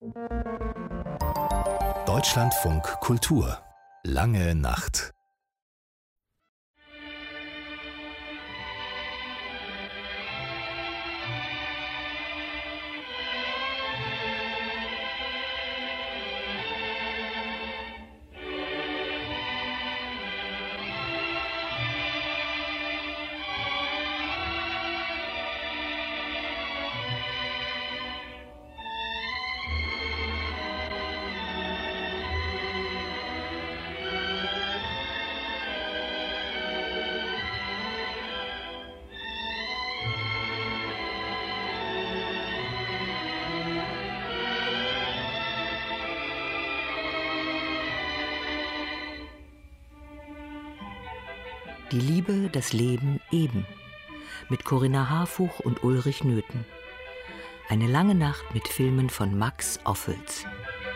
Deutschlandfunk Kultur. Lange Nacht. Die Liebe, das Leben, eben. Mit Corinna Harfuch und Ulrich Nöthen. Eine lange Nacht mit Filmen von Max Ophüls.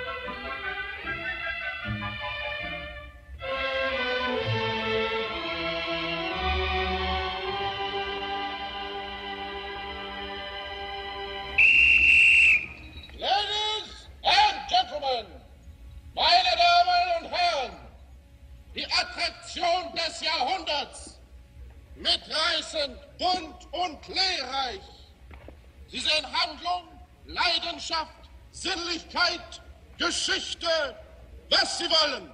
Ladies and Gentlemen, meine Damen und Herren, die Attraktion des Jahrhunderts, mitreißend, bunt und lehrreich. Sie sehen Handlung, Leidenschaft, Sinnlichkeit, Geschichte, was Sie wollen.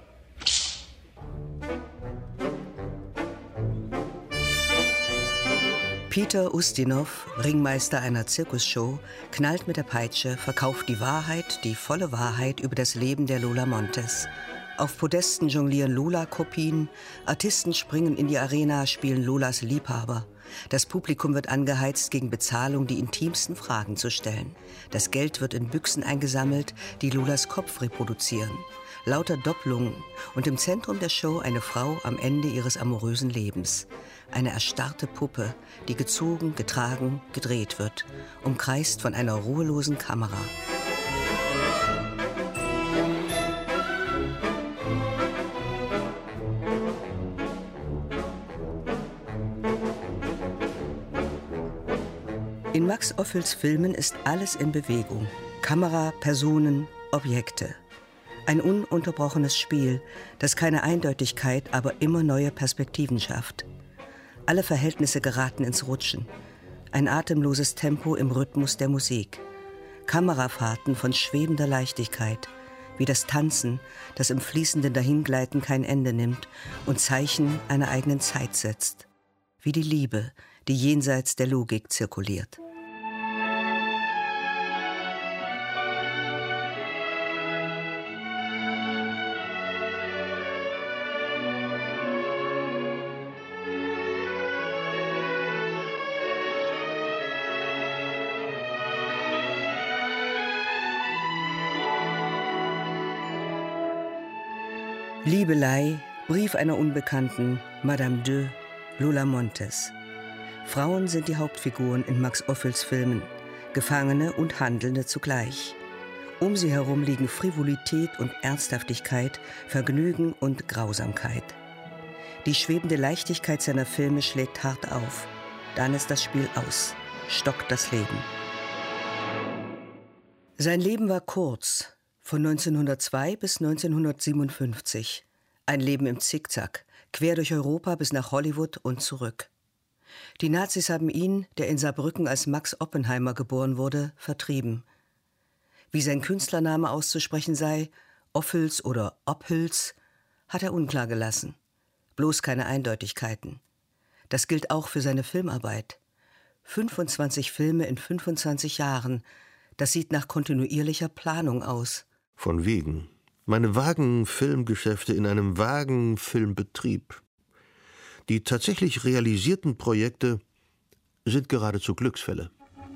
Peter Ustinov, Ringmeister einer Zirkusshow, knallt mit der Peitsche, verkauft die Wahrheit, die volle Wahrheit über das Leben der Lola Montes. Auf Podesten jonglieren Lola-Kopien, Artisten springen in die Arena, spielen Lolas Liebhaber. Das Publikum wird angeheizt, gegen Bezahlung die intimsten Fragen zu stellen. Das Geld wird in Büchsen eingesammelt, die Lolas Kopf reproduzieren. Lauter Doppelungen und im Zentrum der Show eine Frau am Ende ihres amorösen Lebens. Eine erstarrte Puppe, die gezogen, getragen, gedreht wird, umkreist von einer ruhelosen Kamera. In Max Ophüls Filmen ist alles in Bewegung. Kamera, Personen, Objekte. Ein ununterbrochenes Spiel, das keine Eindeutigkeit, aber immer neue Perspektiven schafft. Alle Verhältnisse geraten ins Rutschen. Ein atemloses Tempo im Rhythmus der Musik. Kamerafahrten von schwebender Leichtigkeit, wie das Tanzen, das im fließenden Dahingleiten kein Ende nimmt und Zeichen einer eigenen Zeit setzt. Wie die Liebe, die jenseits der Logik zirkuliert. Liebelei, Brief einer Unbekannten, Madame II, Lola Montes. Frauen sind die Hauptfiguren in Max Ophüls Filmen, Gefangene und Handelnde zugleich. Um sie herum liegen Frivolität und Ernsthaftigkeit, Vergnügen und Grausamkeit. Die schwebende Leichtigkeit seiner Filme schlägt hart auf. Dann ist das Spiel aus, stockt das Leben. Sein Leben war kurz, von 1902 bis 1957. Ein Leben im Zickzack, quer durch Europa bis nach Hollywood und zurück. Die Nazis haben ihn, der in Saarbrücken als Max Oppenheimer geboren wurde, vertrieben. Wie sein Künstlername auszusprechen sei, Ophüls oder Ophüls, hat er unklar gelassen. Bloß keine Eindeutigkeiten. Das gilt auch für seine Filmarbeit. 25 Filme in 25 Jahren, das sieht nach kontinuierlicher Planung aus. Von wegen. Meine vagen Filmgeschäfte in einem vagen Filmbetrieb. Die tatsächlich realisierten Projekte sind geradezu Glücksfälle.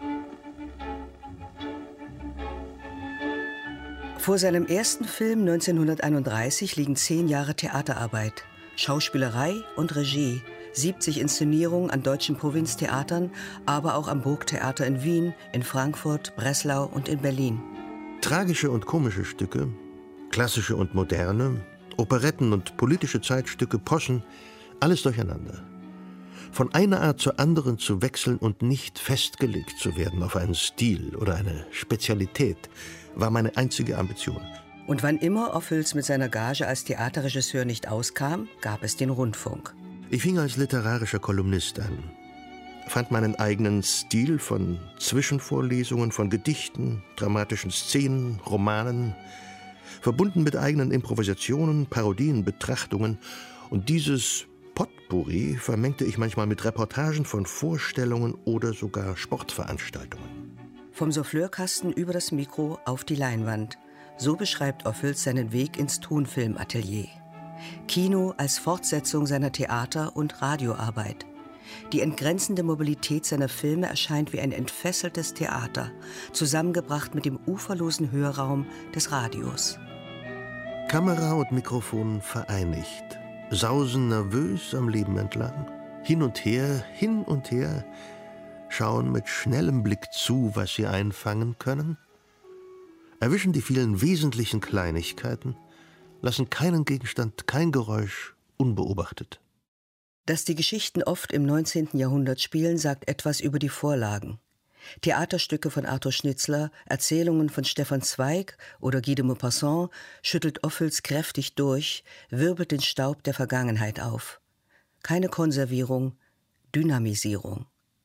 Vor seinem ersten Film 1931 liegen 10 Jahre Theaterarbeit, Schauspielerei und Regie, 70 Inszenierungen an deutschen Provinztheatern, aber auch am Burgtheater in Wien, in Frankfurt, Breslau und in Berlin. Tragische und komische Stücke, klassische und moderne, Operetten und politische Zeitstücke, Poschen, alles durcheinander. Von einer Art zur anderen zu wechseln und nicht festgelegt zu werden auf einen Stil oder eine Spezialität, war meine einzige Ambition. Und wann immer Ophüls mit seiner Gage als Theaterregisseur nicht auskam, gab es den Rundfunk. Ich fing als literarischer Kolumnist an, fand meinen eigenen Stil von Zwischenvorlesungen, von Gedichten, dramatischen Szenen, Romanen, verbunden mit eigenen Improvisationen, Parodien, Betrachtungen. Und dieses Potpourri vermengte ich manchmal mit Reportagen von Vorstellungen oder sogar Sportveranstaltungen. Vom Souffleurkasten über das Mikro auf die Leinwand. So beschreibt Ophüls seinen Weg ins Tonfilmatelier. Kino als Fortsetzung seiner Theater- und Radioarbeit. Die entgrenzende Mobilität seiner Filme erscheint wie ein entfesseltes Theater, zusammengebracht mit dem uferlosen Hörraum des Radios. Kamera und Mikrofon vereinigt, sausen nervös am Leben entlang, hin und her, schauen mit schnellem Blick zu, was sie einfangen können, erwischen die vielen wesentlichen Kleinigkeiten, lassen keinen Gegenstand, kein Geräusch unbeobachtet. Dass die Geschichten oft im 19. Jahrhundert spielen, sagt etwas über die Vorlagen. Theaterstücke von Arthur Schnitzler, Erzählungen von Stefan Zweig oder Guy de Maupassant schüttelt Ophüls kräftig durch, wirbelt den Staub der Vergangenheit auf. Keine Konservierung, Dynamisierung.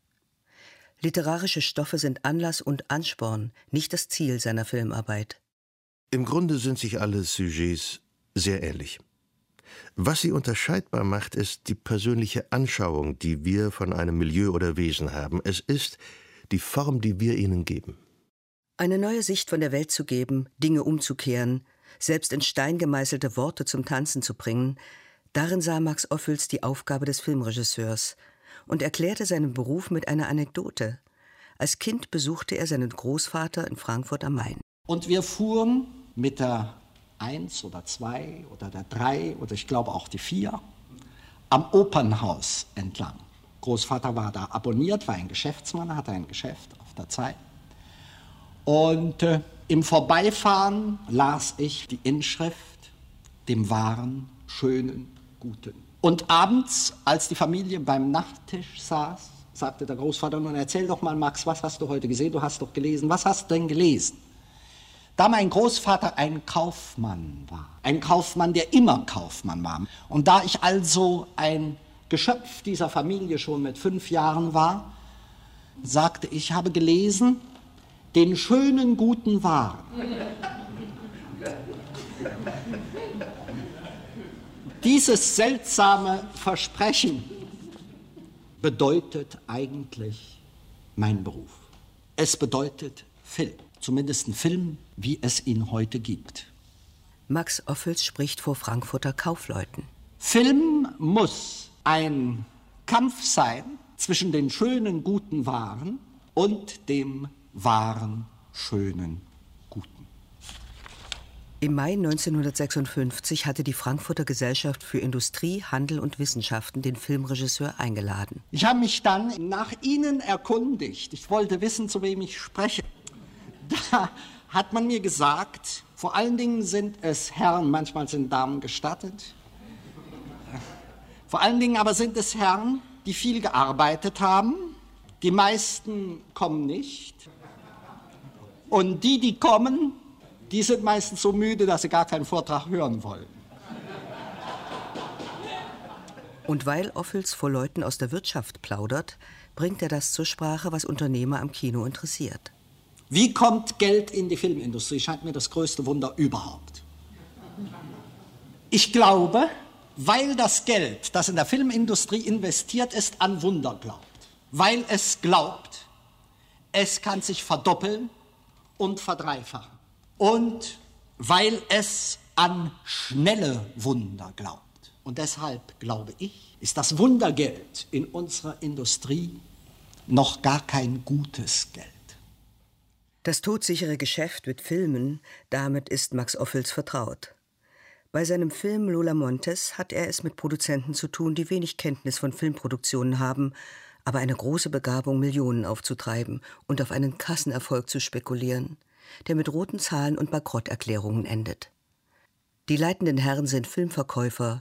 Literarische Stoffe sind Anlass und Ansporn, nicht das Ziel seiner Filmarbeit. Im Grunde sind sich alle Sujets sehr ähnlich. Was sie unterscheidbar macht, ist die persönliche Anschauung, die wir von einem Milieu oder Wesen haben. Es ist die Form, die wir ihnen geben. Eine neue Sicht von der Welt zu geben, Dinge umzukehren, selbst in Stein gemeißelte Worte zum Tanzen zu bringen, darin sah Max Ophüls die Aufgabe des Filmregisseurs und erklärte seinen Beruf mit einer Anekdote. Als Kind besuchte er seinen Großvater in Frankfurt am Main. Und wir fuhren mit der 1 oder 2 oder der 3 oder ich glaube auch die 4 am Opernhaus entlang. Großvater war da abonniert, war ein Geschäftsmann, hatte ein Geschäft auf der Zeit. Und im Vorbeifahren las ich die Inschrift, dem Wahren, Schönen, Guten. Und abends, als die Familie beim Nachttisch saß, sagte der Großvater, nun erzähl doch mal, Max, was hast du heute gesehen? Du hast doch gelesen. Was hast du denn gelesen? Da mein Großvater ein Kaufmann war, ein Kaufmann, der immer Kaufmann war. Und da ich also ein Geschöpf dieser Familie schon mit 5 Jahren war, sagte ich, habe gelesen, den schönen, guten Waren. Dieses seltsame Versprechen bedeutet eigentlich mein Beruf. Es bedeutet Film, zumindest ein Film, wie es ihn heute gibt. Max Ophüls spricht vor Frankfurter Kaufleuten. Film muss ein Kampf sein zwischen den schönen, guten Waren und dem wahren, schönen, Guten. Im Mai 1956 hatte die Frankfurter Gesellschaft für Industrie, Handel und Wissenschaften den Filmregisseur eingeladen. Ich habe mich dann nach Ihnen erkundigt. Ich wollte wissen, zu wem ich spreche. Da hat man mir gesagt, vor allen Dingen sind es Herren, manchmal sind Damen gestattet. Vor allen Dingen aber sind es Herren, die viel gearbeitet haben. Die meisten kommen nicht. Und die kommen, die sind meistens so müde, dass sie gar keinen Vortrag hören wollen. Und weil Ophüls vor Leuten aus der Wirtschaft plaudert, bringt er das zur Sprache, was Unternehmer am Kino interessiert. Wie kommt Geld in die Filmindustrie? Scheint mir das größte Wunder überhaupt. Ich glaube, weil das Geld, das in der Filmindustrie investiert ist, an Wunder glaubt. Weil es glaubt, es kann sich verdoppeln und verdreifachen. Und weil es an schnelle Wunder glaubt. Und deshalb, glaube ich, ist das Wundergeld in unserer Industrie noch gar kein gutes Geld. Das todsichere Geschäft mit Filmen, damit ist Max Ophüls vertraut. Bei seinem Film Lola Montes hat er es mit Produzenten zu tun, die wenig Kenntnis von Filmproduktionen haben, aber eine große Begabung, Millionen aufzutreiben und auf einen Kassenerfolg zu spekulieren, der mit roten Zahlen und Bankrotterklärungen endet. Die leitenden Herren sind Filmverkäufer,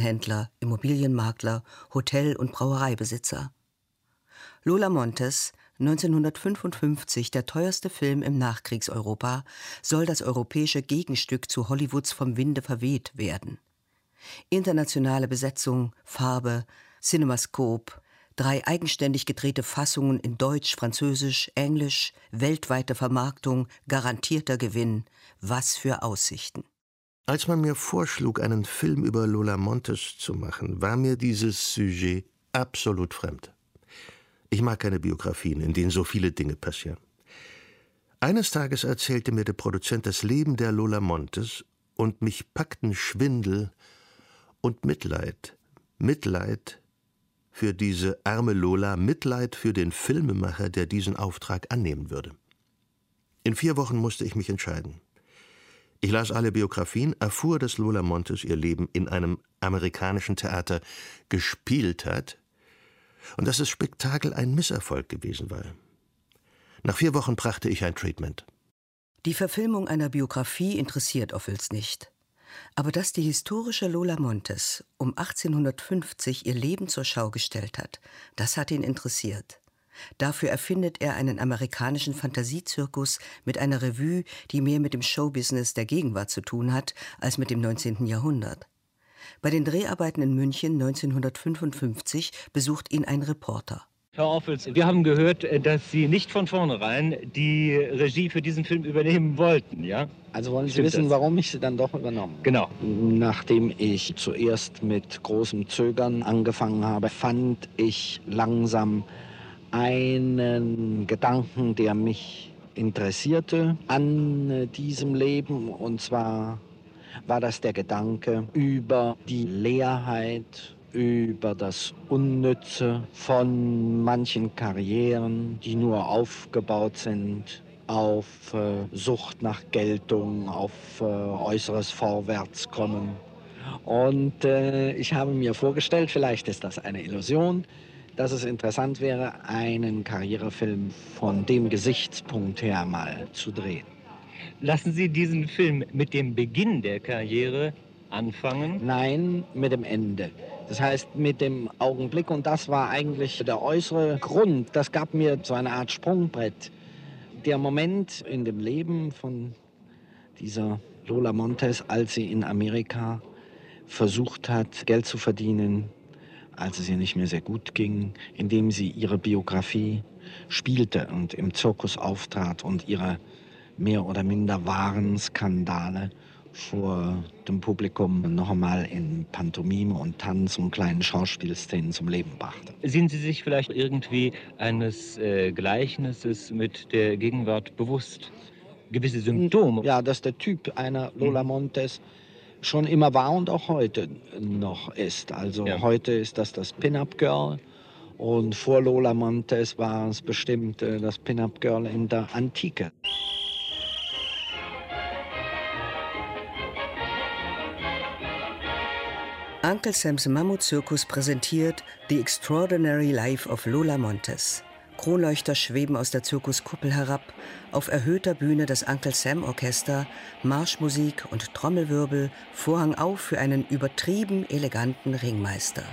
Devisenhändler, Immobilienmakler, Hotel- und Brauereibesitzer. Lola Montes 1955 der teuerste Film im Nachkriegseuropa, soll das europäische Gegenstück zu Hollywoods Vom Winde verweht werden. Internationale Besetzung, Farbe, Cinemascope, 3 eigenständig gedrehte Fassungen in Deutsch, Französisch, Englisch, weltweite Vermarktung, garantierter Gewinn. Was für Aussichten. Als man mir vorschlug, einen Film über Lola Montes zu machen, war mir dieses Sujet absolut fremd. Ich mag keine Biografien, in denen so viele Dinge passieren. Eines Tages erzählte mir der Produzent das Leben der Lola Montes und mich packten Schwindel und Mitleid. Mitleid für diese arme Lola, Mitleid für den Filmemacher, der diesen Auftrag annehmen würde. In 4 Wochen musste ich mich entscheiden. Ich las alle Biografien, erfuhr, dass Lola Montes ihr Leben in einem amerikanischen Theater gespielt hat und dass das Spektakel ein Misserfolg gewesen war. Nach 4 Wochen brachte ich ein Treatment. Die Verfilmung einer Biografie interessiert Ophuls nicht. Aber dass die historische Lola Montes um 1850 ihr Leben zur Schau gestellt hat, das hat ihn interessiert. Dafür erfindet er einen amerikanischen Fantasiezirkus mit einer Revue, die mehr mit dem Showbusiness der Gegenwart zu tun hat, als mit dem 19. Jahrhundert. Bei den Dreharbeiten in München 1955 besucht ihn ein Reporter. Herr Ophuls, wir haben gehört, dass Sie nicht von vornherein die Regie für diesen Film übernehmen wollten, ja? Also wollen Sie Stimmt wissen, das? warum ich sie dann doch übernommen habe? Genau. Nachdem ich zuerst mit großem Zögern angefangen habe, fand ich langsam einen Gedanken, der mich interessierte an diesem Leben. Und zwar war das der Gedanke über die Leerheit, über das Unnütze von manchen Karrieren, die nur aufgebaut sind auf Sucht nach Geltung, auf äußeres Vorwärtskommen. Und ich habe mir vorgestellt, vielleicht ist das eine Illusion, dass es interessant wäre, einen Karrierefilm von dem Gesichtspunkt her mal zu drehen. Lassen Sie diesen Film mit dem Beginn der Karriere anfangen? Nein, mit dem Ende. Das heißt, mit dem Augenblick, und das war eigentlich der äußere Grund, das gab mir so eine Art Sprungbrett. Der Moment in dem Leben von dieser Lola Montes, als sie in Amerika versucht hat, Geld zu verdienen, als es ihr nicht mehr sehr gut ging, indem sie ihre Biografie spielte und im Zirkus auftrat und ihre mehr oder minder wahren Skandale vor dem Publikum noch einmal in Pantomime und Tanz und kleinen Schauspielszenen zum Leben brachte. Sind Sie sich vielleicht irgendwie eines Gleichnisses mit der Gegenwart bewusst? Gewisse Symptome? Ja, dass der Typ einer Lola Montes schon immer war und auch heute noch ist. Also ja. Heute ist das Pin-Up-Girl und vor Lola Montes war es bestimmt das Pin-Up-Girl in der Antike. Uncle Sams Mammutzirkus präsentiert The Extraordinary Life of Lola Montes. Kronleuchter schweben aus der Zirkuskuppel herab, auf erhöhter Bühne das Uncle Sam Orchester, Marschmusik und Trommelwirbel, Vorhang auf für einen übertrieben eleganten Ringmeister.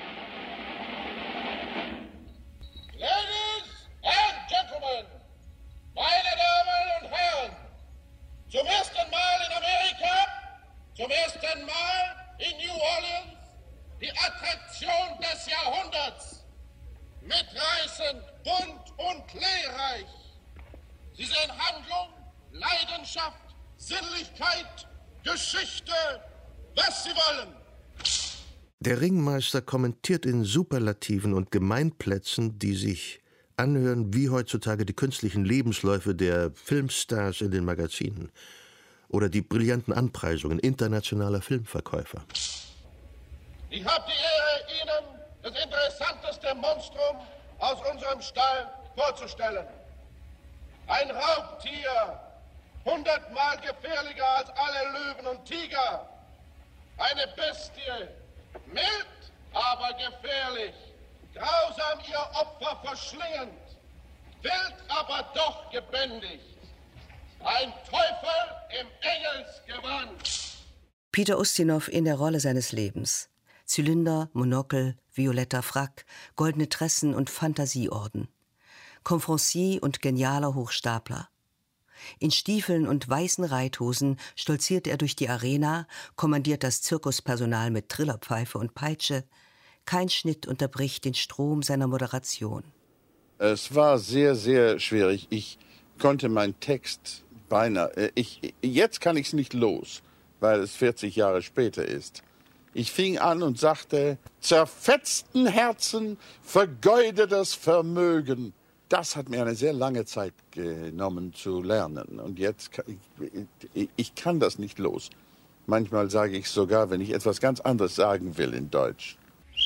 Ladies and Gentlemen, meine Damen und Herren, zum ersten Mal in Amerika, zum ersten Mal in New Orleans, die Attraktion des Jahrhunderts, mitreißend, bunt und lehrreich. Sie sehen Handlung, Leidenschaft, Sinnlichkeit, Geschichte, was Sie wollen. Der Ringmeister kommentiert in Superlativen und Gemeinplätzen, die sich anhören wie heutzutage die künstlichen Lebensläufe der Filmstars in den Magazinen oder die brillanten Anpreisungen internationaler Filmverkäufer. Ich habe die Ehre, Ihnen das interessanteste Monstrum aus unserem Stall vorzustellen. Ein Raubtier, 100-mal gefährlicher als alle Löwen und Tiger. Eine Bestie, mild, aber gefährlich. Grausam ihr Opfer verschlingend, wild, aber doch gebändigt. Ein Teufel im Engelsgewand. Peter Ustinov in der Rolle seines Lebens. Zylinder, Monokel, violetter Frack, goldene Tressen und Fantasieorden. Confrancier und genialer Hochstapler. In Stiefeln und weißen Reithosen stolziert er durch die Arena, kommandiert das Zirkuspersonal mit Trillerpfeife und Peitsche. Kein Schnitt unterbricht den Strom seiner Moderation. Es war sehr, sehr schwierig. Ich konnte meinen Text beinahe... Jetzt kann ich es nicht los, weil es 40 Jahre später ist. Ich fing an und sagte, zerfetzten Herzen, vergeudetes Vermögen. Das hat mir eine sehr lange Zeit genommen zu lernen. Und jetzt, ich kann das nicht los. Manchmal sage ich sogar, wenn ich etwas ganz anderes sagen will in Deutsch.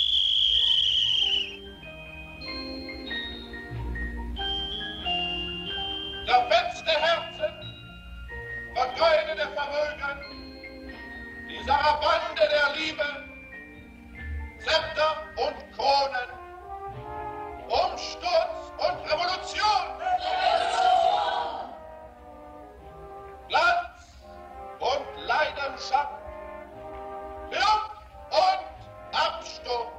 Zerfetzte Herzen, vergeudete Vermögen, die Sarabande der Liebe, Zepter und Kronen, Umsturz und Revolution, Glanz und Leidenschaft, Triumph und Absturz.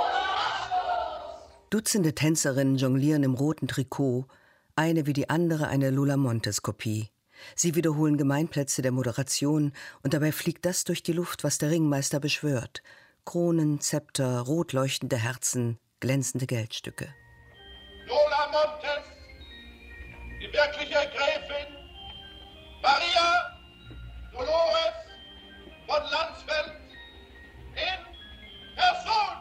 Dutzende Tänzerinnen jonglieren im roten Trikot, eine wie die andere eine Lola Montez-Kopie. Sie wiederholen Gemeinplätze der Moderation und dabei fliegt das durch die Luft, was der Ringmeister beschwört. Kronen, Zepter, rot leuchtende Herzen, glänzende Geldstücke. Lola Montez, die wirkliche Gräfin, Maria Dolores von Landsfeld in Person.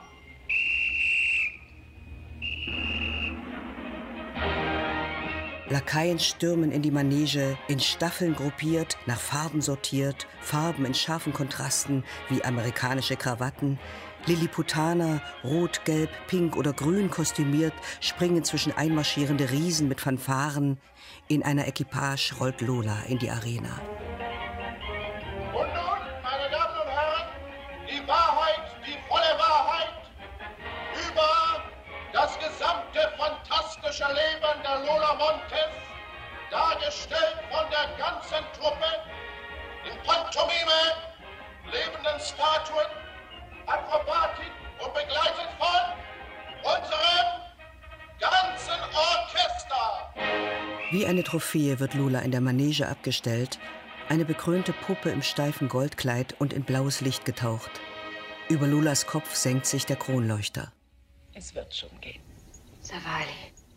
Lakaien stürmen in die Manege, in Staffeln gruppiert, nach Farben sortiert, Farben in scharfen Kontrasten wie amerikanische Krawatten. Lilliputaner, rot, gelb, pink oder grün kostümiert, springen zwischen einmarschierende Riesen mit Fanfaren. In einer Equipage rollt Lola in die Arena. Und nun, meine Damen und Herren, die Wahrheit, die volle Wahrheit über das gesamte fantastische Leben der Lola Montez, dargestellt von der ganzen Truppe, in Pantomime, lebenden Statuen, Akrobatik und begleitet von unserem ganzen Orchester. Wie eine Trophäe wird Lola in der Manege abgestellt, eine bekrönte Puppe im steifen Goldkleid und in blaues Licht getaucht. Über Lolas Kopf senkt sich der Kronleuchter. Es wird schon gehen. Savali.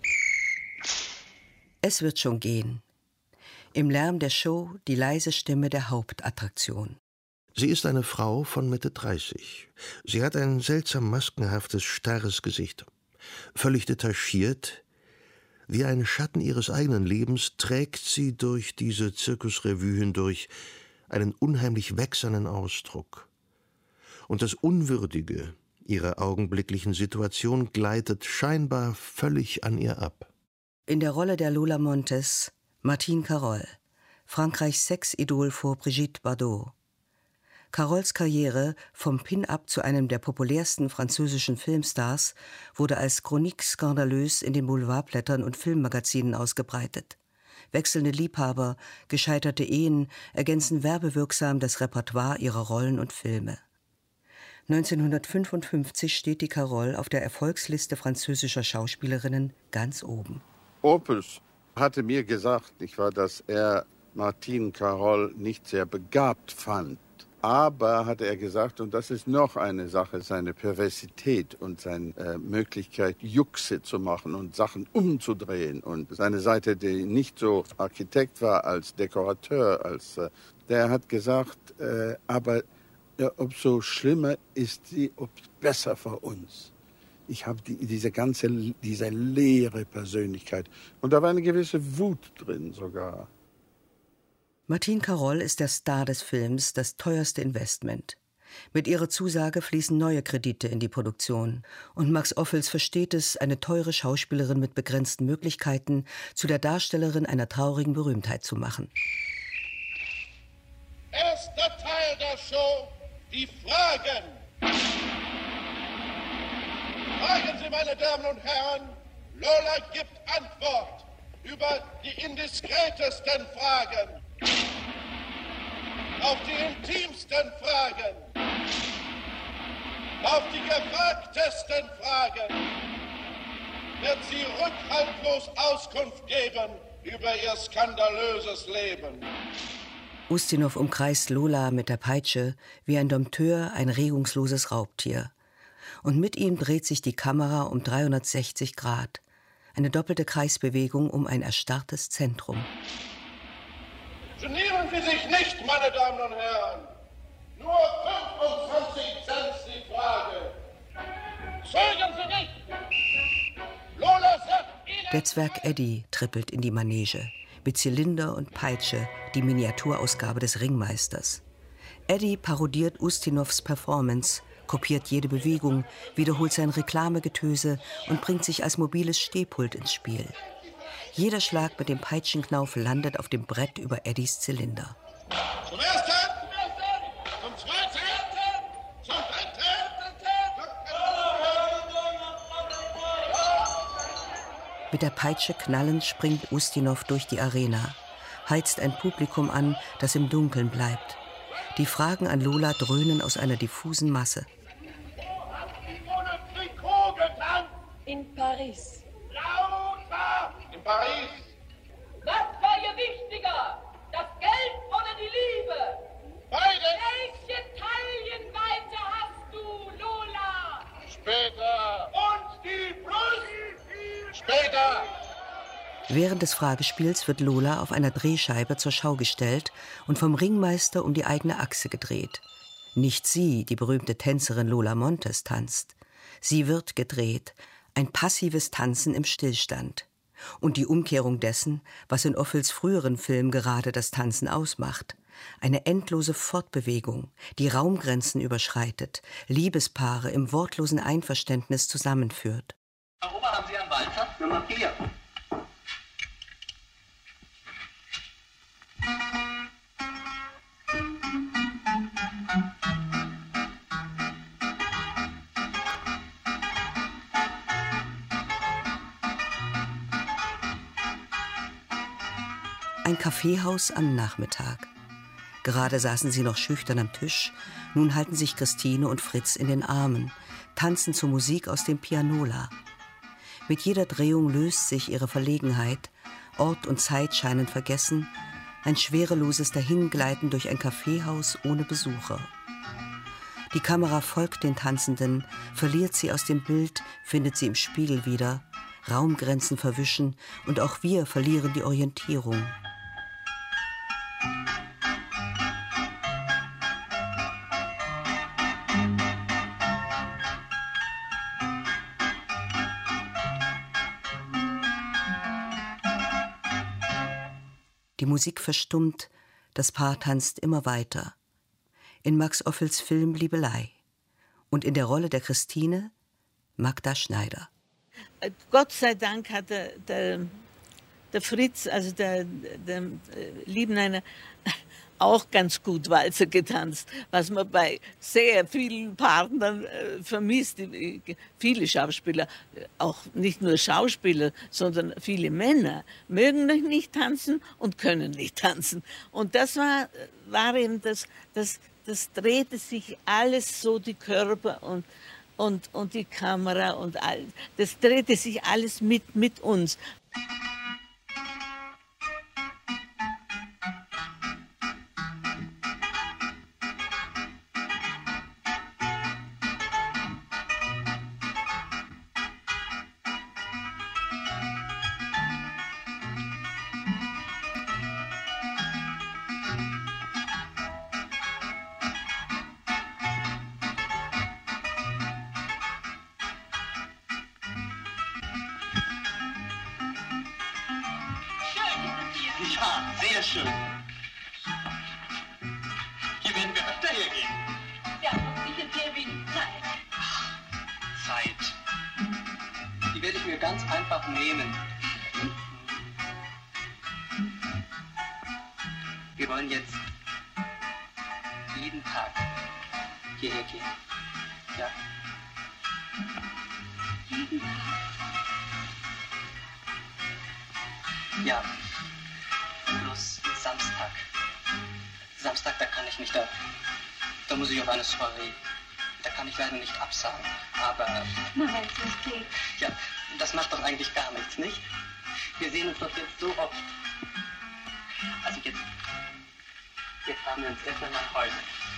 Es wird schon gehen. Im Lärm der Show die leise Stimme der Hauptattraktion. Sie ist eine Frau von Mitte 30. Sie hat ein seltsam maskenhaftes, starres Gesicht. Völlig detachiert, wie ein Schatten ihres eigenen Lebens, trägt sie durch diese Zirkusrevue hindurch einen unheimlich wächsernen Ausdruck. Und das Unwürdige ihrer augenblicklichen Situation gleitet scheinbar völlig an ihr ab. In der Rolle der Lola Montez Martine Carol, Frankreichs Sexidol vor Brigitte Bardot. Carols Karriere vom Pin-Up zu einem der populärsten französischen Filmstars wurde als Chronique skandalös in den Boulevardblättern und Filmmagazinen ausgebreitet. Wechselnde Liebhaber, gescheiterte Ehen ergänzen werbewirksam das Repertoire ihrer Rollen und Filme. 1955 steht die Carol auf der Erfolgsliste französischer Schauspielerinnen ganz oben. Opus hatte mir gesagt, dass er Martine Carol nicht sehr begabt fand. Aber, hatte er gesagt, und das ist noch eine Sache, seine Perversität und seine Möglichkeit, Juxe zu machen und Sachen umzudrehen. Und seine Seite, die nicht so Architekt war als Dekorateur, der hat gesagt, aber umso schlimmer ist sie, umso besser für uns. Ich habe diese leere Persönlichkeit. Und da war eine gewisse Wut drin sogar. Martine Carol ist der Star des Films, das teuerste Investment. Mit ihrer Zusage fließen neue Kredite in die Produktion. Und Max Ophüls versteht es, eine teure Schauspielerin mit begrenzten Möglichkeiten zu der Darstellerin einer traurigen Berühmtheit zu machen. Erster Teil der Show, die Fragen. Fragen Sie, meine Damen und Herren, Lola gibt Antwort über die indiskretesten Fragen. Auf die intimsten Fragen, auf die gefragtesten Fragen. wird sie rückhaltlos Auskunft geben über ihr skandalöses Leben. Ustinov umkreist Lola mit der Peitsche wie ein Dompteur, ein regungsloses Raubtier. Und mit ihm dreht sich die Kamera um 360 Grad. Eine doppelte Kreisbewegung um ein erstarrtes Zentrum. Genieren Sie sich nicht, meine Damen und Herren. Nur 25 Cent die Frage. Zögern Sie nicht. Lola sagt Ihnen... Der Zwerg Eddie trippelt in die Manege. Mit Zylinder und Peitsche, die Miniaturausgabe des Ringmeisters. Eddie parodiert Ustinovs Performance, kopiert jede Bewegung, wiederholt sein Reklamegetöse und bringt sich als mobiles Stehpult ins Spiel. Jeder Schlag mit dem Peitschenknauf landet auf dem Brett über Eddies Zylinder. Zum Ersten, zum Zweiten, zum Dritten. Mit der Peitsche knallend springt Ustinov durch die Arena, heizt ein Publikum an, das im Dunkeln bleibt. Die Fragen an Lola dröhnen aus einer diffusen Masse. In Paris. Lauter! In Paris. Was war ihr wichtiger? Das Geld oder die Liebe? Beide. Welche Taillenweite hast du, Lola? Später. Und die Brust. Später. Während des Fragespiels wird Lola auf einer Drehscheibe zur Schau gestellt und vom Ringmeister um die eigene Achse gedreht. Nicht sie, die berühmte Tänzerin Lola Montes, tanzt. Sie wird gedreht. Ein passives Tanzen im Stillstand. Und die Umkehrung dessen, was in Offels früheren Film gerade das Tanzen ausmacht. Eine endlose Fortbewegung, die Raumgrenzen überschreitet, Liebespaare im wortlosen Einverständnis zusammenführt. Herr Ober, haben Sie einen Walzer? Nummer 4. Ein Kaffeehaus am Nachmittag. Gerade saßen sie noch schüchtern am Tisch, nun halten sich Christine und Fritz in den Armen, tanzen zur Musik aus dem Pianola. Mit jeder Drehung löst sich ihre Verlegenheit, Ort und Zeit scheinen vergessen, ein schwereloses Dahingleiten durch ein Kaffeehaus ohne Besucher. Die Kamera folgt den Tanzenden, verliert sie aus dem Bild, findet sie im Spiegel wieder, Raumgrenzen verwischen und auch wir verlieren die Orientierung. Die Musik verstummt, das Paar tanzt immer weiter. In Max Offels Film Liebelei. Und in der Rolle der Christine Magda Schneider. Gott sei Dank hat der Fritz, also der Liebeneiner, auch ganz gut Walzer getanzt, was man bei sehr vielen Partnern vermisst. Viele Schauspieler, auch nicht nur Schauspieler, sondern viele Männer, mögen nicht tanzen und können nicht tanzen. Und das war eben das drehte sich alles so, die Körper und die Kamera und all, das drehte sich alles mit uns. Sehr schön. Hier werden wir öfter hergehen. Wir haben sicher sehr wenig Zeit. Zeit. Die werde ich mir ganz einfach nehmen. Wir wollen jetzt jeden Tag hierher gehen. Ja. Jeden Tag. Ja. Bloß Samstag. Samstag, da kann ich nicht, da muss ich auf eine Soiree. Da kann ich leider nicht absagen, aber... Na, wenn es nicht geht. Ja, das macht doch eigentlich gar nichts, nicht? Wir sehen uns doch jetzt so oft. Also jetzt haben wir uns erstmal nach heute.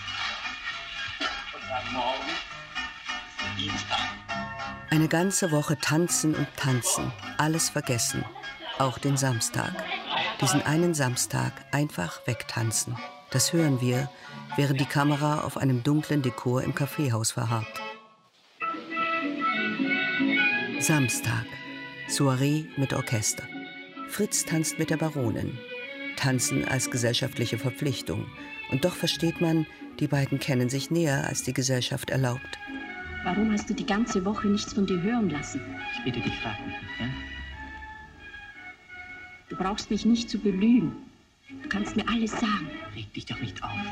Und dann morgen ist der Dienstag. Eine ganze Woche tanzen und tanzen, alles vergessen, auch den Samstag. Diesen einen Samstag einfach wegtanzen. Das hören wir, während die Kamera auf einem dunklen Dekor im Kaffeehaus verharrt. Samstag, Soiree mit Orchester. Fritz tanzt mit der Baronin. Tanzen als gesellschaftliche Verpflichtung. Und doch versteht man, die beiden kennen sich näher, als die Gesellschaft erlaubt. Warum hast du die ganze Woche nichts von dir hören lassen? Ich bitte dich, frag mich nicht, ja? Du brauchst mich nicht zu belügen. Du kannst mir alles sagen. Reg dich doch nicht auf.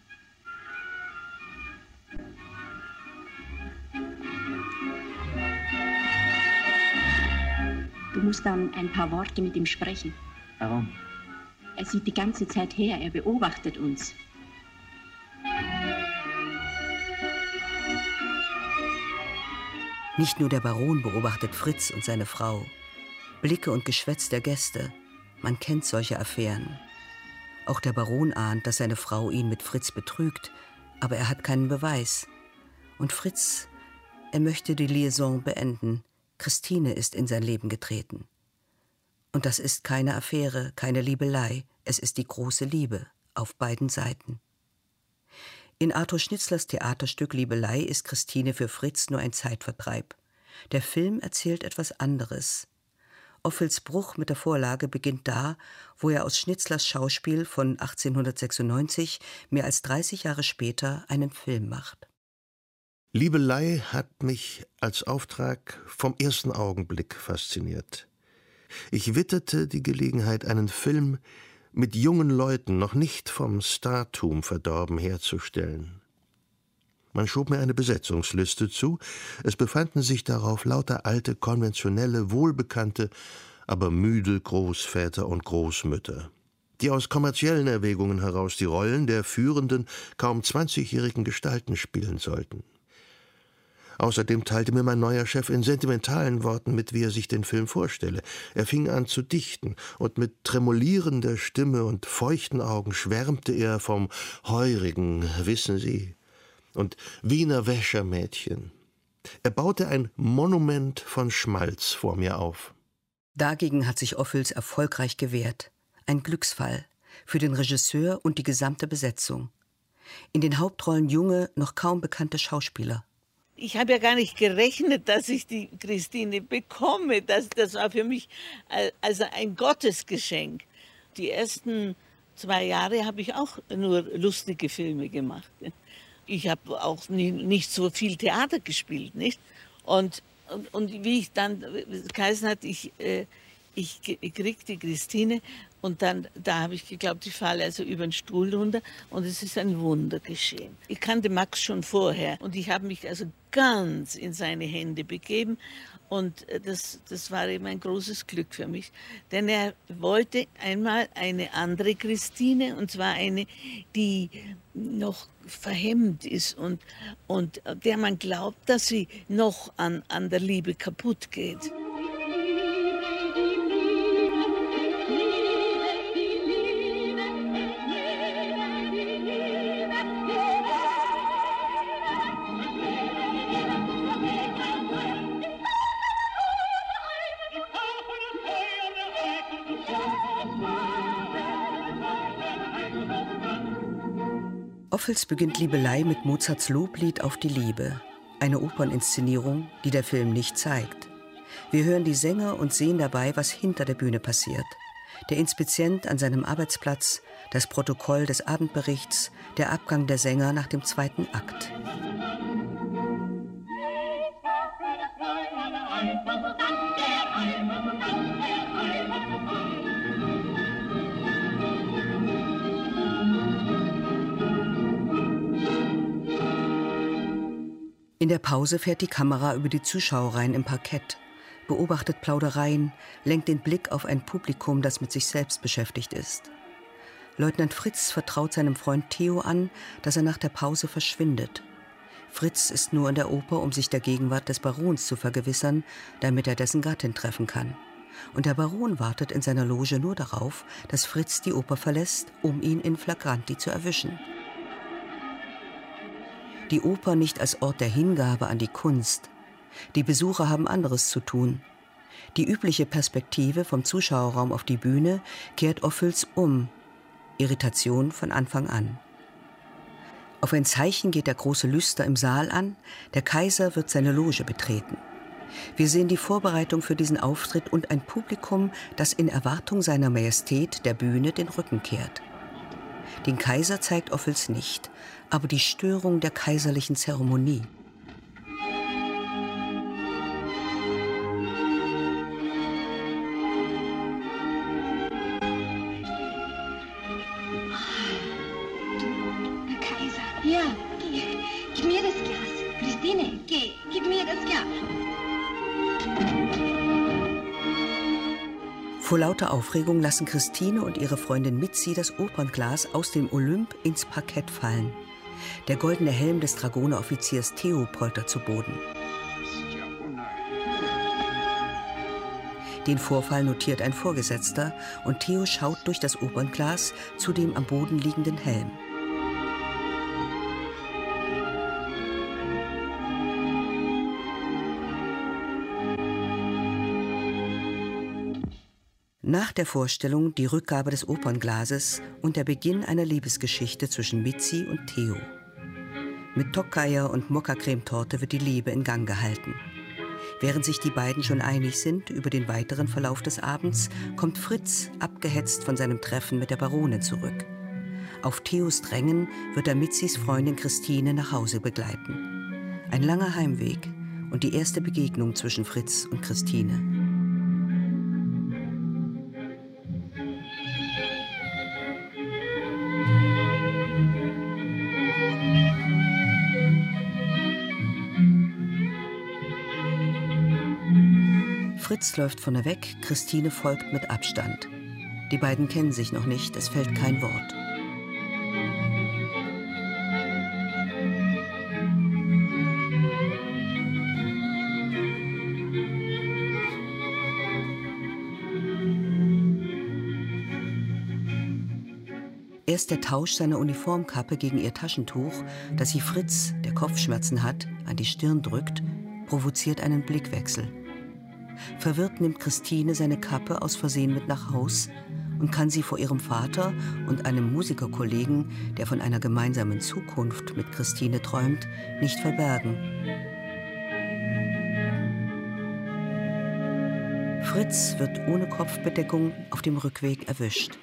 Du musst dann ein paar Worte mit ihm sprechen. Warum? Er sieht die ganze Zeit her, er beobachtet uns. Nicht nur der Baron beobachtet Fritz und seine Frau. Blicke und Geschwätz der Gäste, man kennt solche Affären. Auch der Baron ahnt, dass seine Frau ihn mit Fritz betrügt, aber er hat keinen Beweis. Und Fritz, er möchte die Liaison beenden. Christine ist in sein Leben getreten. Und das ist keine Affäre, keine Liebelei, es ist die große Liebe auf beiden Seiten. In Arthur Schnitzlers Theaterstück Liebelei ist Christine für Fritz nur ein Zeitvertreib. Der Film erzählt etwas anderes. Ophüls Bruch mit der Vorlage beginnt da, wo er aus Schnitzlers Schauspiel von 1896 mehr als 30 Jahre später einen Film macht. Liebelei hat mich als Auftrag vom ersten Augenblick fasziniert. Ich witterte die Gelegenheit, einen Film mit jungen Leuten, noch nicht vom Startum verdorben, herzustellen. Man schob mir eine Besetzungsliste zu. Es befanden sich darauf lauter alte, konventionelle, wohlbekannte, aber müde Großväter und Großmütter, die aus kommerziellen Erwägungen heraus die Rollen der führenden, kaum 20-jährigen Gestalten spielen sollten. Außerdem teilte mir mein neuer Chef in sentimentalen Worten mit, wie er sich den Film vorstelle. Er fing an zu dichten, und mit tremolierender Stimme und feuchten Augen schwärmte er vom heurigen, wissen Sie, und Wiener Wäschermädchen. Er baute ein Monument von Schmalz vor mir auf. Dagegen hat sich Ophüls erfolgreich gewehrt. Ein Glücksfall für den Regisseur und die gesamte Besetzung. In den Hauptrollen junge, noch kaum bekannte Schauspieler. Ich habe ja gar nicht gerechnet, dass ich die Christine bekomme. Das war für mich also ein Gottesgeschenk. Die ersten 2 Jahre habe ich auch nur lustige Filme gemacht. Ich habe auch nicht so viel Theater gespielt, nicht? Und wie ich dann geheißen hat, ich krieg die Christine, und dann, da habe ich geglaubt, ich falle also über den Stuhl runter, und es ist ein Wunder geschehen. Ich kannte Max schon vorher, und ich habe mich also ganz in seine Hände begeben, und das war eben ein großes Glück für mich, denn er wollte einmal eine andere Christine, und zwar eine, die noch verhemmt ist und der man glaubt, dass sie noch an der Liebe kaputt geht. Ophüls beginnt Liebelei mit Mozarts Loblied auf die Liebe, eine Operninszenierung, die der Film nicht zeigt. Wir hören die Sänger und sehen dabei, was hinter der Bühne passiert. Der Inspizient an seinem Arbeitsplatz, das Protokoll des Abendberichts, der Abgang der Sänger nach dem 2. Akt. In der Pause fährt die Kamera über die Zuschauerreihen im Parkett, beobachtet Plaudereien, lenkt den Blick auf ein Publikum, das mit sich selbst beschäftigt ist. Leutnant Fritz vertraut seinem Freund Theo an, dass er nach der Pause verschwindet. Fritz ist nur in der Oper, um sich der Gegenwart des Barons zu vergewissern, damit er dessen Gattin treffen kann. Und der Baron wartet in seiner Loge nur darauf, dass Fritz die Oper verlässt, um ihn in flagranti zu erwischen. Die Oper nicht als Ort der Hingabe an die Kunst. Die Besucher haben anderes zu tun. Die übliche Perspektive vom Zuschauerraum auf die Bühne kehrt Ophuls um. Irritation von Anfang an. Auf ein Zeichen geht der große Lüster im Saal an, der Kaiser wird seine Loge betreten. Wir sehen die Vorbereitung für diesen Auftritt und ein Publikum, das in Erwartung seiner Majestät der Bühne den Rücken kehrt. Den Kaiser zeigt Ophuls nicht, aber die Störung der kaiserlichen Zeremonie. Ja, gib mir das Glas. Christine, geh, gib mir das Glas. Vor lauter Aufregung lassen Christine und ihre Freundin Mizzi das Opernglas aus dem Olymp ins Parkett fallen. Der goldene Helm des Dragoneroffiziers Theo poltert zu Boden. Den Vorfall notiert ein Vorgesetzter und Theo schaut durch das Opernglas zu dem am Boden liegenden Helm. Nach der Vorstellung die Rückgabe des Opernglases und der Beginn einer Liebesgeschichte zwischen Mizzi und Theo. Mit Toccaier und Mokka-Cremetorte wird die Liebe in Gang gehalten. Während sich die beiden schon einig sind über den weiteren Verlauf des Abends, kommt Fritz, abgehetzt von seinem Treffen mit der Baronin, zurück. Auf Theos Drängen wird er Mizzis Freundin Christine nach Hause begleiten. Ein langer Heimweg und die erste Begegnung zwischen Fritz und Christine. Fritz läuft vorne weg, Christine folgt mit Abstand. Die beiden kennen sich noch nicht, es fällt kein Wort. Erst der Tausch seiner Uniformkappe gegen ihr Taschentuch, das sie Fritz, der Kopfschmerzen hat, an die Stirn drückt, provoziert einen Blickwechsel. Verwirrt nimmt Christine seine Kappe aus Versehen mit nach Haus und kann sie vor ihrem Vater und einem Musikerkollegen, der von einer gemeinsamen Zukunft mit Christine träumt, nicht verbergen. Fritz wird ohne Kopfbedeckung auf dem Rückweg erwischt.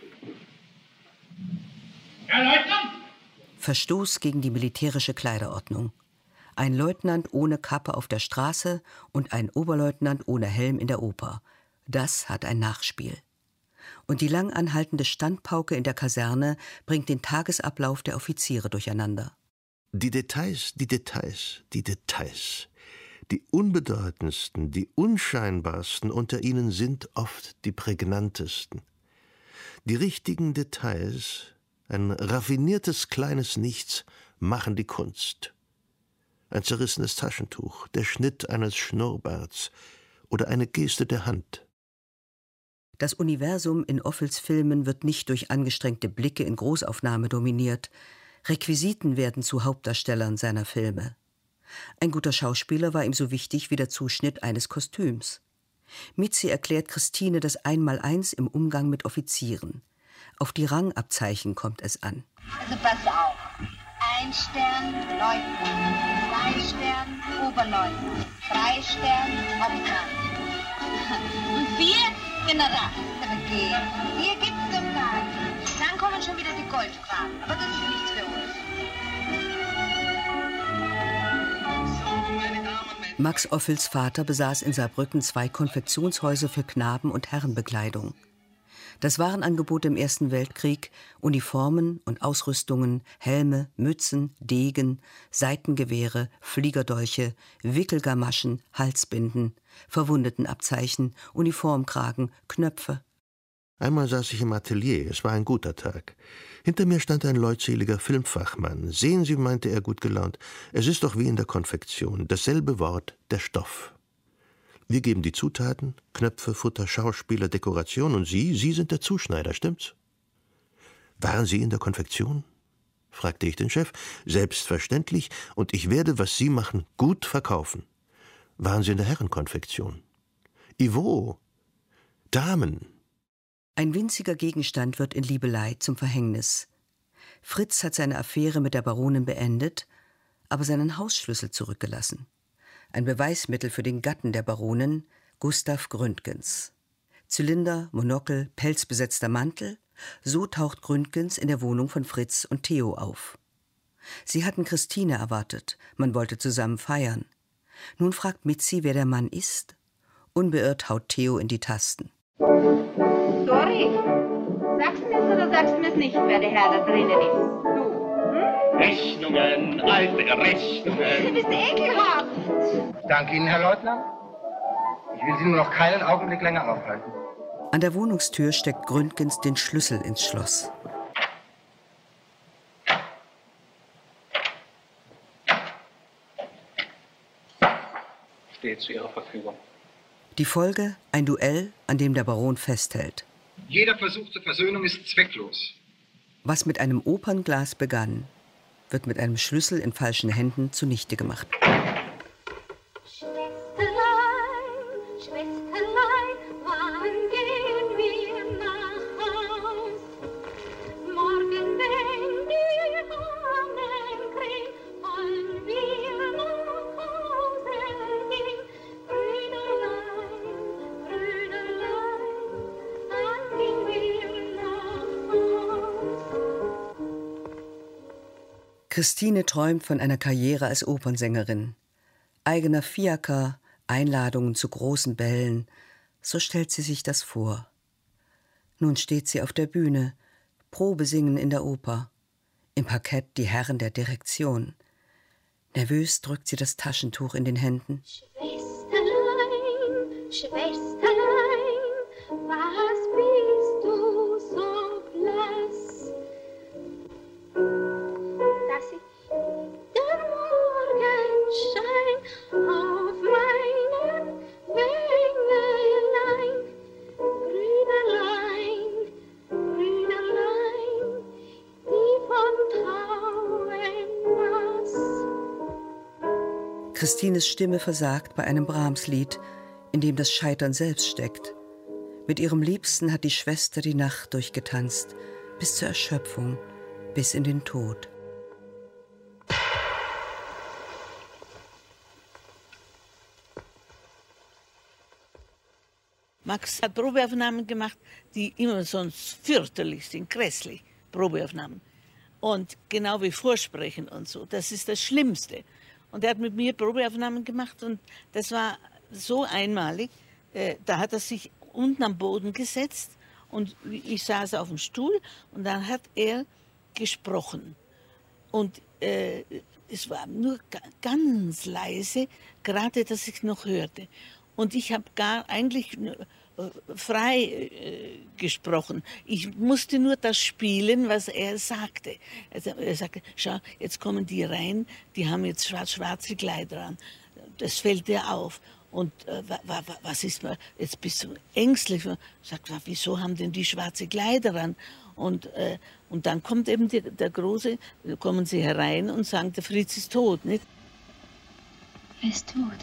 Herr Leutnant! Verstoß gegen die militärische Kleiderordnung. Ein Leutnant ohne Kappe auf der Straße und ein Oberleutnant ohne Helm in der Oper. Das hat ein Nachspiel. Und die lang anhaltende Standpauke in der Kaserne bringt den Tagesablauf der Offiziere durcheinander. Die Details, die Details, die Details. Die unbedeutendsten, die unscheinbarsten unter ihnen sind oft die prägnantesten. Die richtigen Details, ein raffiniertes kleines Nichts, machen die Kunst. Ein zerrissenes Taschentuch, der Schnitt eines Schnurrbarts oder eine Geste der Hand. Das Universum in Ophuls Filmen wird nicht durch angestrengte Blicke in Großaufnahme dominiert. Requisiten werden zu Hauptdarstellern seiner Filme. Ein guter Schauspieler war ihm so wichtig wie der Zuschnitt eines Kostüms. Mizzi erklärt Christine das Einmaleins im Umgang mit Offizieren. Auf die Rangabzeichen kommt es an. Also pass auf. 1 Stern, Leutnant. 2 Stern, Oberleutnant. 3 Stern, Hauptmann. Und 4, General. Aber geh. Hier gibt's doch gar nicht. Dann kommen schon wieder die Goldfragen. Aber das ist nichts für uns. Max Ophuls Vater besaß in Saarbrücken 2 Konfektionshäuser für Knaben- und Herrenbekleidung. Das Warenangebot im Ersten Weltkrieg, Uniformen und Ausrüstungen, Helme, Mützen, Degen, Seitengewehre, Fliegerdolche, Wickelgamaschen, Halsbinden, Verwundetenabzeichen, Uniformkragen, Knöpfe. Einmal saß ich im Atelier, es war ein guter Tag. Hinter mir stand ein leutseliger Filmfachmann. Sehen Sie, meinte er gut gelaunt, es ist doch wie in der Konfektion, dasselbe Wort, der Stoff. Wir geben die Zutaten, Knöpfe, Futter, Schauspieler, Dekoration und Sie sind der Zuschneider, stimmt's? Waren Sie in der Konfektion? Fragte ich den Chef. Selbstverständlich, und ich werde, was Sie machen, gut verkaufen. Waren Sie in der Herrenkonfektion? Ivo, Damen. Ein winziger Gegenstand wird in Liebelei zum Verhängnis. Fritz hat seine Affäre mit der Baronin beendet, aber seinen Hausschlüssel zurückgelassen. Ein Beweismittel für den Gatten der Baronin, Gustav Gründgens. Zylinder, Monokel, pelzbesetzter Mantel, so taucht Gründgens in der Wohnung von Fritz und Theo auf. Sie hatten Christine erwartet, man wollte zusammen feiern. Nun fragt Mitzi, wer der Mann ist. Unbeirrt haut Theo in die Tasten. Dori, sagst du mir's oder sagst du mir's nicht, wer der Herr da drinnen ist? Du, Rechnungen, alte Rechnungen. Du bist ekelhaft. Danke Ihnen, Herr Leutnant. Ich will Sie nur noch keinen Augenblick länger aufhalten. An der Wohnungstür steckt Gründgens den Schlüssel ins Schloss. Steht zu Ihrer Verfügung. Die Folge, ein Duell, an dem der Baron festhält. Jeder Versuch zur Versöhnung ist zwecklos. Was mit einem Opernglas begann, wird mit einem Schlüssel in falschen Händen zunichte gemacht. Christine träumt von einer Karriere als Opernsängerin. Eigener Fiaker, Einladungen zu großen Bällen, so stellt sie sich das vor. Nun steht sie auf der Bühne, Probesingen in der Oper. Im Parkett die Herren der Direktion. Nervös drückt sie das Taschentuch in den Händen. Schwesterlein, Schwesterlein, was bist du so blass? Dass ich der Morgenschein auf meinem Wängelein, Brüderlein, Brüderlein, die von Trauen nass. Christines Stimme versagt bei einem Brahms-Lied, in dem das Scheitern selbst steckt. Mit ihrem Liebsten hat die Schwester die Nacht durchgetanzt, bis zur Erschöpfung, bis in den Tod. Max hat Probeaufnahmen gemacht, die immer sonst fürchterlich sind, grässlich, Probeaufnahmen. Und genau wie Vorsprechen und so, das ist das Schlimmste. Und er hat mit mir Probeaufnahmen gemacht und das war so einmalig. Da hat er sich unten am Boden gesetzt und ich saß auf dem Stuhl und dann hat er gesprochen. Und es war nur ganz leise, gerade dass ich noch hörte. Und ich habe eigentlich frei gesprochen. Ich musste nur das spielen, was er sagte. Er sagte, schau, jetzt kommen die rein, die haben jetzt schwarze Kleider an. Das fällt dir auf. Und was ist mir, jetzt bist du ängstlich. Sagt, wieso haben denn die schwarze Kleider an? Und dann kommt eben der Große, kommen sie herein und sagen, der Fritz ist tot, nicht? Er ist tot.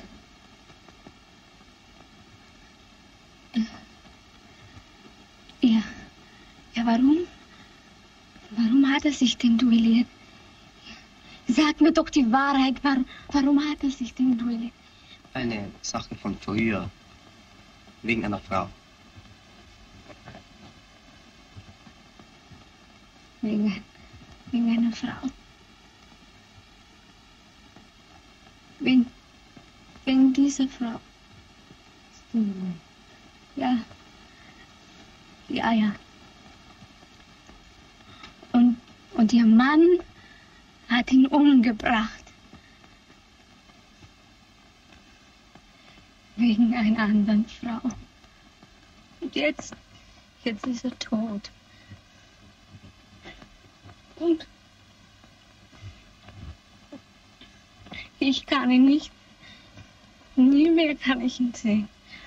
Ja, warum? Warum hat er sich denn duelliert? Sag mir doch die Wahrheit, warum hat er sich denn duelliert? Eine Sache von früher, wegen einer Frau. Wegen einer Frau. Wegen dieser Frau. Ja. Ja. Und ihr Mann hat ihn umgebracht. Wegen einer anderen Frau. Und jetzt Jetzt ist er tot. Und ich kann ihn nicht. Nie mehr kann ich ihn sehen.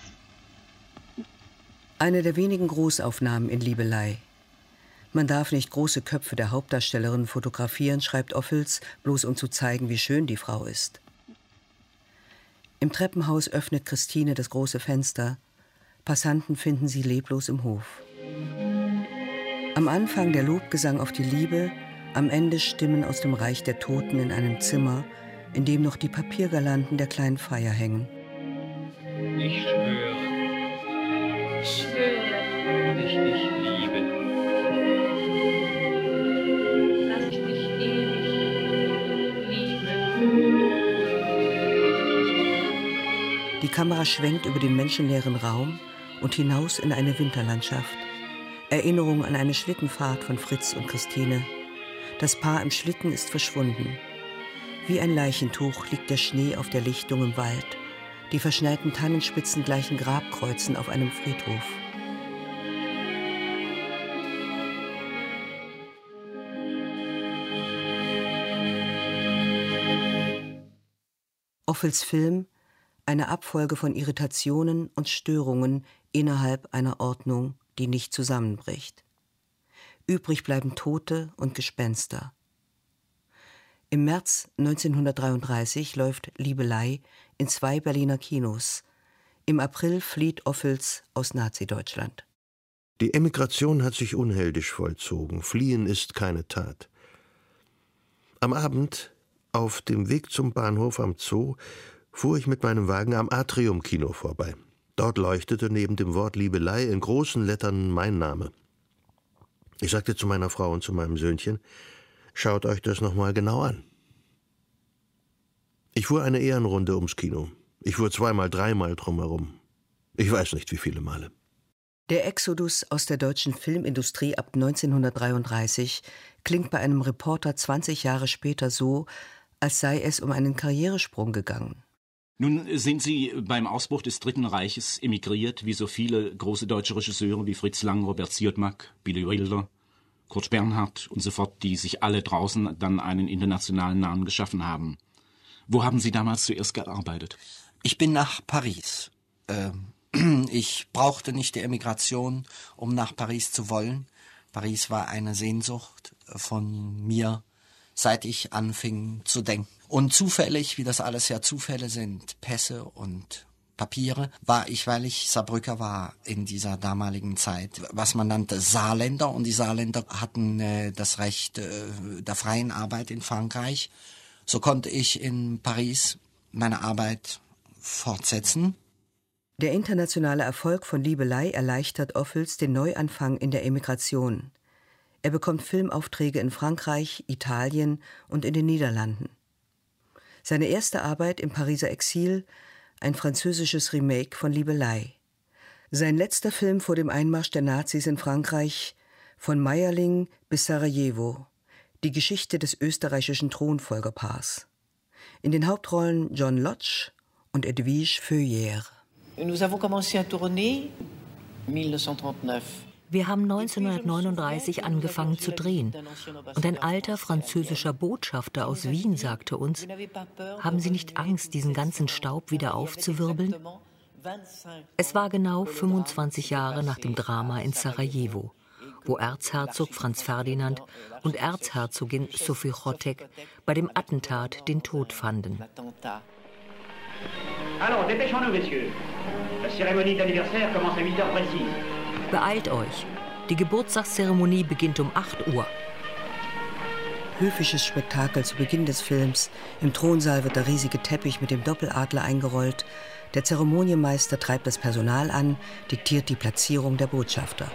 Eine der wenigen Großaufnahmen in Liebelei. Man darf nicht große Köpfe der Hauptdarstellerin fotografieren, schreibt Ophüls, bloß um zu zeigen, wie schön die Frau ist. Im Treppenhaus öffnet Christine das große Fenster. Passanten finden sie leblos im Hof. Am Anfang der Lobgesang auf die Liebe, am Ende Stimmen aus dem Reich der Toten in einem Zimmer, in dem noch die Papiergirlanden der kleinen Feier hängen. Ich schwöre. Ich schwöre. Ich dich liebe. Dass ich dich ewig liebe. Die Kamera schwenkt über den menschenleeren Raum und hinaus in eine Winterlandschaft. Erinnerung an eine Schlittenfahrt von Fritz und Christine. Das Paar im Schlitten ist verschwunden. Wie ein Leichentuch liegt der Schnee auf der Lichtung im Wald. Die verschneiten Tannenspitzen gleichen Grabkreuzen auf einem Friedhof. Ophüls Film, eine Abfolge von Irritationen und Störungen innerhalb einer Ordnung, die nicht zusammenbricht. Übrig bleiben Tote und Gespenster. Im März 1933 läuft Liebelei in 2 Berliner Kinos. Im April flieht Ophüls aus Nazi-Deutschland. Die Emigration hat sich unheldisch vollzogen. Fliehen ist keine Tat. Am Abend, auf dem Weg zum Bahnhof am Zoo, fuhr ich mit meinem Wagen am Atrium-Kino vorbei. Dort leuchtete neben dem Wort Liebelei in großen Lettern mein Name. Ich sagte zu meiner Frau und zu meinem Söhnchen: Schaut euch das noch mal genau an. Ich fuhr eine Ehrenrunde ums Kino. Ich fuhr 2-mal, 3-mal drumherum. Ich weiß nicht, wie viele Male. Der Exodus aus der deutschen Filmindustrie ab 1933 klingt bei einem Reporter 20 Jahre später so, als sei es um einen Karrieresprung gegangen. Nun sind Sie beim Ausbruch des Dritten Reiches emigriert, wie so viele große deutsche Regisseure wie Fritz Lang, Robert Siodmak, Billy Wilder, Kurt Bernhard und so fort, die sich alle draußen dann einen internationalen Namen geschaffen haben. Wo haben Sie damals zuerst gearbeitet? Ich bin nach Paris. Ich brauchte nicht die Emigration, um nach Paris zu wollen. Paris war eine Sehnsucht von mir, seit ich anfing zu denken. Und zufällig, wie das alles ja Zufälle sind, Pässe und Papiere, war ich, weil ich Saarbrücker war in dieser damaligen Zeit, was man nannte Saarländer. Und die Saarländer hatten das Recht der freien Arbeit in Frankreich. So konnte ich in Paris meine Arbeit fortsetzen. Der internationale Erfolg von Liebelei erleichtert Ophüls den Neuanfang in der Emigration. Er bekommt Filmaufträge in Frankreich, Italien und in den Niederlanden. Seine erste Arbeit im Pariser Exil, ein französisches Remake von Liebelei. Sein letzter Film vor dem Einmarsch der Nazis in Frankreich, von Meierling bis Sarajevo, die Geschichte des österreichischen Thronfolgerpaars. In den Hauptrollen John Lodge und Edwige Feuillère. Nous avons commencé à tourner 1939. Wir haben 1939 angefangen zu drehen. Und ein alter französischer Botschafter aus Wien sagte uns: Haben Sie nicht Angst, diesen ganzen Staub wieder aufzuwirbeln? Es war genau 25 Jahre nach dem Drama in Sarajevo, wo Erzherzog Franz Ferdinand und Erzherzogin Sophie Chotek bei dem Attentat den Tod fanden. Alors, dépêchons-nous, messieurs. La cérémonie d'anniversaire commence à 8h précise. Beeilt euch. Die Geburtstagszeremonie beginnt um 8 Uhr. Höfisches Spektakel zu Beginn des Films. Im Thronsaal wird der riesige Teppich mit dem Doppeladler eingerollt. Der Zeremonienmeister treibt das Personal an, diktiert die Platzierung der Botschafter.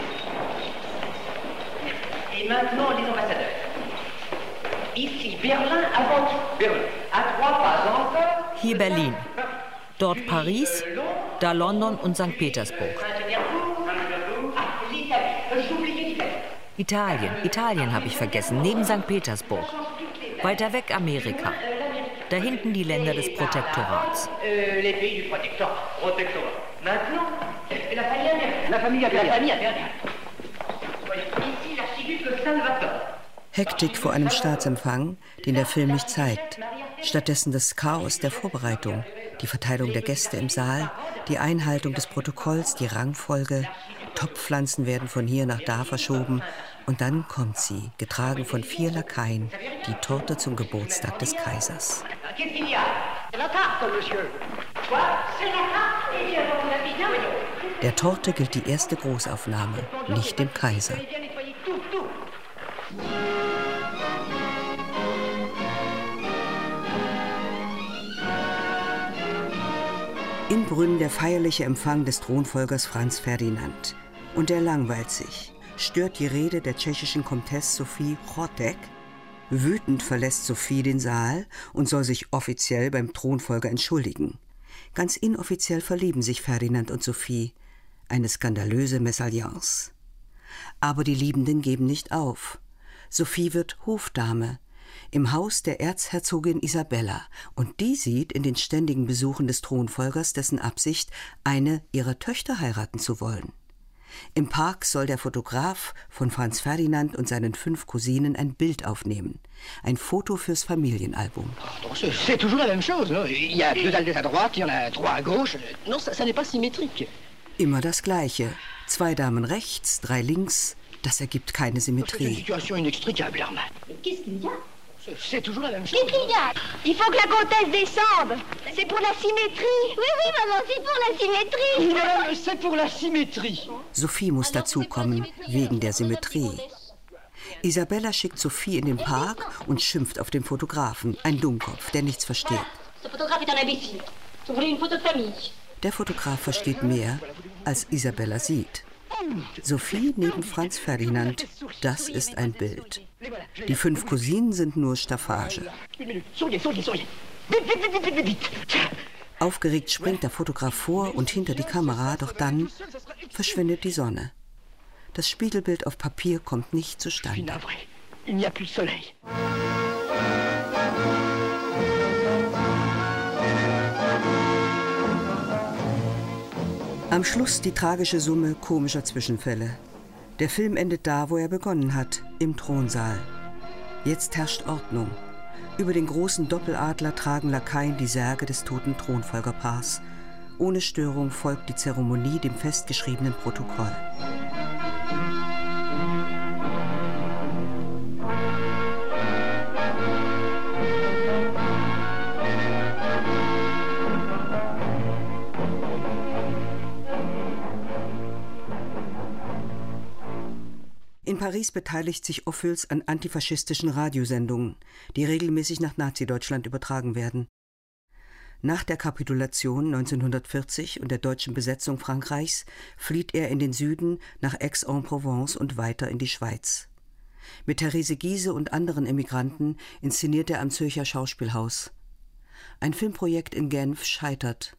Et maintenant, les ambassadeurs. Ici, Berlin avant tout. Berlin. À 3 pas encore. Hier Berlin. Dort Paris, da London und St. Petersburg. Italien habe ich vergessen, neben St. Petersburg. Weiter weg Amerika. Da hinten die Länder des Protektorats. La famille a perdu. Ici l'archiduc Salvatore. Hektik vor einem Staatsempfang, den der Film nicht zeigt. Stattdessen das Chaos der Vorbereitung, die Verteilung der Gäste im Saal, die Einhaltung des Protokolls, die Rangfolge. Topfpflanzen werden von hier nach da verschoben. Und dann kommt sie, getragen von 4 Lakaien, die Torte zum Geburtstag des Kaisers. Der Torte gilt die erste Großaufnahme, nicht dem Kaiser. In Brünn der feierliche Empfang des Thronfolgers Franz Ferdinand. Und er langweilt sich, stört die Rede der tschechischen Komtesse Sophie Chotek. Wütend verlässt Sophie den Saal und soll sich offiziell beim Thronfolger entschuldigen. Ganz inoffiziell verlieben sich Ferdinand und Sophie. Eine skandalöse Mesalliance. Aber die Liebenden geben nicht auf. Sophie wird Hofdame im Haus der Erzherzogin Isabella, und die sieht in den ständigen Besuchen des Thronfolgers dessen Absicht, eine ihrer Töchter heiraten zu wollen. Im Park soll der Fotograf von Franz Ferdinand und seinen 5 Cousinen ein Bild aufnehmen. Ein Foto fürs Familienalbum. C'est toujours la même chose. Il y a 2 Altesses à droite, il y en a 3 à gauche. Non, ça n'est pas symétrique. Immer das Gleiche. 2 Damen rechts, 3 links. Das ergibt keine Symmetrie. Situation inextricable, Armand. Qu'est-ce qu'il y a? C'est toujours la même chose. Qu'est-ce qu'il y a? Il faut que la comtesse descende. C'est pour la symétrie. Oui, maman, c'est pour la symétrie. Madame, c'est pour la symétrie. Sophie muss dazukommen, wegen der Symmetrie. Isabella schickt Sophie in den Park und schimpft auf den Fotografen, ein Dummkopf, der nichts versteht. Der Fotograf versteht mehr, als Isabella sieht. Sophie neben Franz Ferdinand, das ist ein Bild. Die 5 Cousinen sind nur Staffage. Aufgeregt springt der Fotograf vor und hinter die Kamera, doch dann verschwindet die Sonne. Das Spiegelbild auf Papier kommt nicht zustande. Am Schluss die tragische Summe komischer Zwischenfälle. Der Film endet da, wo er begonnen hat, im Thronsaal. Jetzt herrscht Ordnung. Über den großen Doppeladler tragen Lakaien die Särge des toten Thronfolgerpaars. Ohne Störung folgt die Zeremonie dem festgeschriebenen Protokoll. In Paris beteiligt sich Ophuls an antifaschistischen Radiosendungen, die regelmäßig nach Nazi-Deutschland übertragen werden. Nach der Kapitulation 1940 und der deutschen Besetzung Frankreichs flieht er in den Süden nach Aix-en-Provence und weiter in die Schweiz. Mit Therese Giehse und anderen Emigranten inszeniert er am Zürcher Schauspielhaus. Ein Filmprojekt in Genf scheitert.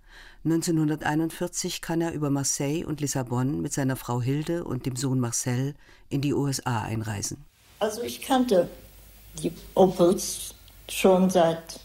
1941 kann er über Marseille und Lissabon mit seiner Frau Hilde und dem Sohn Marcel in die USA einreisen. Also ich kannte die Ophuls schon seit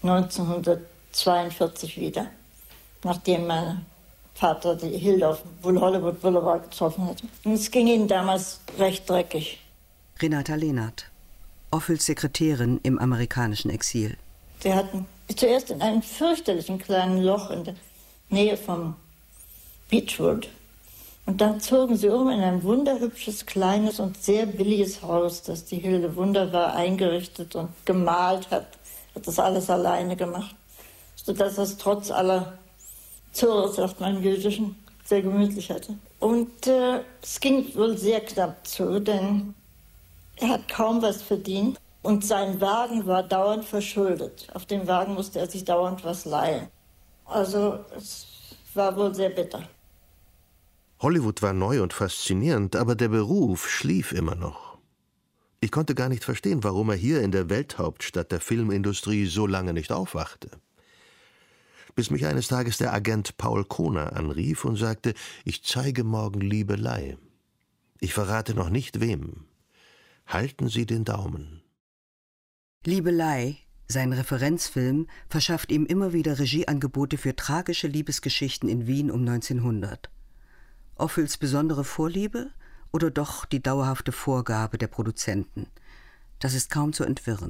1942 wieder, nachdem mein Vater die Hilde auf dem Hollywood Boulevard getroffen hatte. Und es ging ihnen damals recht dreckig. Renata Lehnert, Ophuls Sekretärin im amerikanischen Exil. Sie hatten zuerst in einem fürchterlichen kleinen Loch in der Nähe vom Beechwood. Und dann zogen sie um in ein wunderhübsches, kleines und sehr billiges Haus, das die Hilde wunderbar eingerichtet und gemalt hat. Hat das alles alleine gemacht. Sodass es trotz aller Zores, sagt man im Jüdischen, sehr gemütlich hatte. Und es ging wohl sehr knapp zu, denn er hat kaum was verdient. Und sein Wagen war dauernd verschuldet. Auf dem Wagen musste er sich dauernd was leihen. Also es war wohl sehr bitter. Hollywood war neu und faszinierend, aber der Beruf schlief immer noch. Ich konnte gar nicht verstehen, warum er hier in der Welthauptstadt der Filmindustrie so lange nicht aufwachte. Bis mich eines Tages der Agent Paul Kohner anrief und sagte, ich zeige morgen Liebelei. Ich verrate noch nicht wem. Halten Sie den Daumen. Liebelei, sein Referenzfilm, verschafft ihm immer wieder Regieangebote für tragische Liebesgeschichten in Wien um 1900. Ophuls besondere Vorliebe oder doch die dauerhafte Vorgabe der Produzenten? Das ist kaum zu entwirren.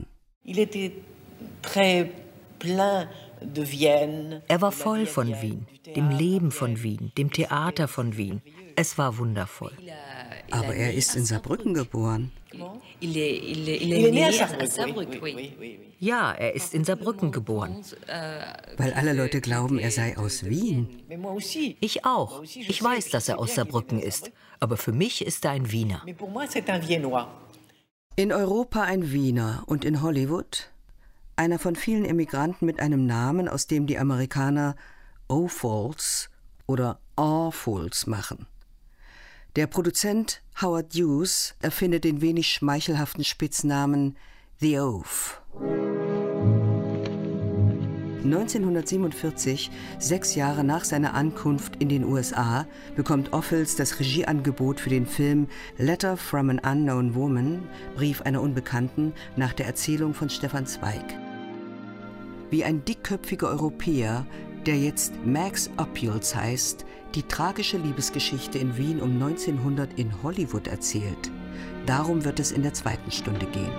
Er war voll von Wien, dem Leben von Wien, dem Theater von Wien. Es war wundervoll. Aber er ist in Saarbrücken geboren. Ja, er ist in Saarbrücken geboren. Weil alle Leute glauben, er sei aus Wien. Ich auch. Ich weiß, dass er aus Saarbrücken ist. Aber für mich ist er ein Wiener. In Europa ein Wiener und in Hollywood einer von vielen Emigranten mit einem Namen, aus dem die Amerikaner Ophuls oder Awfuls machen. Der Produzent Howard Hughes erfindet den wenig schmeichelhaften Spitznamen The Oaf. 1947, 6 Jahre nach seiner Ankunft in den USA, bekommt Ophuls das Regieangebot für den Film Letter from an Unknown Woman, Brief einer Unbekannten, nach der Erzählung von Stefan Zweig. Wie ein dickköpfiger Europäer, der jetzt Max Ophuls heißt, die tragische Liebesgeschichte in Wien um 1900 in Hollywood erzählt. Darum wird es in der 2. Stunde gehen.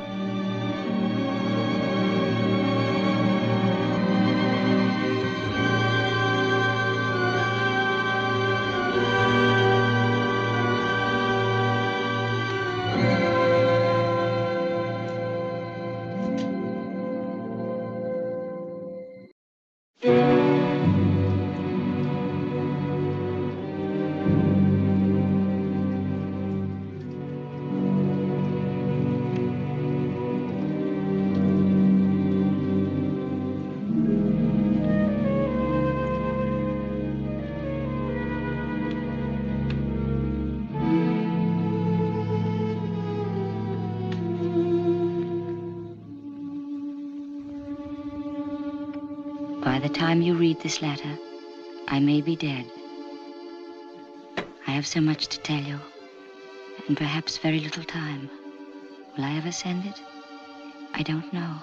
By the time you read this letter, I may be dead. I have so much to tell you, and perhaps very little time. Will I ever send it? I don't know.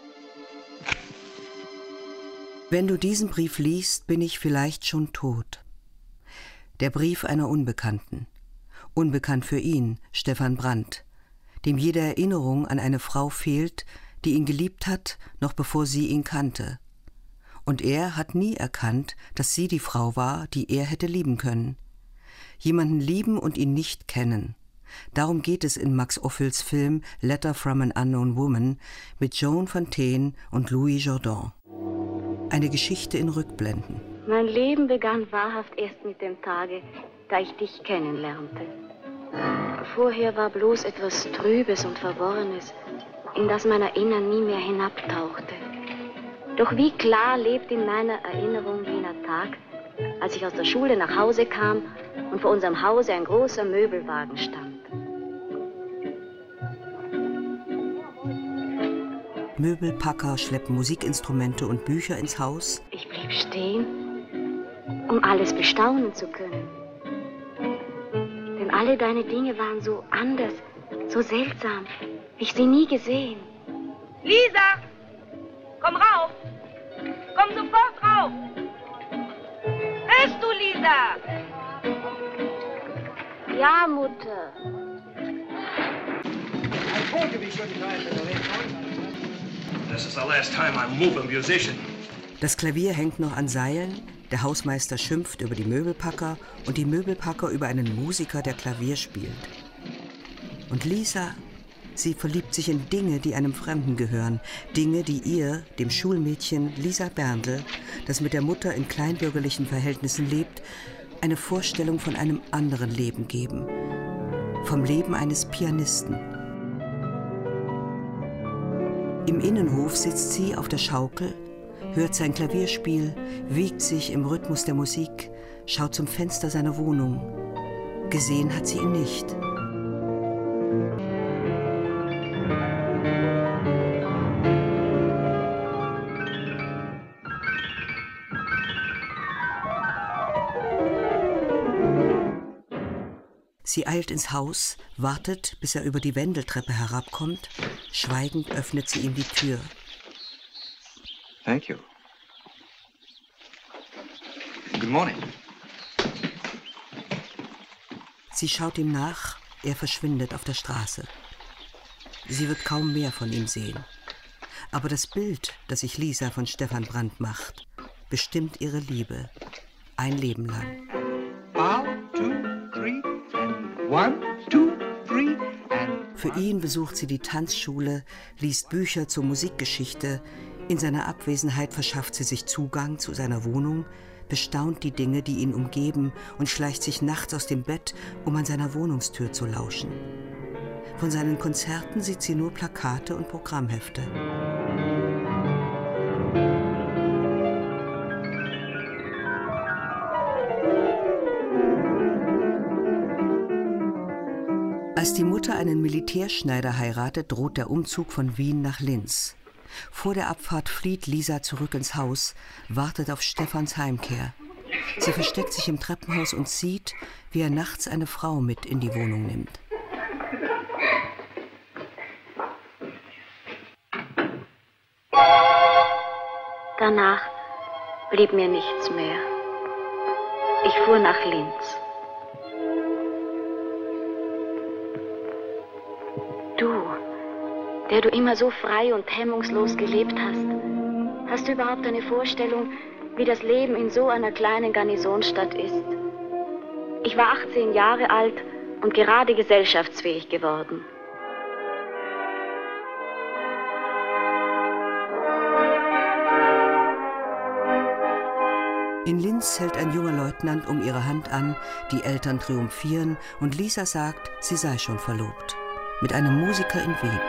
Wenn du diesen Brief liest, bin ich vielleicht schon tot. Der Brief einer Unbekannten. Unbekannt für ihn, Stefan Brandt, dem jede Erinnerung an eine Frau fehlt, die ihn geliebt hat, noch bevor sie ihn kannte. Und er hat nie erkannt, dass sie die Frau war, die er hätte lieben können. Jemanden lieben und ihn nicht kennen. Darum geht es in Max Ophuls Film Letter from an Unknown Woman mit Joan Fontaine und Louis Jourdan. Eine Geschichte in Rückblenden. Mein Leben begann wahrhaft erst mit dem Tage, da ich dich kennenlernte. Vorher war bloß etwas Trübes und Verworrenes, in das mein Erinnern nie mehr hinabtauchte. Doch wie klar lebt in meiner Erinnerung jener Tag, als ich aus der Schule nach Hause kam und vor unserem Hause ein großer Möbelwagen stand. Möbelpacker schleppen Musikinstrumente und Bücher ins Haus. Ich blieb stehen, um alles bestaunen zu können. Denn alle deine Dinge waren so anders, so seltsam, wie ich sie nie gesehen. Lisa! Komm rauf! Komm sofort rauf! Hörst du, Lisa? Ja, Mutter. This is the last time I move a musician. Das Klavier hängt noch an Seilen, der Hausmeister schimpft über die Möbelpacker und die Möbelpacker über einen Musiker, der Klavier spielt. Und Lisa, sie verliebt sich in Dinge, die einem Fremden gehören. Dinge, die ihr, dem Schulmädchen Lisa Berndl, das mit der Mutter in kleinbürgerlichen Verhältnissen lebt, eine Vorstellung von einem anderen Leben geben. Vom Leben eines Pianisten. Im Innenhof sitzt sie auf der Schaukel, hört sein Klavierspiel, wiegt sich im Rhythmus der Musik, schaut zum Fenster seiner Wohnung. Gesehen hat sie ihn nicht. Sie eilt ins Haus, wartet, bis er über die Wendeltreppe herabkommt. Schweigend öffnet sie ihm die Tür. Thank you. Good morning. Sie schaut ihm nach, er verschwindet auf der Straße. Sie wird kaum mehr von ihm sehen. Aber das Bild, das sich Lisa von Stefan Brand macht, bestimmt ihre Liebe ein Leben lang. 1, 2, 3, 1, 2, 3. Für ihn besucht sie die Tanzschule, liest Bücher zur Musikgeschichte. In seiner Abwesenheit verschafft sie sich Zugang zu seiner Wohnung, bestaunt die Dinge, die ihn umgeben und schleicht sich nachts aus dem Bett, um an seiner Wohnungstür zu lauschen. Von seinen Konzerten sieht sie nur Plakate und Programmhefte. Als die Mutter einen Militärschneider heiratet, droht der Umzug von Wien nach Linz. Vor der Abfahrt flieht Lisa zurück ins Haus, wartet auf Stefans Heimkehr. Sie versteckt sich im Treppenhaus und sieht, wie er nachts eine Frau mit in die Wohnung nimmt. Danach blieb mir nichts mehr. Ich fuhr nach Linz. Du, der du immer so frei und hemmungslos gelebt hast du überhaupt eine Vorstellung, wie das Leben in so einer kleinen Garnisonstadt ist? Ich war 18 Jahre alt und gerade gesellschaftsfähig geworden. In Linz hält ein junger Leutnant um ihre Hand an, die Eltern triumphieren und Lisa sagt, sie sei schon verlobt. Mit einem Musiker in Wien.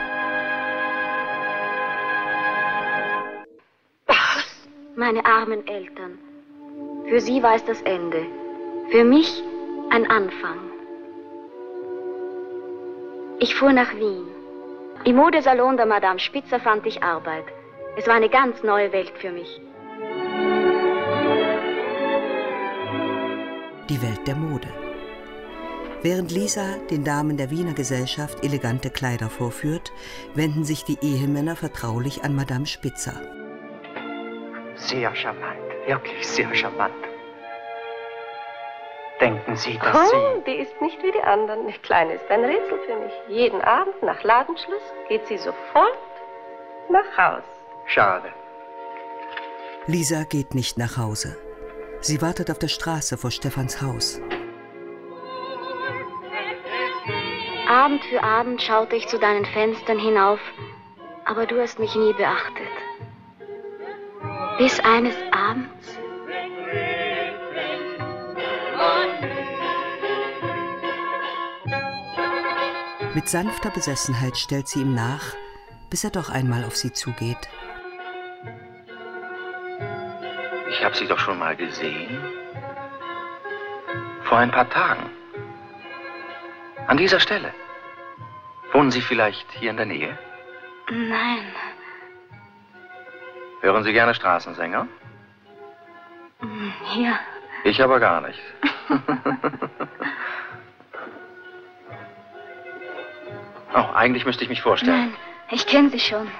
Meine armen Eltern. Für sie war es das Ende. Für mich ein Anfang. Ich fuhr nach Wien. Im Modesalon der Madame Spitzer fand ich Arbeit. Es war eine ganz neue Welt für mich. Die Welt der Mode. Während Lisa den Damen der Wiener Gesellschaft elegante Kleider vorführt, wenden sich die Ehemänner vertraulich an Madame Spitzer. Sehr charmant, wirklich sehr charmant. Denken Sie, dass die ist nicht wie die anderen. Die Kleine ist ein Rätsel für mich. Jeden Abend nach Ladenschluss geht sie sofort nach Haus. Schade. Lisa geht nicht nach Hause. Sie wartet auf der Straße vor Stefans Haus. Abend für Abend schaute ich zu deinen Fenstern hinauf, aber du hast mich nie beachtet. Bis eines Abends. Mit sanfter Besessenheit stellt sie ihm nach, bis er doch einmal auf sie zugeht. Ich habe Sie doch schon mal gesehen. Vor ein paar Tagen. An dieser Stelle. Wohnen Sie vielleicht hier in der Nähe? Nein. Hören Sie gerne Straßensänger? Ja. Ich aber gar nicht. Oh, eigentlich müsste ich mich vorstellen. Nein, ich kenne Sie schon.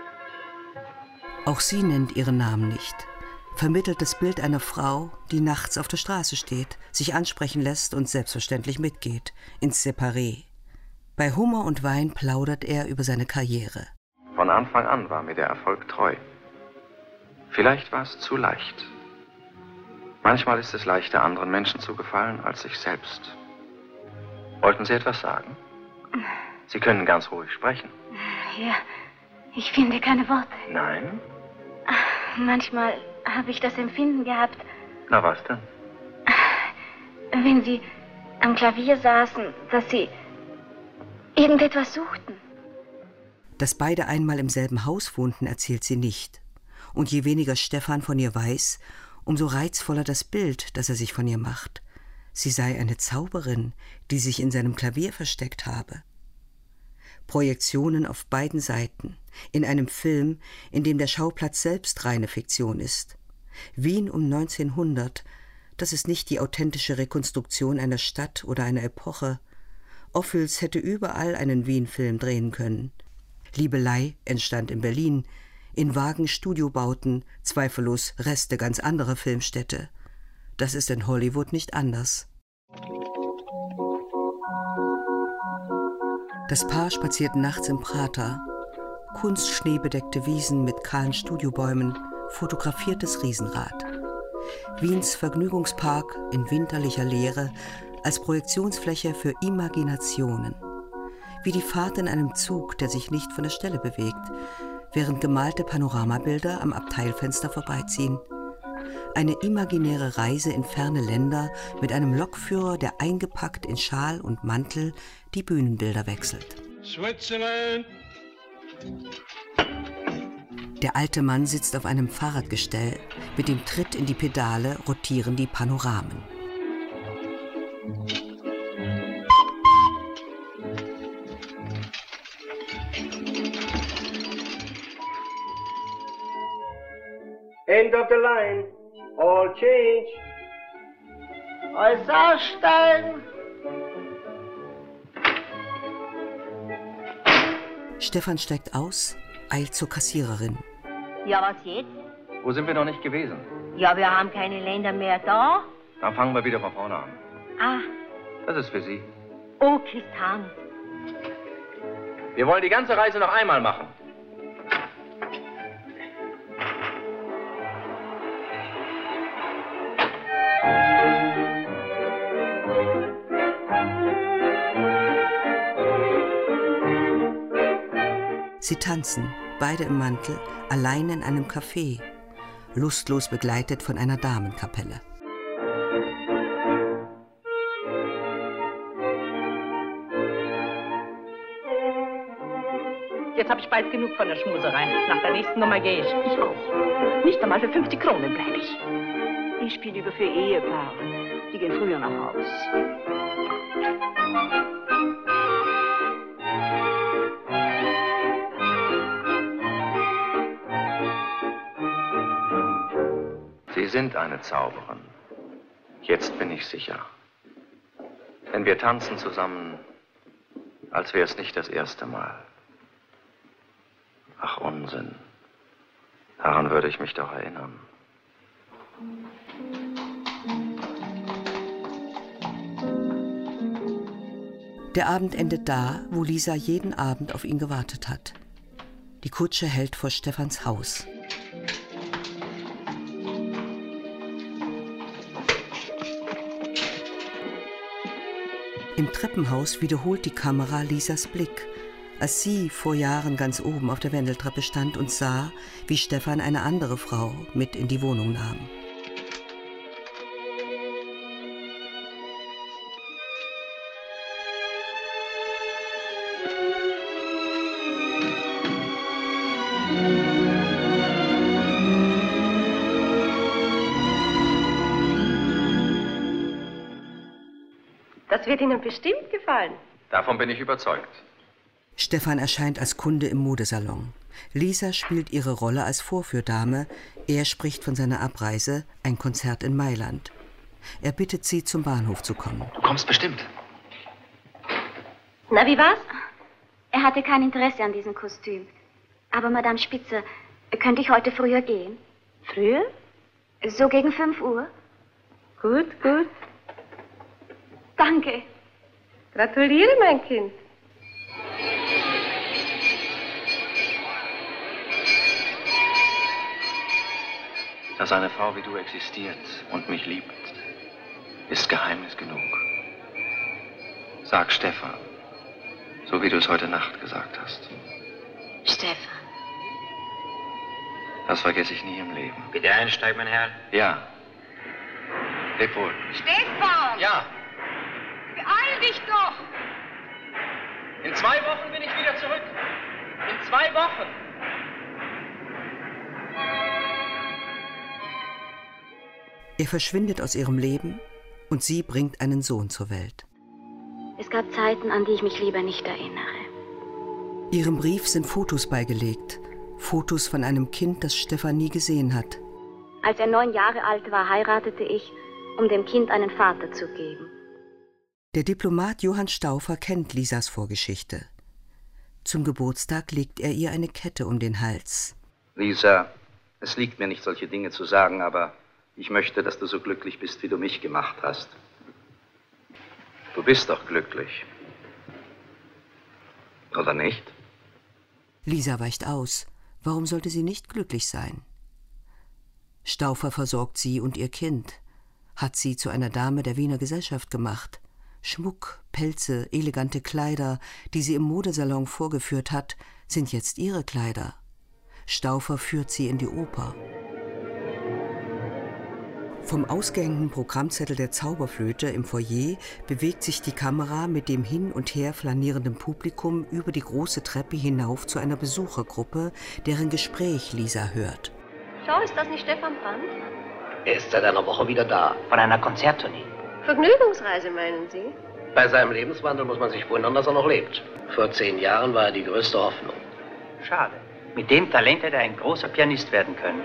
Auch sie nennt ihren Namen nicht. Vermittelt das Bild einer Frau, die nachts auf der Straße steht, sich ansprechen lässt und selbstverständlich mitgeht, ins Separé. Bei Hummer und Wein plaudert er über seine Karriere. Von Anfang an war mir der Erfolg treu. Vielleicht war es zu leicht. Manchmal ist es leichter, anderen Menschen zu gefallen, als sich selbst. Wollten Sie etwas sagen? Sie können ganz ruhig sprechen. Ja, ich finde keine Worte. Nein? Manchmal habe ich das Empfinden gehabt. Na, was denn? Wenn Sie am Klavier saßen, dass Sie irgendetwas suchten. Dass beide einmal im selben Haus wohnten, erzählt sie nicht. Und je weniger Stefan von ihr weiß, umso reizvoller das Bild, das er sich von ihr macht. Sie sei eine Zauberin, die sich in seinem Klavier versteckt habe. Projektionen auf beiden Seiten, in einem Film, in dem der Schauplatz selbst reine Fiktion ist. Wien um 1900, das ist nicht die authentische Rekonstruktion einer Stadt oder einer Epoche. Ophüls hätte überall einen Wien-Film drehen können. Liebelei entstand in Berlin, in vagen Studiobauten, zweifellos Reste ganz anderer Filmstädte. Das ist in Hollywood nicht anders. Das Paar spaziert nachts im Prater. Kunstschneebedeckte Wiesen mit kahlen Studiobäumen, fotografiertes Riesenrad. Wiens Vergnügungspark in winterlicher Leere als Projektionsfläche für Imaginationen. Wie die Fahrt in einem Zug, der sich nicht von der Stelle bewegt, während gemalte Panoramabilder am Abteilfenster vorbeiziehen. Eine imaginäre Reise in ferne Länder mit einem Lokführer, der eingepackt in Schal und Mantel die Bühnenbilder wechselt. Switzerland. Der alte Mann sitzt auf einem Fahrradgestell. Mit dem Tritt in die Pedale rotieren die Panoramen. End of the line. All change. Alles aussteigen. Stefan steigt aus, eilt zur Kassiererin. Ja, was jetzt? Wo sind wir noch nicht gewesen? Ja, wir haben keine Länder mehr da. Dann fangen wir wieder von vorne an. Ah, Das ist für Sie. oh, Kistan. Wir wollen die ganze Reise noch einmal machen. Sie tanzen, beide im Mantel, allein in einem Café, lustlos begleitet von einer Damenkapelle. Jetzt habe ich bald genug von der Schmuserei. Nach der nächsten Nummer gehe ich. Ich auch. Nicht einmal für 50 Kronen bleibe ich. Ich spiele lieber für Ehepaare. Die gehen früher nach Haus. Sie sind eine Zauberin. Jetzt bin ich sicher. Denn wir tanzen zusammen, als wäre es nicht das erste Mal. Ach, Unsinn. Daran würde ich mich doch erinnern. Der Abend endet da, wo Lisa jeden Abend auf ihn gewartet hat. Die Kutsche hält vor Stefans Haus. Im Treppenhaus wiederholt die Kamera Lisas Blick, als sie vor Jahren ganz oben auf der Wendeltreppe stand und sah, wie Stefan eine andere Frau mit in die Wohnung nahm. Das wird Ihnen bestimmt gefallen. Davon bin ich überzeugt. Stefan erscheint als Kunde im Modesalon. Lisa spielt ihre Rolle als Vorführdame. Er spricht von seiner Abreise, ein Konzert in Mailand. Er bittet sie, zum Bahnhof zu kommen. Du kommst bestimmt. Na, wie war's? Er hatte kein Interesse an diesem Kostüm. Aber Madame Spitzer, könnte ich heute früher gehen? Früher? So gegen 5 Uhr. Gut, gut. Danke. Gratuliere, mein Kind. Dass eine Frau wie du existiert und mich liebt, ist Geheimnis genug. Sag Stefan, so wie du es heute Nacht gesagt hast. Stefan. Das vergesse ich nie im Leben. Bitte einsteigen, mein Herr. Ja. Leb wohl. Stefan! Ja. Beeil dich doch! In 2 Wochen bin ich wieder zurück. In 2 Wochen. Er verschwindet aus ihrem Leben und sie bringt einen Sohn zur Welt. Es gab Zeiten, an die ich mich lieber nicht erinnere. Ihrem Brief sind Fotos beigelegt. Fotos von einem Kind, das Stefan nie gesehen hat. Als er 9 Jahre alt war, heiratete ich, um dem Kind einen Vater zu geben. Der Diplomat Johann Stauffer kennt Lisas Vorgeschichte. Zum Geburtstag legt er ihr eine Kette um den Hals. Lisa, es liegt mir nicht, solche Dinge zu sagen, aber ich möchte, dass du so glücklich bist, wie du mich gemacht hast. Du bist doch glücklich. Oder nicht? Lisa weicht aus. Warum sollte sie nicht glücklich sein? Stauffer versorgt sie und ihr Kind, hat sie zu einer Dame der Wiener Gesellschaft gemacht. Schmuck, Pelze, elegante Kleider, die sie im Modesalon vorgeführt hat, sind jetzt ihre Kleider. Stauffer führt sie in die Oper. Vom ausgehängten Programmzettel der Zauberflöte im Foyer bewegt sich die Kamera mit dem hin und her flanierenden Publikum über die große Treppe hinauf zu einer Besuchergruppe, deren Gespräch Lisa hört. Schau, ist das nicht Stefan Brandt? Er ist seit einer Woche wieder da. Von einer Konzerttournee. Vergnügungsreise, meinen Sie? Bei seinem Lebenswandel muss man sich wundern, dass er noch lebt. Vor 10 Jahren war er die größte Hoffnung. Schade. Mit dem Talent hätte er ein großer Pianist werden können.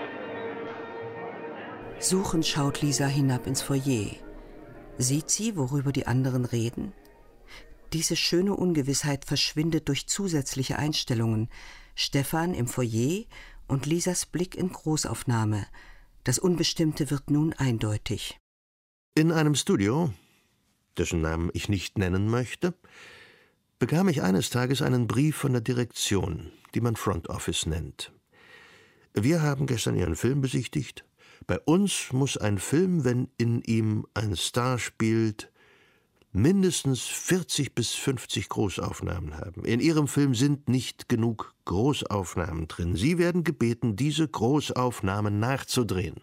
Suchend schaut Lisa hinab ins Foyer. Sieht sie, worüber die anderen reden? Diese schöne Ungewissheit verschwindet durch zusätzliche Einstellungen. Stefan im Foyer und Lisas Blick in Großaufnahme. Das Unbestimmte wird nun eindeutig. In einem Studio, dessen Namen ich nicht nennen möchte, bekam ich eines Tages einen Brief von der Direktion, die man Front Office nennt. Wir haben gestern Ihren Film besichtigt. Bei uns muss ein Film, wenn in ihm ein Star spielt, mindestens 40 bis 50 Großaufnahmen haben. In Ihrem Film sind nicht genug Großaufnahmen drin. Sie werden gebeten, diese Großaufnahmen nachzudrehen.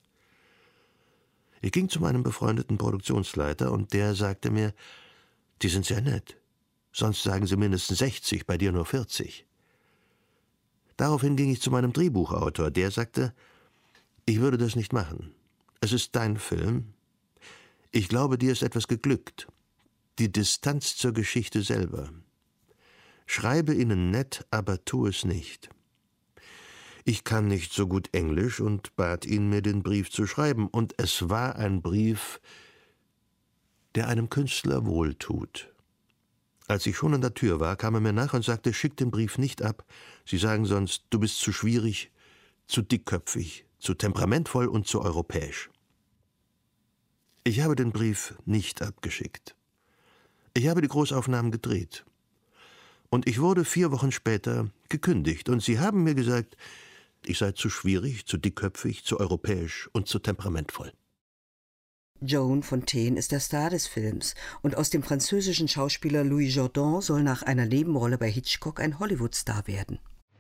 Ich ging zu meinem befreundeten Produktionsleiter und der sagte mir, die sind sehr nett. Sonst sagen sie mindestens 60, bei dir nur 40. Daraufhin ging ich zu meinem Drehbuchautor. Der sagte, ich würde das nicht machen. Es ist dein Film. Ich glaube, dir ist etwas geglückt. Die Distanz zur Geschichte selber. Schreibe ihnen nett, aber tu es nicht. Ich kann nicht so gut Englisch und bat ihn, mir den Brief zu schreiben. Und es war ein Brief, der einem Künstler wohltut. Als ich schon an der Tür war, kam er mir nach und sagte, schick den Brief nicht ab. Sie sagen sonst, du bist zu schwierig, zu dickköpfig, zu temperamentvoll und zu europäisch. Ich habe den Brief nicht abgeschickt. Ich habe die Großaufnahmen gedreht. Und ich wurde 4 Wochen später gekündigt. Und sie haben mir gesagt, ich sei zu schwierig, zu dickköpfig, zu europäisch und zu temperamentvoll. Joan Fontaine ist der Star des Films und aus dem französischen Schauspieler Louis Jourdan soll nach einer Nebenrolle bei Hitchcock ein Hollywood-Star werden.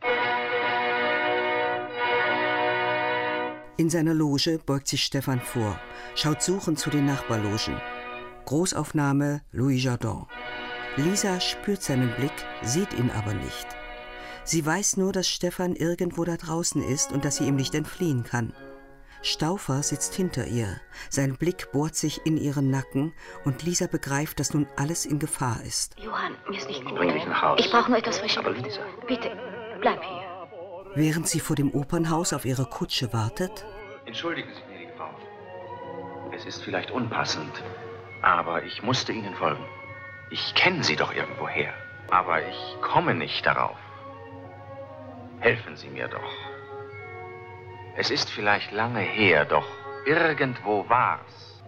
In seiner Loge beugt sich Stefan vor, schaut suchend zu den Nachbarlogen. Großaufnahme Louis Jourdan. Lisa spürt seinen Blick, sieht ihn aber nicht. Sie weiß nur, dass Stefan irgendwo da draußen ist und dass sie ihm nicht entfliehen kann. Stauffer sitzt hinter ihr. Sein Blick bohrt sich in ihren Nacken und Lisa begreift, dass nun alles in Gefahr ist. Johann, mir ist nicht gut. Bring dich nach Hause. Ich brauche nur etwas frische Aber Luft. Lisa. Bitte, bleib hier. Während sie vor dem Opernhaus auf ihre Kutsche wartet, Entschuldigen Sie, gnädige Frau. Es ist vielleicht unpassend, aber ich musste Ihnen folgen. Ich kenne Sie doch irgendwoher, aber ich komme nicht darauf. Helfen Sie mir doch. Es ist vielleicht lange her, doch irgendwo war's.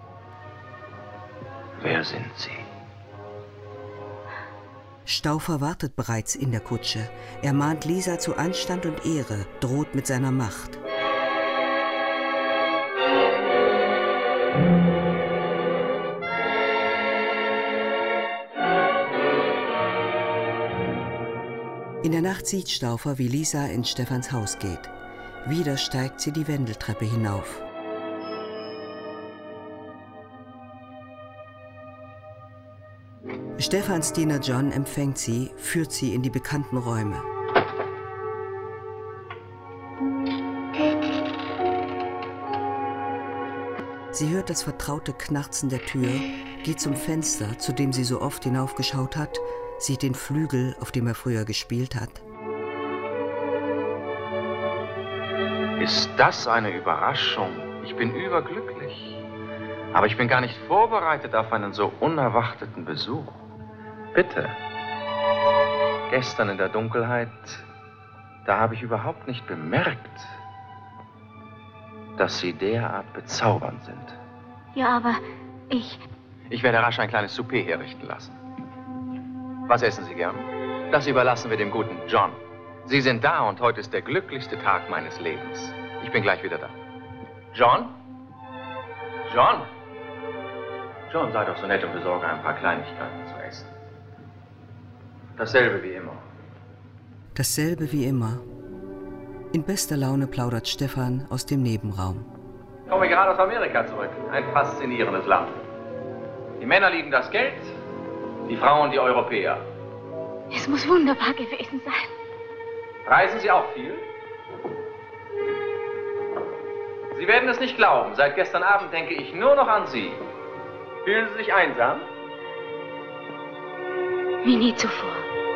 Wer sind Sie? Stauffer wartet bereits in der Kutsche. Er mahnt Lisa zu Anstand und Ehre, droht mit seiner Macht. In der Nacht sieht Stauffer, wie Lisa in Stefans Haus geht. Wieder steigt sie die Wendeltreppe hinauf. Stefans Diener John empfängt sie, führt sie in die bekannten Räume. Sie hört das vertraute Knarzen der Tür, geht zum Fenster, zu dem sie so oft hinaufgeschaut hat, sieht den Flügel, auf dem er früher gespielt hat. Ist das eine Überraschung? Ich bin überglücklich. Aber ich bin gar nicht vorbereitet auf einen so unerwarteten Besuch. Bitte. Gestern in der Dunkelheit, da habe ich überhaupt nicht bemerkt, dass Sie derart bezaubernd sind. Ja, aber ich... Ich werde rasch ein kleines Souper herrichten lassen. Was essen Sie gern? Das überlassen wir dem guten John. Sie sind da und heute ist der glücklichste Tag meines Lebens. Ich bin gleich wieder da. John? John? John, sei doch so nett und besorge ein paar Kleinigkeiten zu essen. Dasselbe wie immer. Dasselbe wie immer. In bester Laune plaudert Stefan aus dem Nebenraum. Ich komme gerade aus Amerika zurück. Ein faszinierendes Land. Die Männer lieben das Geld, die Frauen die Europäer. Es muss wunderbar gewesen sein. Reisen Sie auch viel? Sie werden es nicht glauben. Seit gestern Abend denke ich nur noch an Sie. Fühlen Sie sich einsam? Wie nie zuvor.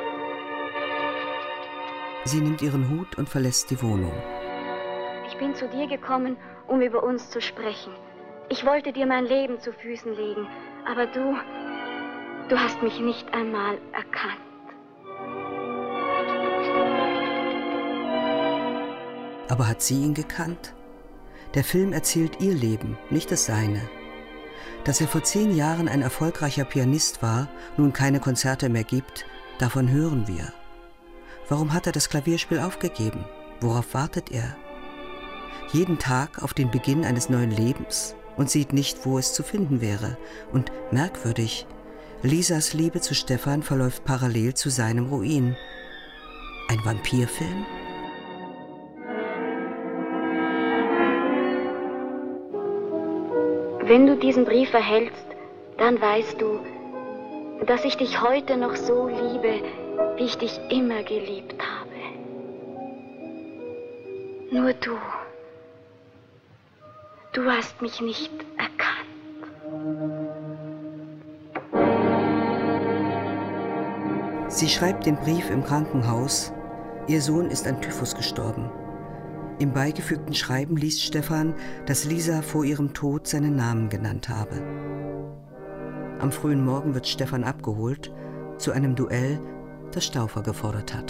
Sie nimmt ihren Hut und verlässt die Wohnung. Ich bin zu dir gekommen, um über uns zu sprechen. Ich wollte dir mein Leben zu Füßen legen, aber du hast mich nicht einmal erkannt. Aber hat sie ihn gekannt? Der Film erzählt ihr Leben, nicht das seine. Dass er vor 10 Jahren ein erfolgreicher Pianist war, nun keine Konzerte mehr gibt, davon hören wir. Warum hat er das Klavierspiel aufgegeben? Worauf wartet er? Jeden Tag auf den Beginn eines neuen Lebens und sieht nicht, wo es zu finden wäre. Und merkwürdig, Lisas Liebe zu Stefan verläuft parallel zu seinem Ruin. Ein Vampirfilm? Wenn du diesen Brief erhältst, dann weißt du, dass ich dich heute noch so liebe, wie ich dich immer geliebt habe. Nur du hast mich nicht erkannt. Sie schreibt den Brief im Krankenhaus. Ihr Sohn ist an Typhus gestorben. Im beigefügten Schreiben liest Stefan, dass Lisa vor ihrem Tod seinen Namen genannt habe. Am frühen Morgen wird Stefan abgeholt zu einem Duell, das Stauffer gefordert hat.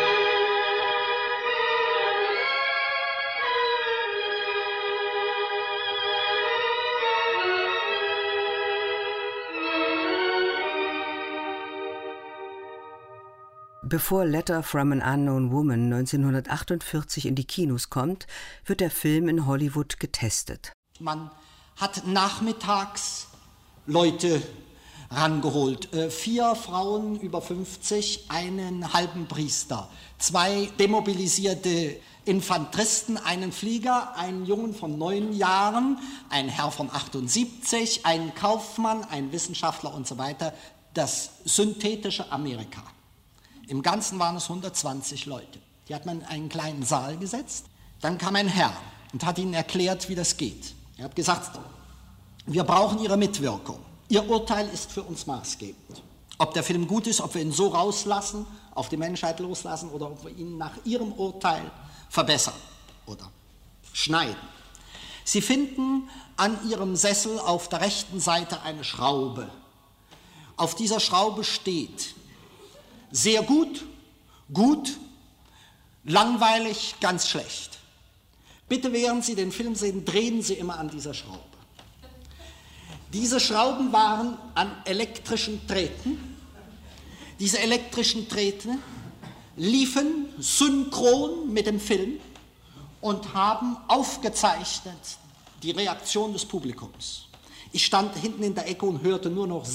Bevor Letter from an Unknown Woman 1948 in die Kinos kommt, wird der Film in Hollywood getestet. Man hat nachmittags Leute rangeholt. 4 Frauen über 50, einen halben Priester, 2 demobilisierte Infanteristen, einen Flieger, einen Jungen von 9 Jahren, ein Herr von 78, einen Kaufmann, einen Wissenschaftler und so weiter. Das synthetische Amerika. Im Ganzen waren es 120 Leute. Die hat man in einen kleinen Saal gesetzt. Dann kam ein Herr und hat ihnen erklärt, wie das geht. Er hat gesagt, wir brauchen Ihre Mitwirkung. Ihr Urteil ist für uns maßgebend. Ob der Film gut ist, ob wir ihn so rauslassen, auf die Menschheit loslassen oder ob wir ihn nach Ihrem Urteil verbessern oder schneiden. Sie finden an Ihrem Sessel auf der rechten Seite eine Schraube. Auf dieser Schraube steht sehr gut, gut, langweilig, ganz schlecht. Bitte, während Sie den Film sehen, drehen Sie immer an dieser Schraube. Diese Schrauben waren an elektrischen Drähten. Diese elektrischen Drähte liefen synchron mit dem Film und haben aufgezeichnet die Reaktion des Publikums. Ich stand hinten in der Ecke und hörte nur noch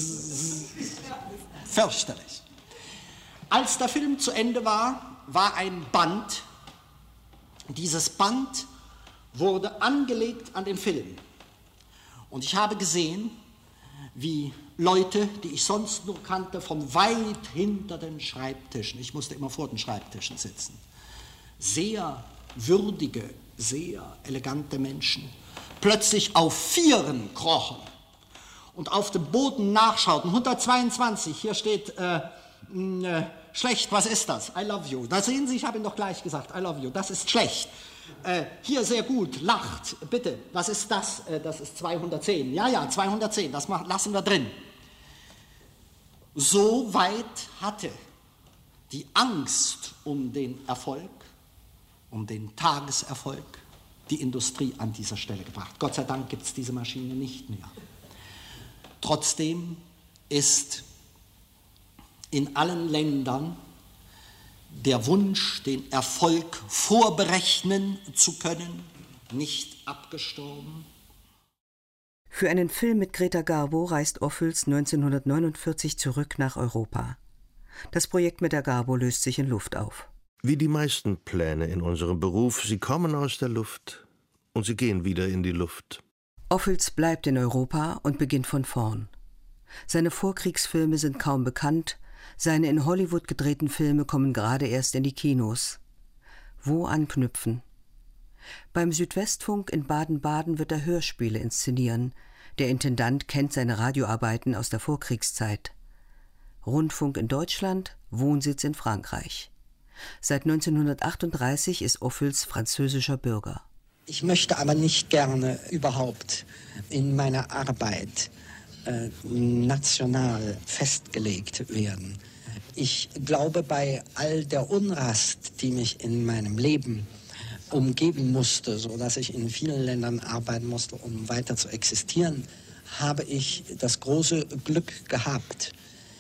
fürchterlich. Als der Film zu Ende war, war ein Band. Dieses Band wurde angelegt an den Film. Und ich habe gesehen, wie Leute, die ich sonst nur kannte, von weit hinter den Schreibtischen, ich musste immer vor den Schreibtischen sitzen, sehr würdige, sehr elegante Menschen, plötzlich auf Vieren krochen und auf dem Boden nachschauten. 122, hier steht schlecht, was ist das? I love you. Da sehen Sie, ich habe Ihnen doch gleich gesagt, I love you, das ist schlecht. Hier sehr gut, lacht, bitte, was ist das? Das ist 210. Ja, 210, das lassen wir drin. So weit hatte die Angst um den Erfolg, um den Tageserfolg, die Industrie an dieser Stelle gebracht. Gott sei Dank gibt es diese Maschine nicht mehr. Trotzdem ist in allen Ländern der Wunsch, den Erfolg vorberechnen zu können, nicht abgestorben? Für einen Film mit Greta Garbo reist Ophuls 1949 zurück nach Europa. Das Projekt mit der Garbo löst sich in Luft auf. Wie die meisten Pläne in unserem Beruf, sie kommen aus der Luft und sie gehen wieder in die Luft. Ophuls bleibt in Europa und beginnt von vorn. Seine Vorkriegsfilme sind kaum bekannt, seine in Hollywood gedrehten Filme kommen gerade erst in die Kinos. Wo anknüpfen? Beim Südwestfunk in Baden-Baden wird er Hörspiele inszenieren. Der Intendant kennt seine Radioarbeiten aus der Vorkriegszeit. Rundfunk in Deutschland, Wohnsitz in Frankreich. Seit 1938 ist Ophuls französischer Bürger. Ich möchte aber nicht gerne überhaupt in meiner Arbeit national festgelegt werden. Ich glaube, bei all der Unrast, die mich in meinem Leben umgeben musste, sodass ich in vielen Ländern arbeiten musste, um weiter zu existieren, habe ich das große Glück gehabt,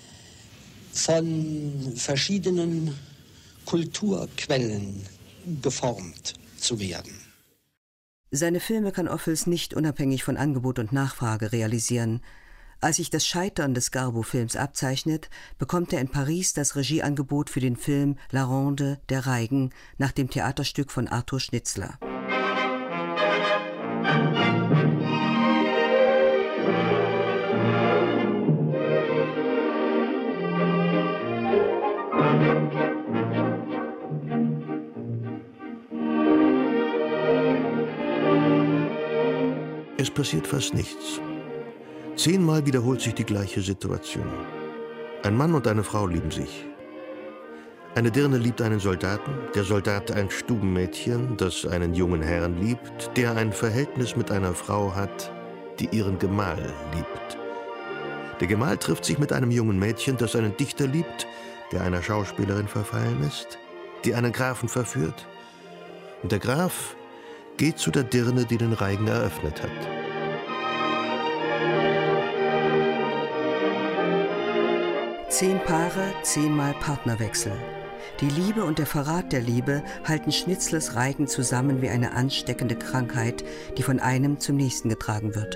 von verschiedenen Kulturquellen geformt zu werden. Seine Filme kann Ophuls nicht unabhängig von Angebot und Nachfrage realisieren. Als sich das Scheitern des Garbo-Films abzeichnet, bekommt er in Paris das Regieangebot für den Film La Ronde, der Reigen, nach dem Theaterstück von Arthur Schnitzler. Es passiert fast nichts. 10-mal wiederholt sich die gleiche Situation. Ein Mann und eine Frau lieben sich. Eine Dirne liebt einen Soldaten, der Soldat ein Stubenmädchen, das einen jungen Herrn liebt, der ein Verhältnis mit einer Frau hat, die ihren Gemahl liebt. Der Gemahl trifft sich mit einem jungen Mädchen, das einen Dichter liebt, der einer Schauspielerin verfallen ist, die einen Grafen verführt. Und der Graf geht zu der Dirne, die den Reigen eröffnet hat. 10 Paare, 10-mal Partnerwechsel. Die Liebe und der Verrat der Liebe halten Schnitzlers Reigen zusammen wie eine ansteckende Krankheit, die von einem zum nächsten getragen wird.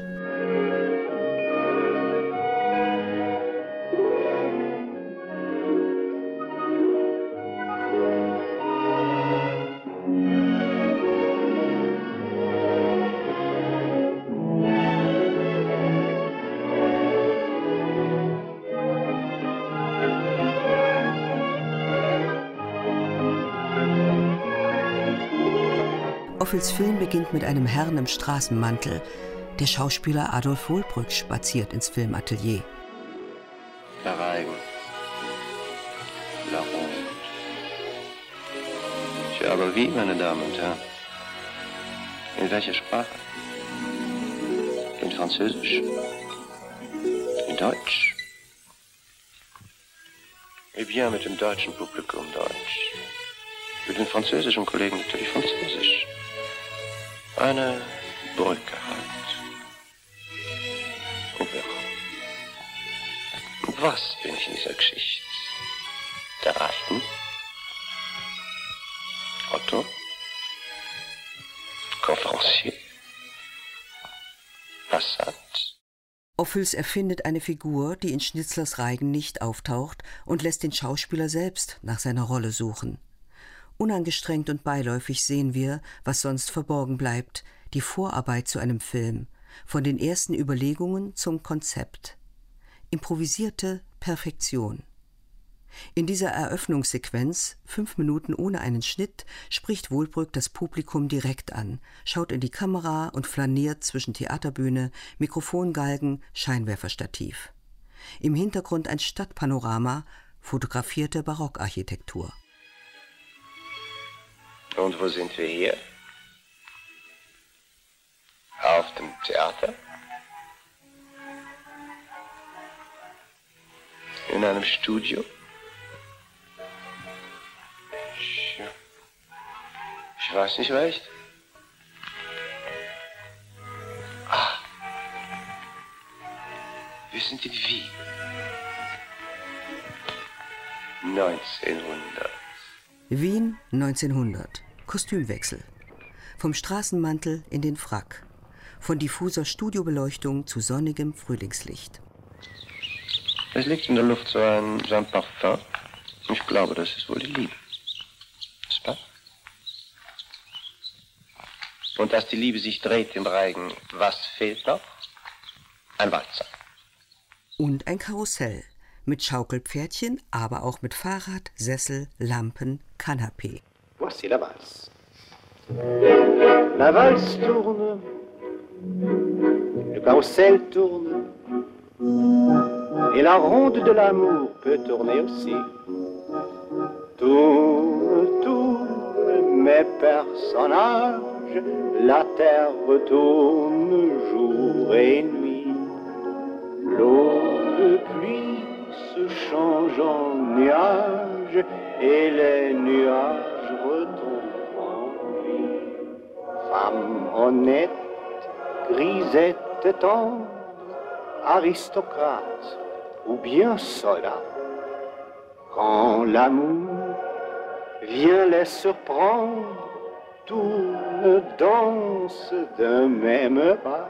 Ophuls Film beginnt mit einem Herrn im Straßenmantel. Der Schauspieler Adolf Wohlbrück spaziert ins Filmatelier. La Reigen. La Ronde. Tja, aber wie, meine Damen und Herren? In welcher Sprache? In Französisch? In Deutsch? Eh bien, mit dem deutschen Publikum Deutsch. Mit den französischen Kollegen natürlich Französisch. Eine Brücke halt. Und was bin ich in dieser Geschichte? Der Reichen? Otto? Conférencier? Passant? Ophuls erfindet eine Figur, die in Schnitzlers Reigen nicht auftaucht und lässt den Schauspieler selbst nach seiner Rolle suchen. Unangestrengt und beiläufig sehen wir, was sonst verborgen bleibt, die Vorarbeit zu einem Film, von den ersten Überlegungen zum Konzept. Improvisierte Perfektion. In dieser Eröffnungssequenz, 5 Minuten ohne einen Schnitt, spricht Wohlbrück das Publikum direkt an, schaut in die Kamera und flaniert zwischen Theaterbühne, Mikrofongalgen, Scheinwerferstativ. Im Hintergrund ein Stadtpanorama, fotografierte Barockarchitektur. Und wo sind wir hier? Auf dem Theater? In einem Studio? Ich weiß nicht recht. Ah. Wissen Sie wie? 1900. Wien 1900. Kostümwechsel. Vom Straßenmantel in den Frack. Von diffuser Studiobeleuchtung zu sonnigem Frühlingslicht. Es liegt in der Luft so ein Parfum. Ich glaube, das ist wohl die Liebe. Ist das? Und dass die Liebe sich dreht im Reigen, was fehlt noch? Ein Walzer. Und ein Karussell. Mit Schaukelpferdchen, aber auch mit Fahrrad, Sessel, Lampen, Kanapee. Voici la valse. La valse tourne, le carrousel tourne, et la ronde de l'amour peut tourner aussi. Tourne, tourne, mes personnages, la terre retourne jour et nuit. L'eau de pluie se change en nuages, et les nuages retombent en pluie. Femme honnête, grisette tendre, aristocrate ou bien soldat, quand l'amour vient les surprendre, tourne, danse d'un même pas.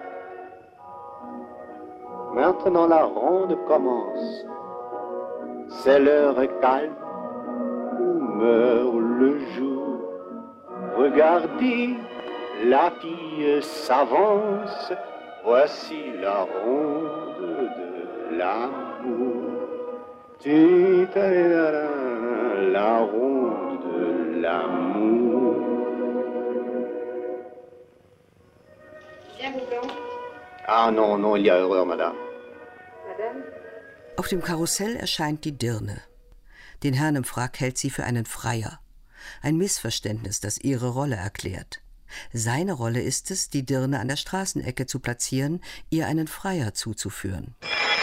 Maintenant la ronde commence, c'est l'heure calme où meurt le jour. Regardez, la fille s'avance, voici la ronde de l'amour. La ronde de l'amour. Ah non, non, il y a erreur, Madame. Madame? Auf dem Karussell erscheint die Dirne. Den Herrn im Frack hält sie für einen Freier. Ein Missverständnis, das ihre Rolle erklärt. Seine Rolle ist es, die Dirne an der Straßenecke zu platzieren, ihr einen Freier zuzuführen.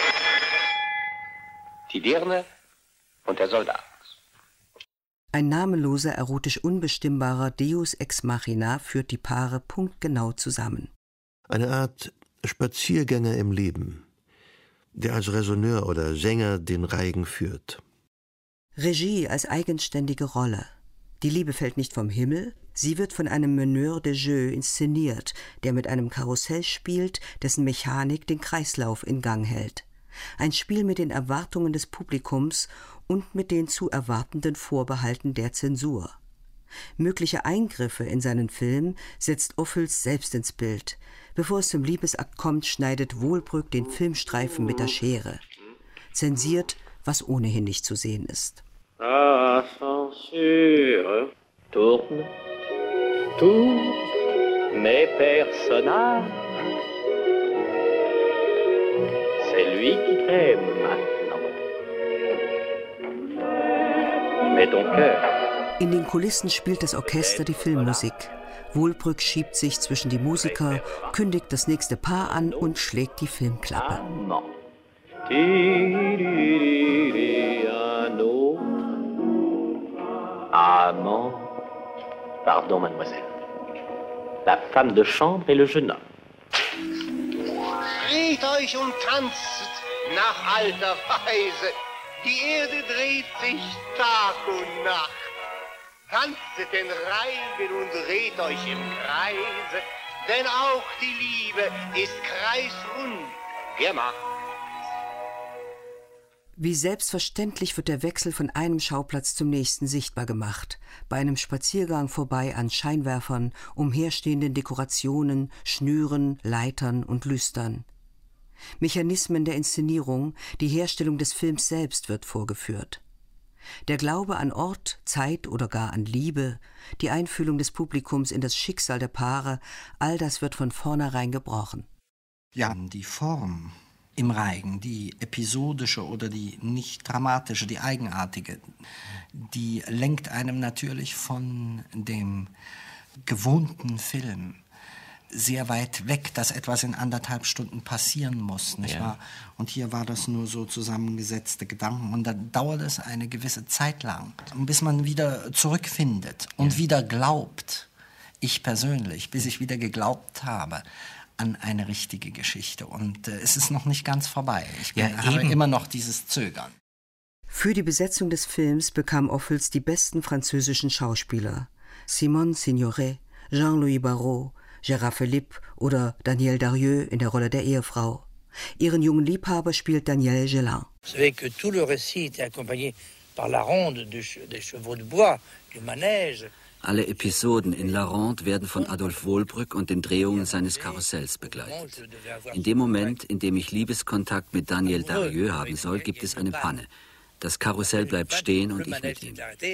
Die Dirne und der Soldat. Ein namenloser, erotisch unbestimmbarer Deus ex machina führt die Paare punktgenau zusammen. Eine Art Spaziergänger im Leben, der als Raisonneur oder Sänger den Reigen führt. Regie als eigenständige Rolle. Die Liebe fällt nicht vom Himmel, sie wird von einem Meneur de Jeu inszeniert, der mit einem Karussell spielt, dessen Mechanik den Kreislauf in Gang hält. Ein Spiel mit den Erwartungen des Publikums und mit den zu erwartenden Vorbehalten der Zensur. Mögliche Eingriffe in seinen Film setzt Ophuls selbst ins Bild. Bevor es zum Liebesakt kommt, schneidet Wohlbrück den Filmstreifen mit der Schere. Zensiert, was ohnehin nicht zu sehen ist. La censure tourne, tous mes personnages. C'est lui qui t'aime maintenant. Mais ton cœur. In den Kulissen spielt das Orchester die Filmmusik. Wohlbrück schiebt sich zwischen die Musiker, kündigt das nächste Paar an und schlägt die Filmklappe. Amant. Pardon, mademoiselle. La femme de chambre et le jeune homme. Dreht euch und tanzt nach alter Weise. Die Erde dreht sich Tag und Nacht. Tanzet den Reigen und dreht euch im Kreise, denn auch die Liebe ist kreisrund gemacht. Wie selbstverständlich wird der Wechsel von einem Schauplatz zum nächsten sichtbar gemacht. Bei einem Spaziergang vorbei an Scheinwerfern, umherstehenden Dekorationen, Schnüren, Leitern und Lüstern. Mechanismen der Inszenierung, die Herstellung des Films selbst wird vorgeführt. Der Glaube an Ort, Zeit oder gar an Liebe, die Einfühlung des Publikums in das Schicksal der Paare, all das wird von vornherein gebrochen. Ja, die Form im Reigen, die episodische oder die nicht dramatische, die eigenartige, die lenkt einem natürlich von dem gewohnten Film sehr weit weg, dass etwas in 1,5 Stunden passieren muss, nicht wahr? Und hier war das nur so zusammengesetzte Gedanken und dann dauert es eine gewisse Zeit lang, bis man wieder zurückfindet und wieder glaubt, ich persönlich, bis ich wieder geglaubt habe an eine richtige Geschichte. Und es ist noch nicht ganz vorbei. Ich habe immer noch dieses Zögern. Für die Besetzung des Films bekam Ophuls die besten französischen Schauspieler: Simone Signoret, Jean-Louis Barrault, Gérard Philippe oder Danielle Darrieux in der Rolle der Ehefrau. Ihren jungen Liebhaber spielt Daniel Gelin. Vous savez que tout le récit était accompagné par la ronde des chevaux de bois, le manège. Alle Episoden in La Ronde werden von Adolphe Wohlbrück und den Drehungen seines Karussells begleitet. In dem Moment, in dem ich Liebeskontakt mit Daniel Darrieux haben soll, gibt es eine Panne. Das Karussell bleibt stehen und ich mit ihm.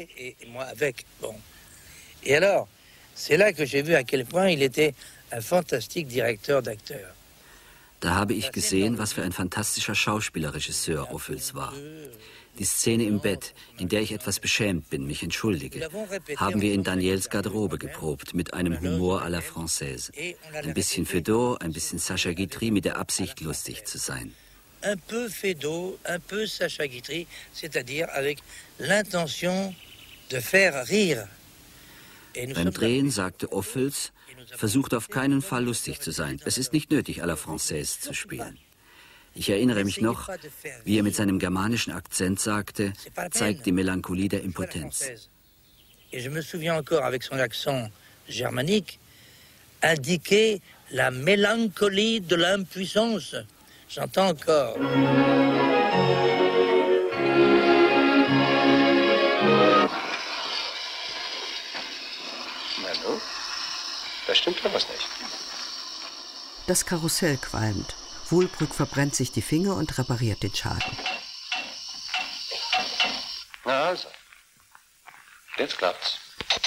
Et alors, c'est là que j'ai vu à quel point il était un fantastique directeur d'acteurs. Da habe ich gesehen, was für ein fantastischer Schauspielerregisseur Ophuls war. Die Szene im Bett, in der ich etwas beschämt bin, mich entschuldige, haben wir in Daniels Garderobe geprobt, mit einem Humor à la Française. Ein bisschen Feydeau, ein bisschen Sacha Guitry, mit der Absicht, lustig zu sein. Un peu Feydeau, un peu Sacha Guitry, c'est-à-dire avec l'intention de faire rire. Beim Drehen sagte Ophuls, versucht auf keinen Fall lustig zu sein. Es ist nicht nötig, à la Française zu spielen. Ich erinnere mich noch, wie er mit seinem germanischen Akzent sagte, zeigt die Melancholie der Impotenz. Et je me souviens encore avec son accent germanique, indiquer la mélancolie de l'impuissance. J'entends encore. Nanu, da stimmt doch was nicht. Das Karussell qualmt. Wohlbrück verbrennt sich die Finger und repariert den Schaden. Na also, jetzt klappt's.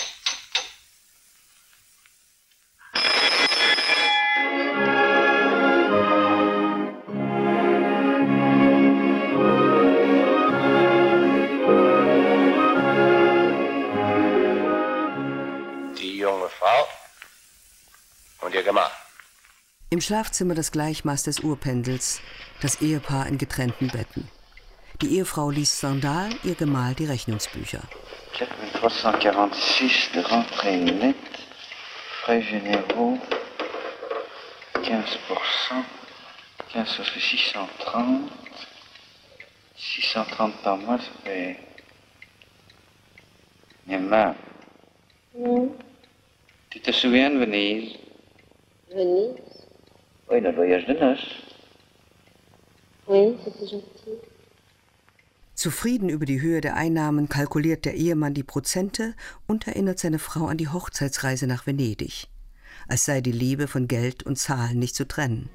Die junge Frau und ihr Gemahl. Im Schlafzimmer das Gleichmaß des Uhrpendels, das Ehepaar in getrennten Betten. Die Ehefrau liest Stendhal, ihr Gemahl die Rechnungsbücher. 4346 de rentrée nette, frais généraux, 15%, 15 ça fait 630, 630 par mois, ça fait... Emma, tu te souviens de Venise? Venise? Oui, notre voyage de noces. Oui, c'était gentil. Zufrieden über die Höhe der Einnahmen kalkuliert der Ehemann die Prozente und erinnert seine Frau an die Hochzeitsreise nach Venedig, als sei die Liebe von Geld und Zahlen nicht zu trennen.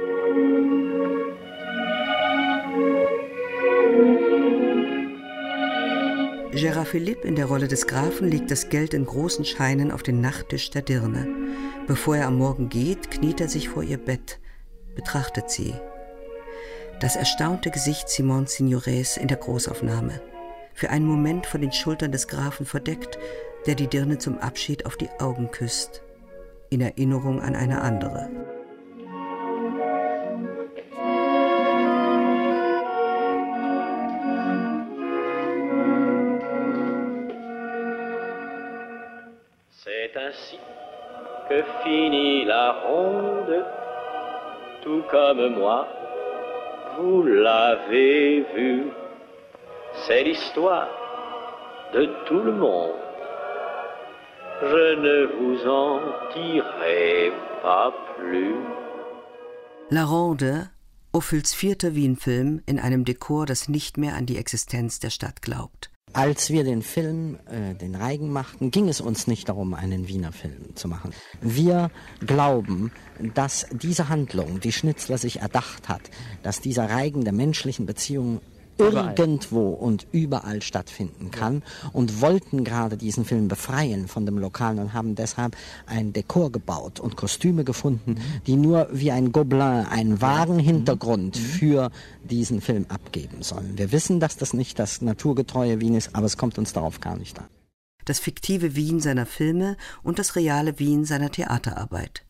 Gérard Philippe in der Rolle des Grafen legt das Geld in großen Scheinen auf den Nachttisch der Dirne. Bevor er am Morgen geht, kniet er sich vor ihr Bett, betrachtet sie. Das erstaunte Gesicht Simone Signorets in der Großaufnahme, für einen Moment von den Schultern des Grafen verdeckt, der die Dirne zum Abschied auf die Augen küsst, in Erinnerung an eine andere. C'est ainsi que finit la ronde, tout comme moi, vous l'avez vu. C'est l'histoire de tout le monde. Je ne vous en dirai pas plus. La Ronde, Ophuls 4. Wien-Film in einem Dekor, das nicht mehr an die Existenz der Stadt glaubt. Als wir den Film, den Reigen machten, ging es uns nicht darum, einen Wiener Film zu machen. Wir glauben, dass diese Handlung, die Schnitzler sich erdacht hat, dass dieser Reigen der menschlichen Beziehungen irgendwo und überall stattfinden kann und wollten gerade diesen Film befreien von dem Lokalen und haben deshalb ein Dekor gebaut und Kostüme gefunden, die nur wie ein Gobelin einen wahren Hintergrund für diesen Film abgeben sollen. Wir wissen, dass das nicht das naturgetreue Wien ist, aber es kommt uns darauf gar nicht an. Das fiktive Wien seiner Filme und das reale Wien seiner Theaterarbeit.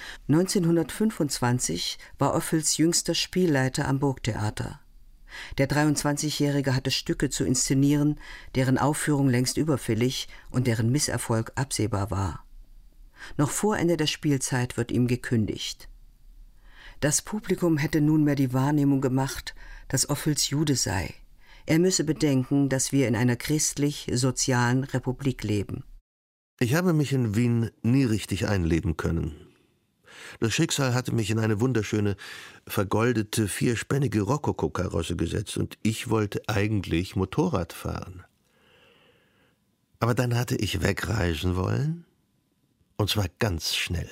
1925 war Ophuls jüngster Spielleiter am Burgtheater. Der 23-Jährige hatte Stücke zu inszenieren, deren Aufführung längst überfällig und deren Misserfolg absehbar war. Noch vor Ende der Spielzeit wird ihm gekündigt. Das Publikum hätte nunmehr die Wahrnehmung gemacht, dass Ophuls Jude sei, Er müsse bedenken, dass wir in einer christlich-sozialen Republik leben. Ich habe mich in Wien nie richtig einleben können. Das Schicksal hatte mich in eine wunderschöne, vergoldete, vierspännige Rokoko-Karosse gesetzt und ich wollte eigentlich Motorrad fahren. Aber dann hatte ich wegreisen wollen, und zwar ganz schnell.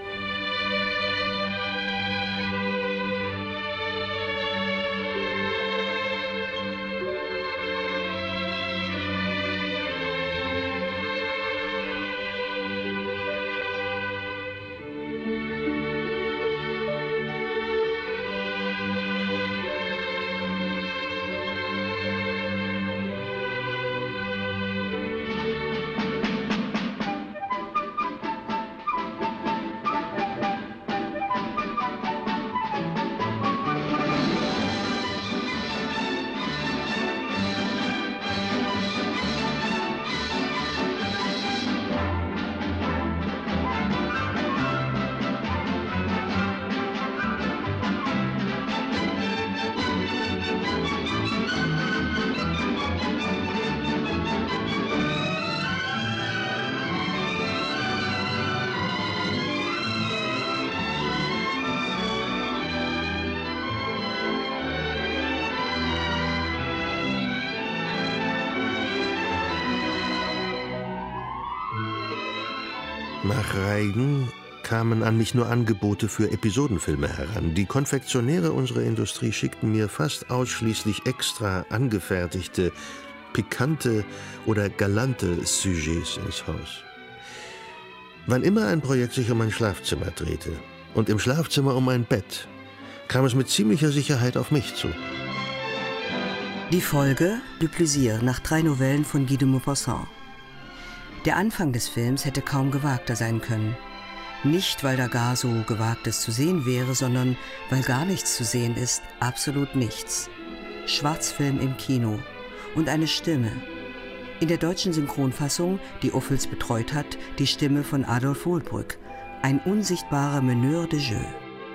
Nach Reigen kamen an mich nur Angebote für Episodenfilme heran. Die Konfektionäre unserer Industrie schickten mir fast ausschließlich extra angefertigte, pikante oder galante Sujets ins Haus. Wann immer ein Projekt sich um ein Schlafzimmer drehte und im Schlafzimmer um ein Bett, kam es mit ziemlicher Sicherheit auf mich zu. Die Folge Du Plaisir nach 3 Novellen von Guy de Maupassant. Der Anfang des Films hätte kaum gewagter sein können. Nicht, weil da gar so Gewagtes zu sehen wäre, sondern weil gar nichts zu sehen ist, absolut nichts. Schwarzfilm im Kino und eine Stimme. In der deutschen Synchronfassung, die Ophüls betreut hat, die Stimme von Adolf Wohlbrück, ein unsichtbarer Meneur de Jeu.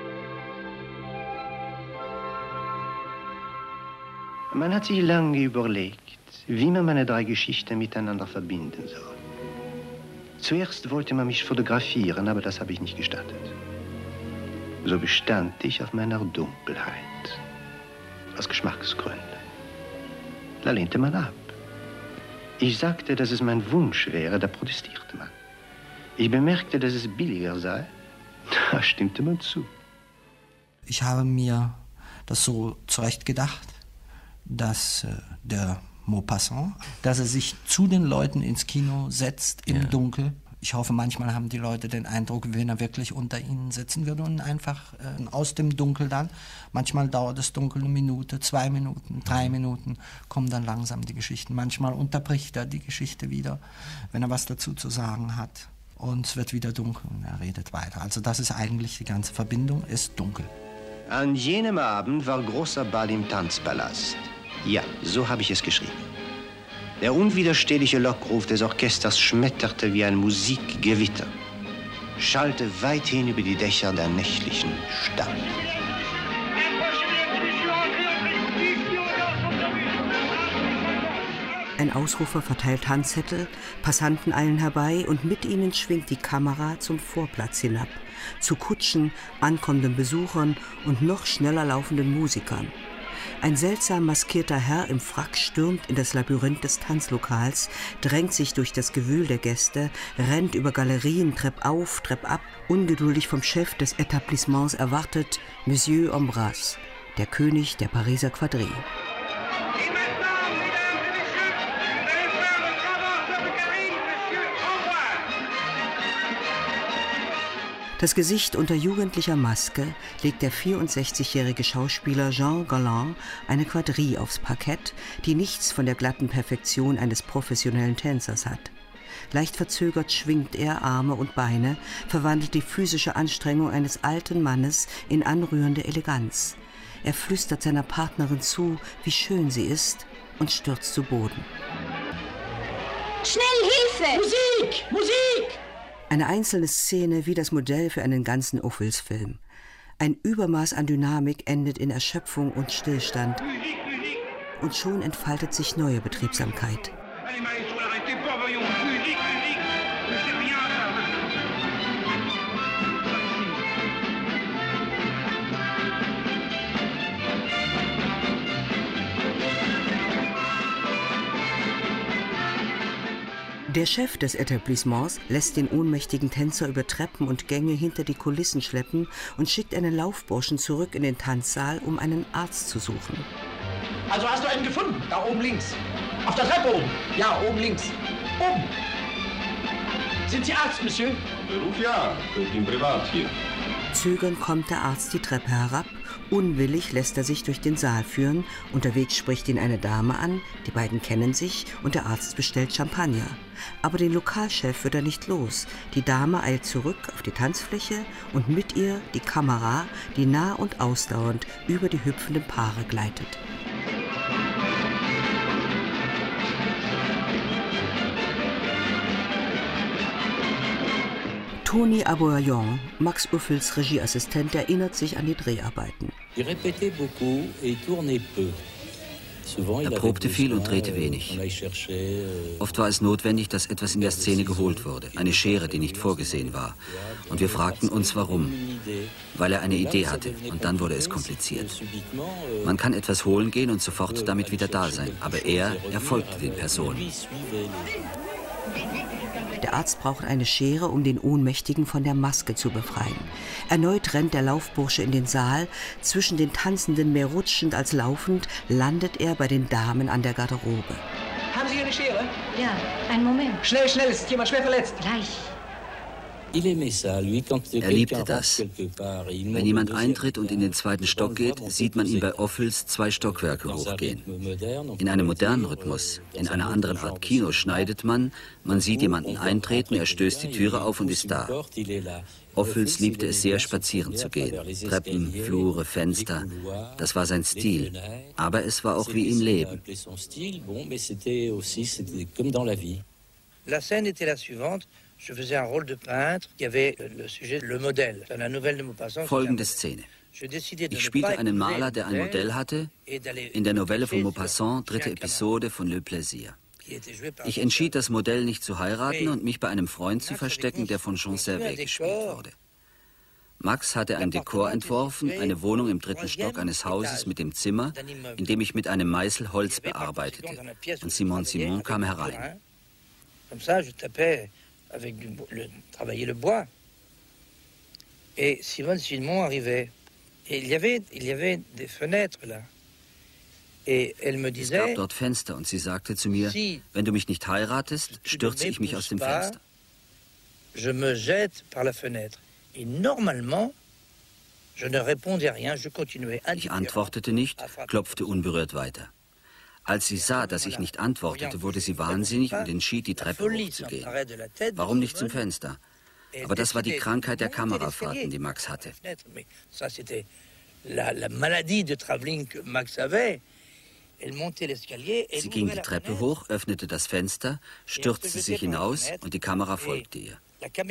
Man hat sich lange überlegt, wie man meine 3 Geschichten miteinander verbinden soll. Zuerst wollte man mich fotografieren, aber das habe ich nicht gestattet. So bestand ich auf meiner Dunkelheit. Aus Geschmacksgründen. Da lehnte man ab. Ich sagte, dass es mein Wunsch wäre, da protestierte man. Ich bemerkte, dass es billiger sei. Da stimmte man zu. Ich habe mir das so zurecht gedacht, dass der Maupassant, dass er sich zu den Leuten ins Kino setzt im Dunkel. Ich hoffe, manchmal haben die Leute den Eindruck, wenn er wirklich unter ihnen sitzen würde und einfach aus dem Dunkel dann. Manchmal dauert das Dunkel 1 Minute, 2 Minuten, 3 Minuten, kommen dann langsam die Geschichten. Manchmal unterbricht er die Geschichte wieder, wenn er was dazu zu sagen hat. Und es wird wieder dunkel und er redet weiter. Also das ist eigentlich die ganze Verbindung, ist dunkel. An jenem Abend war großer Ball im Tanzpalast. Ja, so habe ich es geschrieben. Der unwiderstehliche Lockruf des Orchesters schmetterte wie ein Musikgewitter, schallte weithin über die Dächer der nächtlichen Stadt. Ein Ausrufer verteilt Handzettel, Passanten eilen herbei und mit ihnen schwingt die Kamera zum Vorplatz hinab, zu Kutschen, ankommenden Besuchern und noch schneller laufenden Musikern. Ein seltsam maskierter Herr im Frack stürmt in das Labyrinth des Tanzlokals, drängt sich durch das Gewühl der Gäste, rennt über Galerien, Trepp auf, Trepp ab, ungeduldig vom Chef des Etablissements erwartet, Monsieur Ambras, der König der Pariser Quadrille. Das Gesicht unter jugendlicher Maske legt der 64-jährige Schauspieler Jean Galland eine Quadrille aufs Parkett, die nichts von der glatten Perfektion eines professionellen Tänzers hat. Leicht verzögert schwingt er Arme und Beine, verwandelt die physische Anstrengung eines alten Mannes in anrührende Eleganz. Er flüstert seiner Partnerin zu, wie schön sie ist, und stürzt zu Boden. Schnell, Hilfe! Musik! Musik! Eine einzelne Szene wie das Modell für einen ganzen Ophüls-Film. Ein Übermaß an Dynamik endet in Erschöpfung und Stillstand. und schon entfaltet sich neue Betriebsamkeit. Der Chef des Etablissements lässt den ohnmächtigen Tänzer über Treppen und Gänge hinter die Kulissen schleppen und schickt einen Laufburschen zurück in den Tanzsaal, um einen Arzt zu suchen. Also hast du einen gefunden? Da oben links. Auf der Treppe oben. Ja, oben links. Oben. Sind Sie Arzt, Monsieur? Beruf ja, ich bin privat hier. Zögernd kommt der Arzt die Treppe herab. Unwillig lässt er sich durch den Saal führen. Unterwegs spricht ihn eine Dame an. Die beiden kennen sich und der Arzt bestellt Champagner. Aber den Lokalchef wird er nicht los. Die Dame eilt zurück auf die Tanzfläche und mit ihr die Kamera, die nah und ausdauernd über die hüpfenden Paare gleitet. Tony Aboyon, Max Ophüls Regieassistent, erinnert sich an die Dreharbeiten. Er probte viel und drehte wenig. Oft war es notwendig, dass etwas in der Szene geholt wurde, eine Schere, die nicht vorgesehen war. Und wir fragten uns, warum. Weil er eine Idee hatte, und dann wurde es kompliziert. Man kann etwas holen gehen und sofort damit wieder da sein, aber er folgte den Personen. Der Arzt braucht eine Schere, um den Ohnmächtigen von der Maske zu befreien. Erneut rennt der Laufbursche in den Saal. Zwischen den Tanzenden mehr rutschend als laufend landet er bei den Damen an der Garderobe. Haben Sie hier eine Schere? Ja, einen Moment. Schnell, schnell, es ist jemand schwer verletzt. Gleich. Er liebte das. Wenn jemand eintritt und in den zweiten Stock geht, sieht man ihn bei Ophüls 2 Stockwerke hochgehen. In einem modernen Rhythmus, in einer anderen Art Kino schneidet man sieht jemanden eintreten, er stößt die Türe auf und ist da. Ophüls liebte es sehr, spazieren zu gehen. Treppen, Flure, Fenster, das war sein Stil. Aber es war auch wie im Leben. La scène était la suivante. Je faisais un rôle de peintre qui avait le sujet, le modèle. Dans la nouvelle de Maupassant. Folgende Szene. Ich spielte einen Maler, der ein Modell hatte, in der Novelle von Maupassant, 3. Episode von Le Plaisir. Ich entschied, das Modell nicht zu heiraten und mich bei einem Freund zu verstecken, der von Jean Servet gespielt wurde. Max hatte ein Dekor entworfen, eine Wohnung im 3. Stock eines Hauses mit dem Zimmer, in dem ich mit einem Meißel Holz bearbeitete. Und Simon kam herein. Comme ça, je tapais avec travailler le bois. Et Simon arrivait. Et il y avait des fenêtres là. Et elle me disait, es gab dort Fenster und sie sagte zu mir, wenn du mich nicht heiratest, stürze ich mich aus dem Fenster. Je me jette par la fenêtre. Et normalement, je ne répondais rien, je continuais. Ich antwortete nicht, klopfte unberührt weiter. Als sie sah, dass ich nicht antwortete, wurde sie wahnsinnig und entschied, die Treppe hochzugehen. Warum nicht zum Fenster? Aber das war die Krankheit der Kamerafahrten, die Max hatte. Sie ging die Treppe hoch, öffnete das Fenster, stürzte sich hinaus und die Kamera folgte ihr.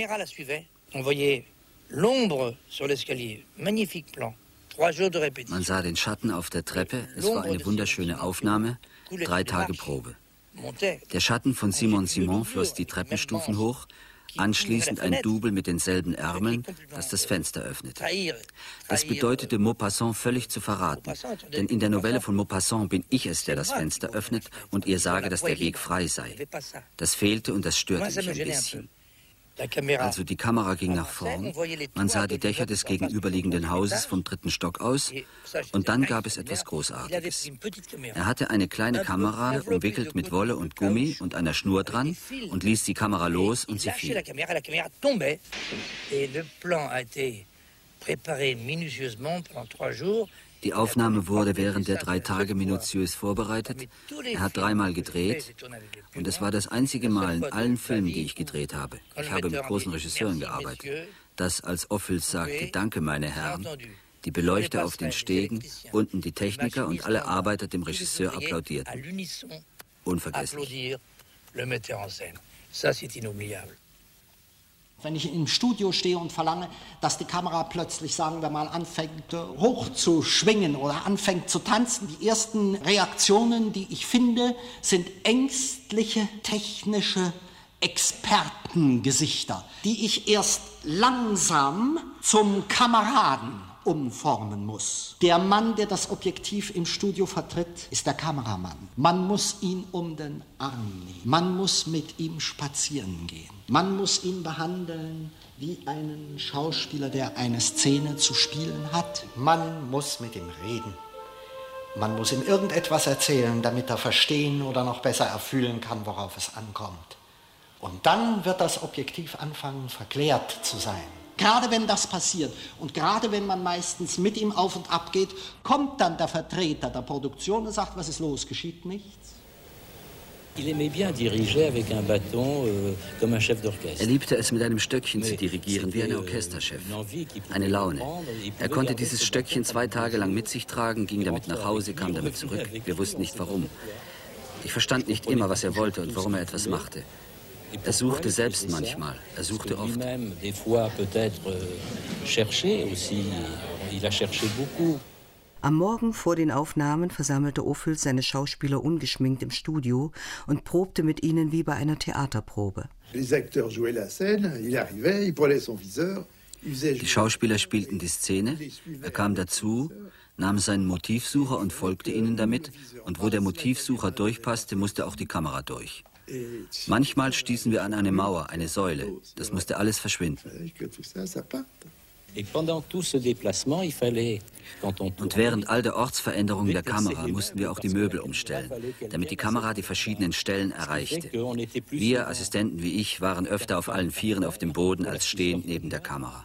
Man sah den Schatten auf der Treppe, es war eine wunderschöne Aufnahme, 3 Tage Probe. Der Schatten von Simon floss die Treppenstufen hoch, anschließend ein Double mit denselben Ärmeln, das das Fenster öffnete. Das bedeutete, Maupassant völlig zu verraten, denn in der Novelle von Maupassant bin ich es, der das Fenster öffnet und ihr sage, dass der Weg frei sei. Das fehlte und das störte mich ein bisschen. Also die Kamera ging nach vorn, man sah die Dächer des gegenüberliegenden Hauses vom 3. Stock aus und dann gab es etwas Großartiges. Er hatte eine kleine Kamera, umwickelt mit Wolle und Gummi und einer Schnur dran und ließ die Kamera los und sie fiel. Die Aufnahme wurde während der 3 Tage minutiös vorbereitet. Er hat 3-mal gedreht und es war das einzige Mal in allen Filmen, die ich gedreht habe. Ich habe mit großen Regisseuren gearbeitet. Das, als Ophüls sagte, danke meine Herren, die Beleuchter auf den Stegen, unten die Techniker und alle Arbeiter dem Regisseur applaudierten. Unvergesslich. Wenn ich im Studio stehe und verlange, dass die Kamera plötzlich, sagen wir mal, anfängt hoch zu schwingen oder anfängt zu tanzen, die ersten Reaktionen, die ich finde, sind ängstliche technische Expertengesichter, die ich erst langsam zum Kameraden umformen muss. Der Mann, der das Objektiv im Studio vertritt, ist der Kameramann. Man muss ihn um den Arm nehmen. Man muss mit ihm spazieren gehen. Man muss ihn behandeln wie einen Schauspieler, der eine Szene zu spielen hat. Man muss mit ihm reden. Man muss ihm irgendetwas erzählen, damit er verstehen oder noch besser erfühlen kann, worauf es ankommt. Und dann wird das Objektiv anfangen, verklärt zu sein. Gerade wenn das passiert und gerade wenn man meistens mit ihm auf und ab geht, kommt dann der Vertreter der Produktion und sagt, was ist los, geschieht nichts? Er liebte es, mit einem Stöckchen zu dirigieren, wie ein Orchesterchef. Eine Laune. Er konnte dieses Stöckchen 2 Tage lang mit sich tragen, ging damit nach Hause, kam damit zurück. Wir wussten nicht, warum. Ich verstand nicht immer, was er wollte und warum er etwas machte. Er suchte selbst manchmal, er suchte oft. Am Morgen vor den Aufnahmen versammelte Ophuls seine Schauspieler ungeschminkt im Studio und probte mit ihnen wie bei einer Theaterprobe. Die Schauspieler spielten die Szene, er kam dazu, nahm seinen Motivsucher und folgte ihnen damit, und wo der Motivsucher durchpasste, musste auch die Kamera durch. Manchmal stießen wir an eine Mauer, eine Säule. Das musste alles verschwinden. Und während all der Ortsveränderungen der Kamera mussten wir auch die Möbel umstellen, damit die Kamera die verschiedenen Stellen erreichte. Wir, Assistenten wie ich, waren öfter auf allen Vieren auf dem Boden als stehend neben der Kamera.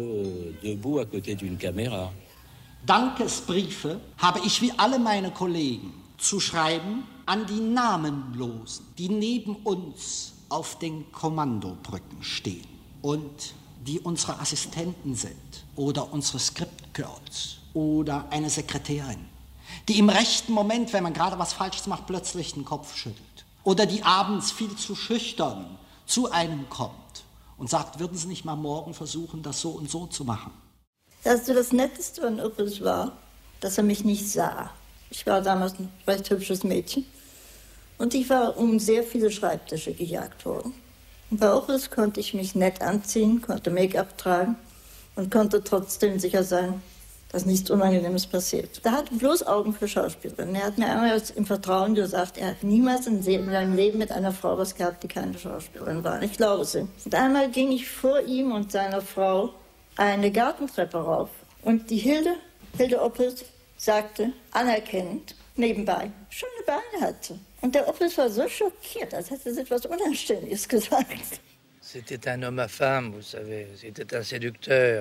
Dankesbriefe habe ich wie alle meine Kollegen zu schreiben an die Namenlosen, die neben uns auf den Kommandobrücken stehen und die unsere Assistenten sind oder unsere Script-Girls oder eine Sekretärin, die im rechten Moment, wenn man gerade was Falsches macht, plötzlich den Kopf schüttelt oder die abends viel zu schüchtern zu einem kommt und sagt, würden Sie nicht mal morgen versuchen, das so und so zu machen. Das Netteste an Ophuls war, dass er mich nicht sah. Ich war damals ein recht hübsches Mädchen und ich war um sehr viele Schreibtische gejagt worden. Und bei Ophuls konnte ich mich nett anziehen, konnte Make-up tragen und konnte trotzdem sicher sein, dass nichts Unangenehmes passiert. Er hatte bloß Augen für Schauspielerinnen. Er hat mir einmal im Vertrauen gesagt, er hat niemals in seinem Leben mit einer Frau was gehabt, die keine Schauspielerin war. Ich glaube es. Und einmal ging ich vor ihm und seiner Frau eine Gartentreppe rauf. Und die Hilde Ophuls, sagte anerkennend nebenbei, schöne Beine hatte. Und der Ophuls war so schockiert, als hätte sie etwas Unanständiges gesagt. C'était un homme à femme, vous savez. C'était un séducteur.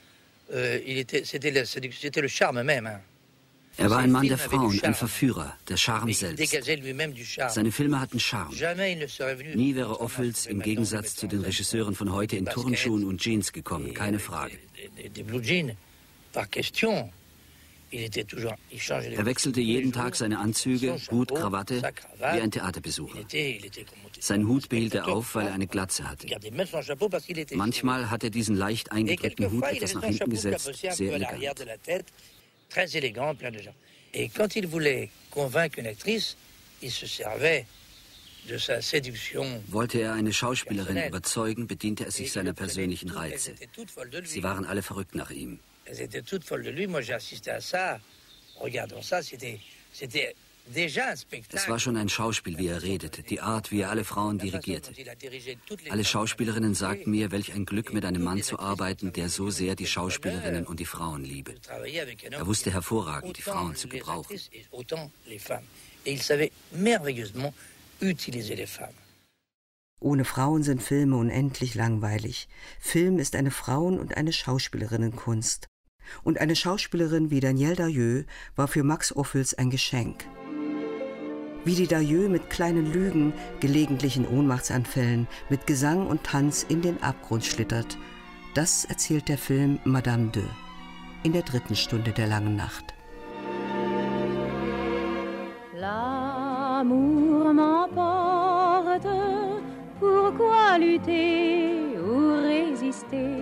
C'était le charme même. Hein. Er war ein Mann der Frauen, ein Verführer, der Charme selbst. Seine Filme hatten Charme. Nie wäre Ophuls im Gegensatz zu den Regisseuren von heute in Turnschuhen und Jeans gekommen, keine Frage. Er wechselte jeden Tag seine Anzüge, Hut, Krawatte, wie ein Theaterbesucher. Sein Hut behielt er auf, weil er eine Glatze hatte. Manchmal hat er diesen leicht eingedrückten Hut etwas nach hinten gesetzt, sehr elegant. Très élégant, plein de gens. Et quand il voulait convaincre une actrice, il se servait de sa séduction. Wollte er eine Schauspielerin überzeugen, bediente er sich seiner persönlichen Reize. Sie waren alle verrückt nach ihm. Elles étaient toutes folles de lui. Moi, j'ai assisté à ça. Regardons ça, c'était déjà un spectacle. Es war schon ein Schauspiel, wie er redete, die Art, wie er alle Frauen dirigierte. Alle Schauspielerinnen sagten mir, welch ein Glück, mit einem Mann zu arbeiten, der so sehr die Schauspielerinnen und die Frauen liebe. Er wusste hervorragend, die Frauen zu gebrauchen. Ohne Frauen sind Filme unendlich langweilig. Film ist eine Frauen- und eine Schauspielerinnenkunst. Und eine Schauspielerin wie Danielle Darrieux war für Max Ophuls ein Geschenk. Wie die Darrieux mit kleinen Lügen, gelegentlichen Ohnmachtsanfällen, mit Gesang und Tanz in den Abgrund schlittert, das erzählt der Film Madame de in der 3. Stunde der langen Nacht. L'amour m'emporte, pourquoi lutter ou rester? rester.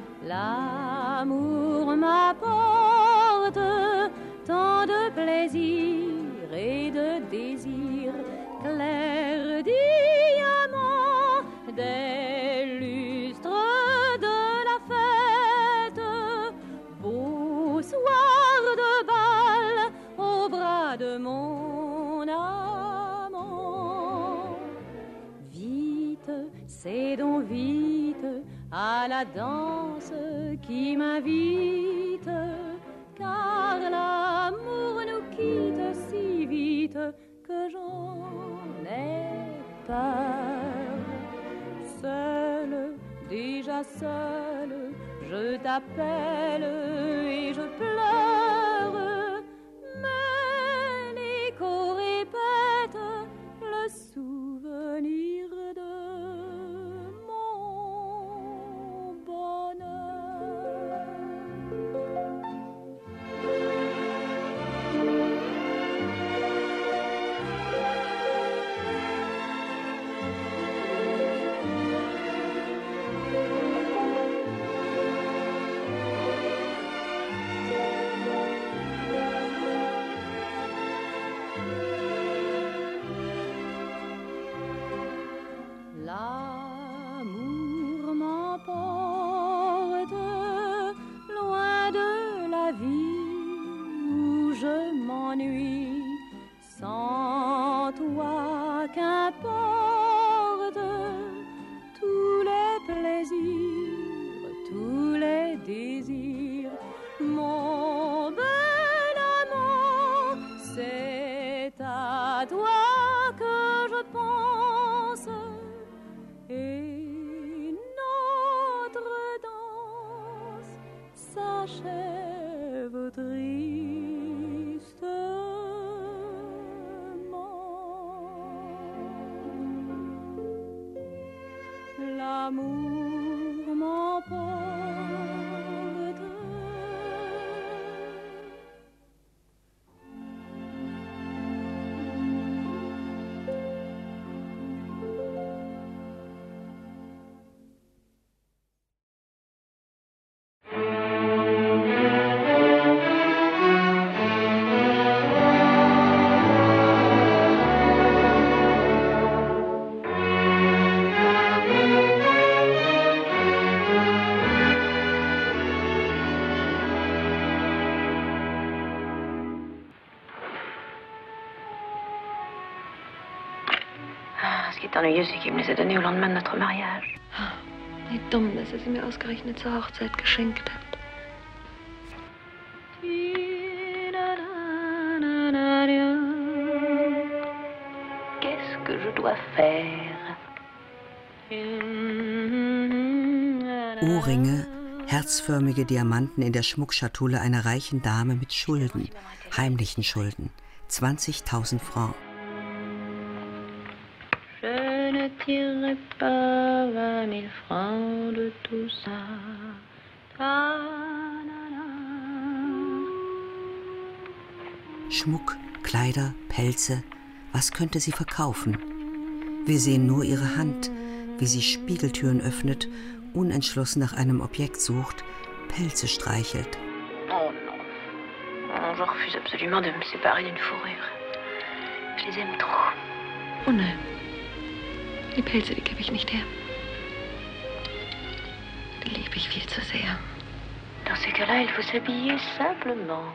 L'amour m'apporte tant de plaisir et de désir, clair diamant des lustres de la fête, beau soir de bal au bras de mon amant. Vite, c'est donc vite à la danse qui m'invite, car l'amour nous quitte si vite que j'en ai peur. Seule, déjà seule, je t'appelle et je pleure, mais l'écho répète le souvenir de mon bonheur. L'amour m'emporte loin de la vie où je m'ennuie. Sans toi, qu'importe tous les plaisirs, tous les désirs. Mon bel amant, c'est à toi que je pense. Et notre danse s'achève tristement. L'amour m'emporte. Ce qui est ennuyeux, c'est qu'il me les a donnés au lendemain de notre mariage. Wie dumm, dass er sie mir ausgerechnet zur Hochzeit geschenkt hat. Qu'est-ce que je dois faire? Ohrringe, herzförmige Diamanten in der Schmuckschatulle einer reichen Dame mit Schulden, heimlichen Schulden. 20.000 Francs. Je ne tirerai pas 20 000 francs de tout ça. Schmuck, Kleider, Pelze, was könnte sie verkaufen? Wir sehen nur ihre Hand, wie sie Spiegeltüren öffnet, unentschlossen nach einem Objekt sucht, Pelze streichelt. Oh non. Non, je refuse absolument de me séparer d'une fourrure. Je les aime trop. Oh nein. Die Pelze, die gebe ich nicht her. Die liebe ich viel zu sehr. Dans ces cas-là, il faut s'habiller simplement.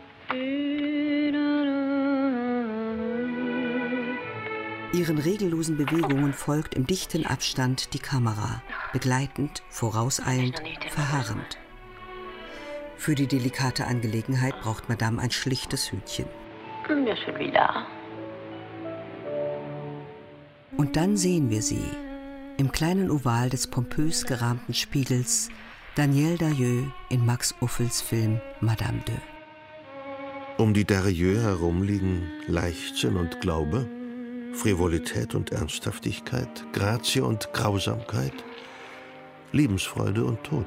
Ihren regellosen Bewegungen folgt im dichten Abstand die Kamera, begleitend, vorauseilend, verharrend. Für die delikate Angelegenheit braucht Madame ein schlichtes Hütchen. Bien celui-là. Und dann sehen wir sie, im kleinen Oval des pompös gerahmten Spiegels, Danielle Darrieux in Max Ophüls Film Madame de. Um die Darrieux herum liegen Leichtsinn und Glaube, Frivolität und Ernsthaftigkeit, Grazie und Grausamkeit, Lebensfreude und Tod.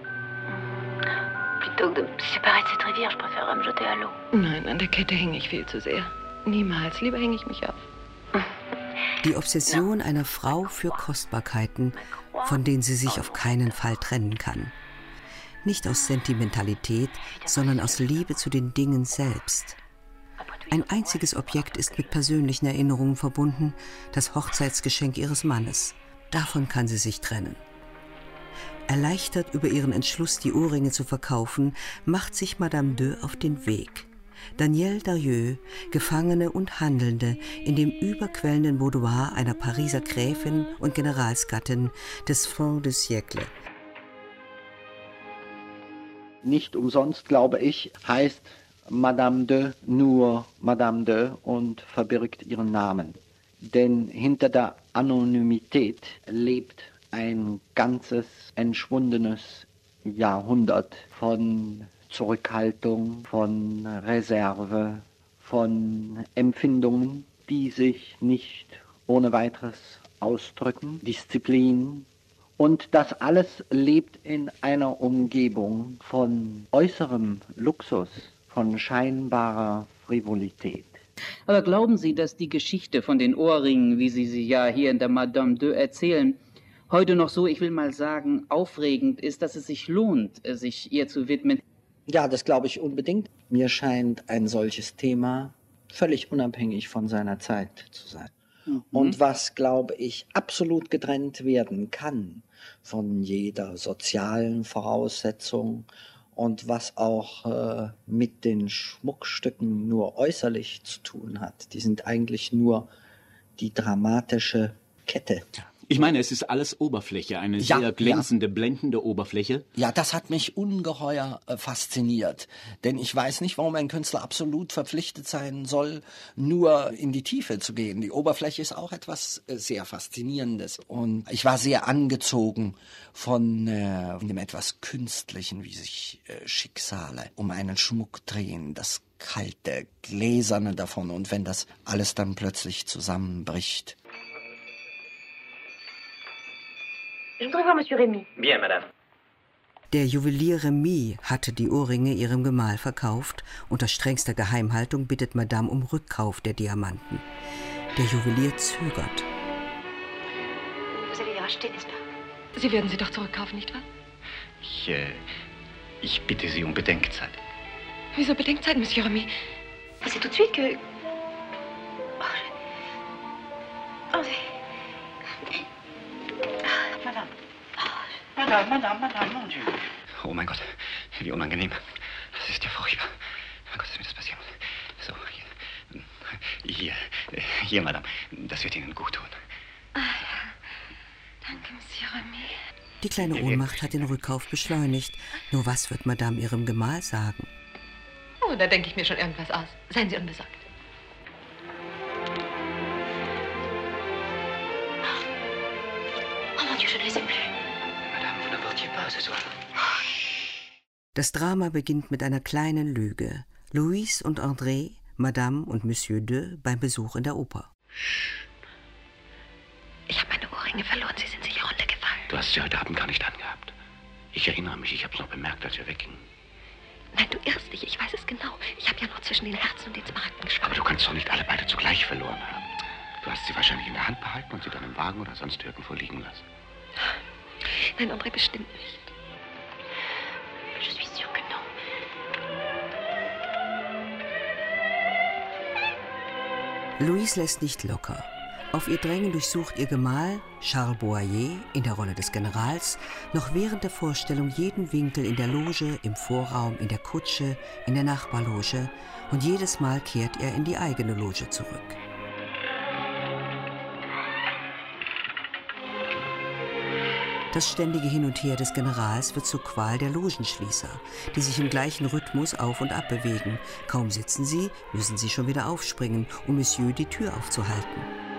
Plutôt que de me séparer de cette rivière, je préférerais me jeter à l'eau. Nein, an der Kette hänge ich viel zu sehr. Niemals. Lieber hänge ich mich auf. Die Obsession einer Frau für Kostbarkeiten, von denen sie sich auf keinen Fall trennen kann. Nicht aus Sentimentalität, sondern aus Liebe zu den Dingen selbst. Ein einziges Objekt ist mit persönlichen Erinnerungen verbunden, das Hochzeitsgeschenk ihres Mannes. Davon kann sie sich trennen. Erleichtert über ihren Entschluss, die Ohrringe zu verkaufen, macht sich Madame de auf den Weg. Danielle Darrieux, Gefangene und Handelnde in dem überquellenden Boudoir einer Pariser Gräfin und Generalsgattin des Fin de Siècle. Nicht umsonst, glaube ich, heißt Madame de nur Madame de und verbirgt ihren Namen. Denn hinter der Anonymität lebt ein ganzes entschwundenes Jahrhundert von Zurückhaltung, von Reserve, von Empfindungen, die sich nicht ohne weiteres ausdrücken, Disziplin. Und das alles lebt in einer Umgebung von äußerem Luxus, von scheinbarer Frivolität. Aber glauben Sie, dass die Geschichte von den Ohrringen, wie Sie sie ja hier in der Madame de erzählen, heute noch so, ich will mal sagen, aufregend ist, dass es sich lohnt, sich ihr zu widmen? Ja, das glaube ich unbedingt. Mir scheint ein solches Thema völlig unabhängig von seiner Zeit zu sein. Und was, glaube ich, absolut getrennt werden kann von jeder sozialen Voraussetzung und was auch mit den Schmuckstücken nur äußerlich zu tun hat, die sind eigentlich nur die dramatische Kette. Ich meine, es ist alles Oberfläche, eine sehr glänzende, blendende Oberfläche. Ja, das hat mich ungeheuer fasziniert. Denn ich weiß nicht, warum ein Künstler absolut verpflichtet sein soll, nur in die Tiefe zu gehen. Die Oberfläche ist auch etwas sehr Faszinierendes. Und ich war sehr angezogen von dem etwas Künstlichen, wie sich Schicksale um einen Schmuck drehen, das kalte, gläserne davon. Und wenn das alles dann plötzlich zusammenbricht. Je voudrais voir Monsieur Rémy. Bien, Madame. Der Juwelier Rémy hatte die Ohrringe ihrem Gemahl verkauft. Unter strengster Geheimhaltung bittet Madame um Rückkauf der Diamanten. Der Juwelier zögert. Vous allez les racheter, n'est-ce pas? Sie werden sie doch zurückkaufen, nicht wahr? Ich bitte Sie um Bedenkzeit. Wieso Bedenkzeit, Monsieur Rémy? C'est tout de suite que... Madame, mon Dieu. Oh mein Gott, wie unangenehm. Das ist ja furchtbar. Mein Gott, ist mir das passieren muss. So, hier, Madame. Das wird Ihnen gut tun. Ah ja, danke, Monsieur Rémy. Die kleine Ohnmacht hat den Rückkauf beschleunigt. Nur was wird Madame ihrem Gemahl sagen? Oh, da denke ich mir schon irgendwas aus. Seien Sie unbesorgt. Oh mon Dieu, je ne les ai plus. Das Drama beginnt mit einer kleinen Lüge. Louise und André, Madame und Monsieur de beim Besuch in der Oper. Ich habe meine Ohrringe verloren, sie sind sicher runtergefallen. Du hast sie heute Abend gar nicht angehabt. Ich erinnere mich, ich habe es noch bemerkt, als wir weggingen. Nein, du irrst dich, ich weiß es genau. Ich habe ja noch zwischen den Herzen und den Smaragden gespannt. Aber du kannst doch nicht alle beide zugleich verloren haben. Du hast sie wahrscheinlich in der Hand behalten und sie dann im Wagen oder sonst irgendwo liegen lassen. Nein, André, bestimmt nicht. Je suis sûre que non. Louise lässt nicht locker. Auf ihr Drängen durchsucht ihr Gemahl, Charles Boyer, in der Rolle des Generals, noch während der Vorstellung jeden Winkel in der Loge, im Vorraum, in der Kutsche, in der Nachbarloge, und jedes Mal kehrt er in die eigene Loge zurück. Das ständige Hin und Her des Generals wird zur Qual der Logenschließer, die sich im gleichen Rhythmus auf und ab bewegen. Kaum sitzen sie, müssen sie schon wieder aufspringen, um Monsieur die Tür aufzuhalten.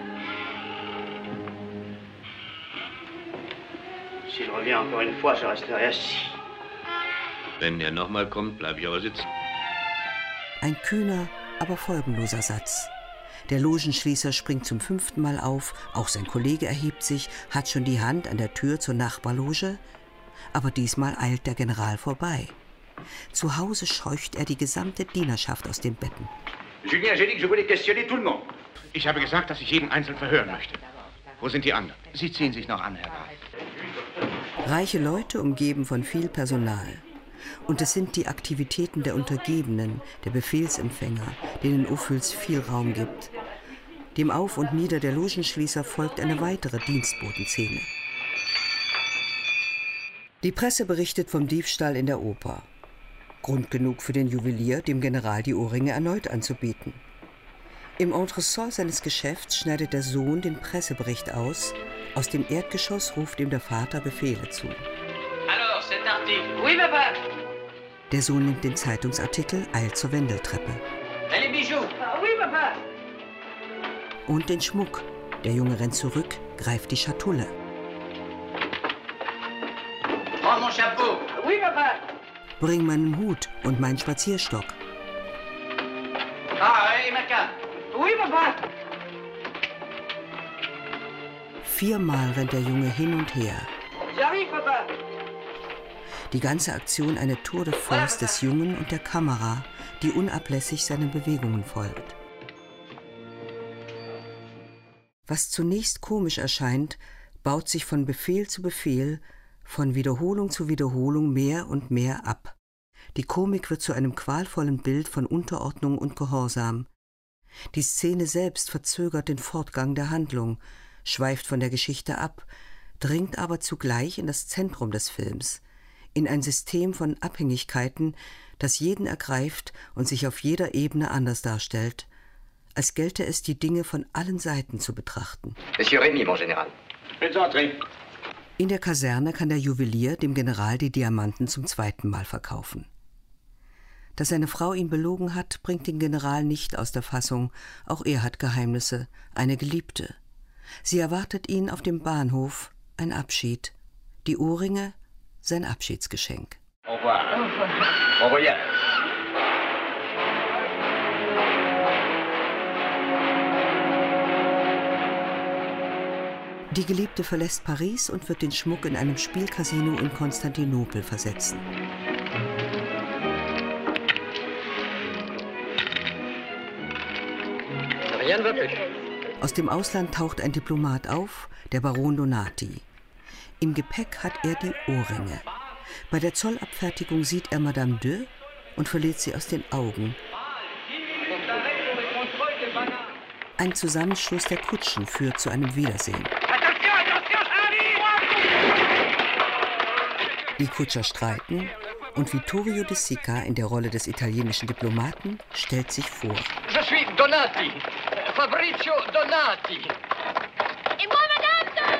Wenn er nochmal kommt, bleibe ich aber sitzen. Ein kühner, aber folgenloser Satz. Der Logenschließer springt zum 5. Mal auf, auch sein Kollege erhebt sich, hat schon die Hand an der Tür zur Nachbarloge. Aber diesmal eilt der General vorbei. Zu Hause scheucht er die gesamte Dienerschaft aus den Betten. Julien, j'ai dit que je voulais questionner tout le monde. Ich habe gesagt, dass ich jeden einzeln verhören möchte. Wo sind die anderen? Sie ziehen sich noch an, Herr Graf. Reiche Leute umgeben von viel Personal. Und es sind die Aktivitäten der Untergebenen, der Befehlsempfänger, denen Ophüls viel Raum gibt. Dem Auf und Nieder der Logenschließer folgt eine weitere Dienstbotenszene. Die Presse berichtet vom Diebstahl in der Oper. Grund genug für den Juwelier, dem General die Ohrringe erneut anzubieten. Im Entresol seines Geschäfts schneidet der Sohn den Pressebericht aus. Aus dem Erdgeschoss ruft ihm der Vater Befehle zu. Alors, cet article. Oui, papa. Der Sohn nimmt den Zeitungsartikel, eilt zur Wendeltreppe. Et les bijoux. Oui, papa. Und den Schmuck. Der Junge rennt zurück, greift die Schatulle. Prends mon chapeau. Oui, papa. Bring meinen Hut und meinen Spazierstock. Ah, et ma canne. Oui, papa. 4-mal rennt der Junge hin und her. J'arrive, papa. Die ganze Aktion eine Tour de force des Jungen und der Kamera, die unablässig seinen Bewegungen folgt. Was zunächst komisch erscheint, baut sich von Befehl zu Befehl, von Wiederholung zu Wiederholung mehr und mehr ab. Die Komik wird zu einem qualvollen Bild von Unterordnung und Gehorsam. Die Szene selbst verzögert den Fortgang der Handlung, schweift von der Geschichte ab, dringt aber zugleich in das Zentrum des Films, in ein System von Abhängigkeiten, das jeden ergreift und sich auf jeder Ebene anders darstellt, als gelte es, die Dinge von allen Seiten zu betrachten. Monsieur Rémy, mon Général. In der Kaserne kann der Juwelier dem General die Diamanten zum 2. Mal verkaufen. Dass seine Frau ihn belogen hat, bringt den General nicht aus der Fassung. Auch er hat Geheimnisse, eine Geliebte. Sie erwartet ihn auf dem Bahnhof, ein Abschied. Die Ohrringe, sein Abschiedsgeschenk. Au revoir. Bon voyage. Die Geliebte verlässt Paris und wird den Schmuck in einem Spielcasino in Konstantinopel versetzen. Aus dem Ausland taucht ein Diplomat auf, der Baron Donati. Im Gepäck hat er die Ohrringe. Bei der Zollabfertigung sieht er Madame de und verliert sie aus den Augen. Ein Zusammenschluss der Kutschen führt zu einem Wiedersehen. Die Kutscher streiten und Vittorio De Sica in der Rolle des italienischen Diplomaten stellt sich vor. Je suis Donati. Fabrizio Donati. Et moi, madame!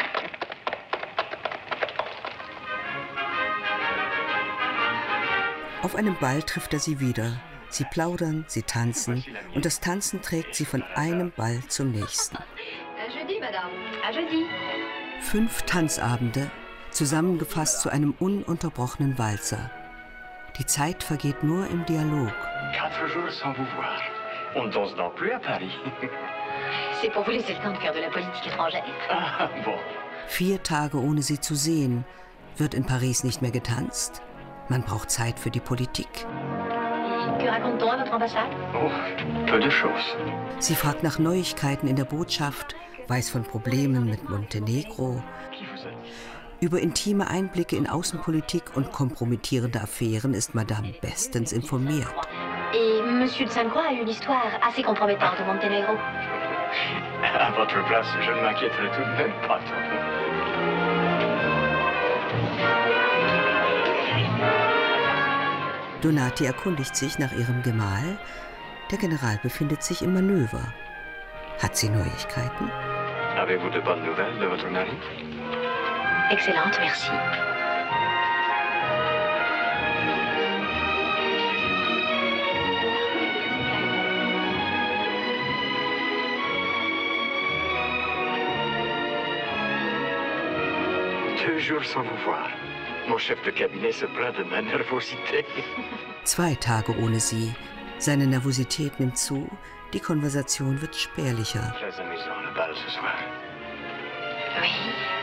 Auf einem Ball trifft er sie wieder. Sie plaudern, sie tanzen und das Tanzen trägt sie von einem Ball zum nächsten. À jeudi, madame. À jeudi. 5 Tanzabende, zusammengefasst zu einem ununterbrochenen Walzer. Die Zeit vergeht nur im Dialog. 4 jours sans vous voir. On ne danse donc plus à Paris. C'est pour vous laisser le temps de faire de la politique étrangère. Ah, bon. 4 Tage ohne sie zu sehen. Wird in Paris nicht mehr getanzt? Man braucht Zeit für die Politik. Que raconte-t-on à votre ambassade? Oh, peu de choses. Sie fragt nach Neuigkeiten in der Botschaft, weiß von Problemen mit Montenegro. Über intime Einblicke in Außenpolitik und kompromittierende Affären ist Madame bestens informiert. Et Monsieur de Sainte-Croix a eu une histoire assez compromettante au Monténégro. À votre place, je ne m'inquiéterais tout de même pas trop. Donati erkundigt sich nach ihrem Gemahl. Der General befindet sich im Manöver. Hat sie Neuigkeiten? Avez-vous de bonnes nouvelles de votre mari? Excellente, merci. Deux jours sans vous voir. Mon chef de cabinet se plaint de ma nervosité. 2 Tage ohne sie. Seine Nervosität nimmt zu, die Konversation wird spärlicher. Très amusant, le bal ce soir. Oui.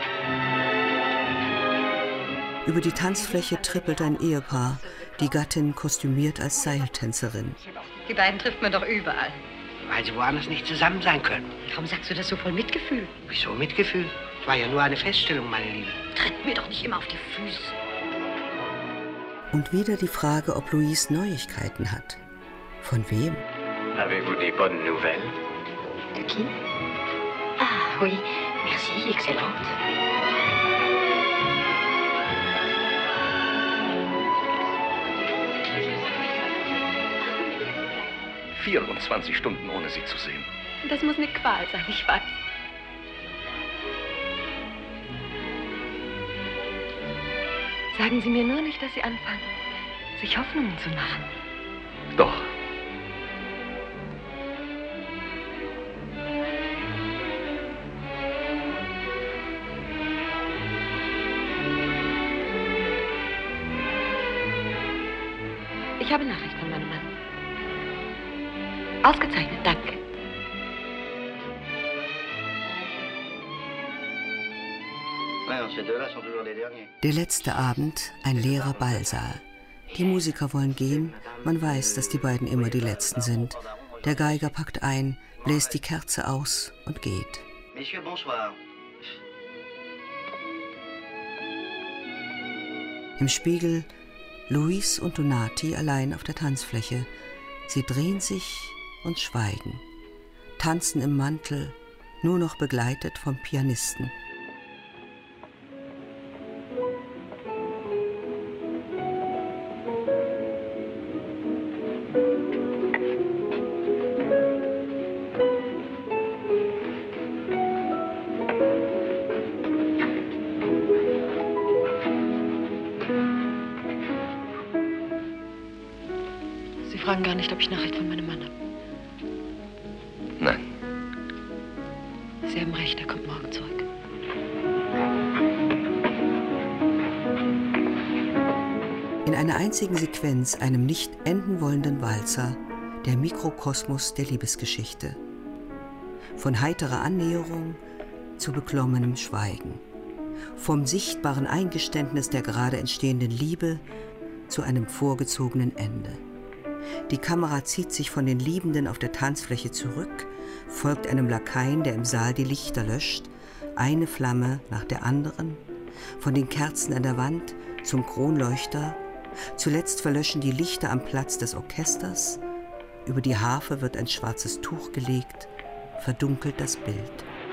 Über die Tanzfläche trippelt ein Ehepaar, die Gattin kostümiert als Seiltänzerin. Die beiden trifft man doch überall. Weil sie woanders nicht zusammen sein können. Warum sagst du das so voll Mitgefühl? Wieso Mitgefühl? Es war ja nur eine Feststellung, meine Liebe. Tritt mir doch nicht immer auf die Füße. Und wieder die Frage, ob Louise Neuigkeiten hat. Von wem? Avez-vous des bonnes nouvelles? De qui? Ah, oui. Merci, excellente. – 24 Stunden ohne sie zu sehen. Das muss eine Qual sein, ich weiß. Sagen Sie mir nur nicht, dass Sie anfangen, sich Hoffnungen zu machen. Doch. Ich habe Nachricht von meinem Mann. Ausgezeichnet, danke. Der letzte Abend, ein leerer Ballsaal. Die Musiker wollen gehen, man weiß, dass die beiden immer die Letzten sind. Der Geiger packt ein, bläst die Kerze aus und geht. Im Spiegel Louise und Donati allein auf der Tanzfläche. Sie drehen sich und schweigen, tanzen im Mantel, nur noch begleitet vom Pianisten. Sie fragen gar nicht, ob ich Nachricht von meinem Mann habe. Nein. Sie haben recht, er kommt morgen zurück. In einer einzigen Sequenz, einem nicht enden wollenden Walzer, der Mikrokosmos der Liebesgeschichte. Von heiterer Annäherung zu beklommenem Schweigen. Vom sichtbaren Eingeständnis der gerade entstehenden Liebe zu einem vorgezogenen Ende. Die Kamera zieht sich von den Liebenden auf der Tanzfläche zurück, folgt einem Lakaien, der im Saal die Lichter löscht, eine Flamme nach der anderen, von den Kerzen an der Wand zum Kronleuchter. Zuletzt verlöschen die Lichter am Platz des Orchesters, über die Harfe wird ein schwarzes Tuch gelegt, verdunkelt das Bild.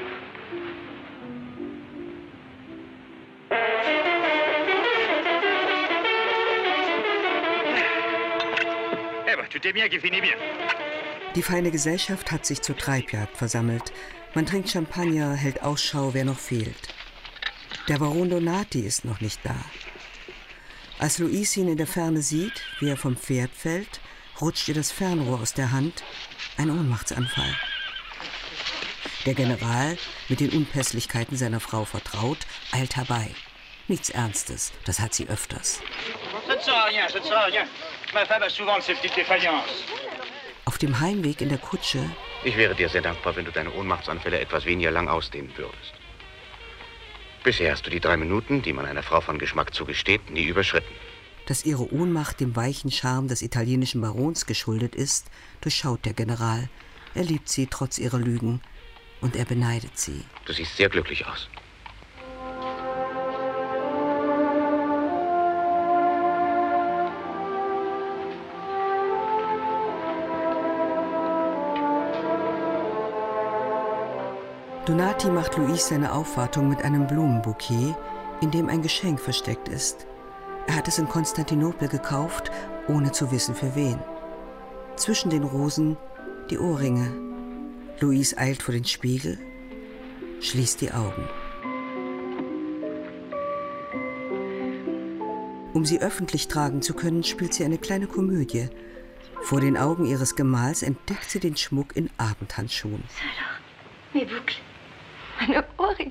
Die feine Gesellschaft hat sich zur Treibjagd versammelt. Man trinkt Champagner, hält Ausschau, wer noch fehlt. Der Baron Donati ist noch nicht da. Als Louise ihn in der Ferne sieht, wie er vom Pferd fällt, rutscht ihr das Fernrohr aus der Hand. Ein Ohnmachtsanfall. Der General, mit den Unpässlichkeiten seiner Frau vertraut, eilt herbei. Nichts Ernstes, das hat sie öfters. Auf dem Heimweg in der Kutsche... Ich wäre dir sehr dankbar, wenn du deine Ohnmachtsanfälle etwas weniger lang ausdehnen würdest. Bisher hast du die 3 Minuten, die man einer Frau von Geschmack zugesteht, nie überschritten. Dass ihre Ohnmacht dem weichen Charme des italienischen Barons geschuldet ist, durchschaut der General. Er liebt sie trotz ihrer Lügen und er beneidet sie. Du siehst sehr glücklich aus. Donati macht Louise seine Aufwartung mit einem Blumenbouquet, in dem ein Geschenk versteckt ist. Er hat es in Konstantinopel gekauft, ohne zu wissen für wen. Zwischen den Rosen die Ohrringe. Louise eilt vor den Spiegel, schließt die Augen. Um sie öffentlich tragen zu können, spielt sie eine kleine Komödie. Vor den Augen ihres Gemahls entdeckt sie den Schmuck in Abendhandschuhen. Mes boucles. Meine Ohrringe.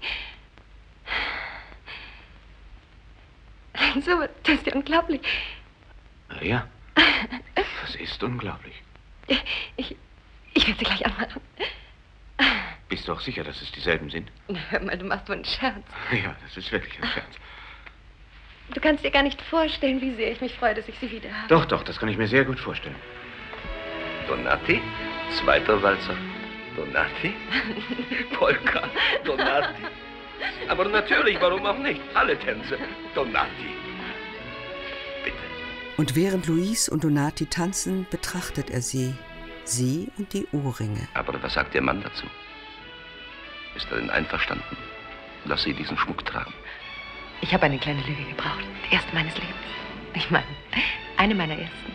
So, das ist ja unglaublich. Ja, das ist unglaublich. Ich will sie gleich anmachen. Bist du auch sicher, dass es dieselben sind? Na, hör mal, du machst wohl einen Scherz. Ja, das ist wirklich ein Scherz. Du kannst dir gar nicht vorstellen, wie sehr ich mich freue, dass ich sie wieder habe. Doch, das kann ich mir sehr gut vorstellen. Donati? Zweiter Walzer. Donati? Polka, Donati. Aber natürlich, warum auch nicht? Alle Tänze. Donati. Bitte. Und während Luis und Donati tanzen, betrachtet er sie und die Ohrringe. Aber was sagt Ihr Mann dazu? Ist er denn einverstanden, dass Sie diesen Schmuck tragen? Ich habe eine kleine Lüge gebraucht. Die erste meines Lebens. Ich meine, eine meiner ersten.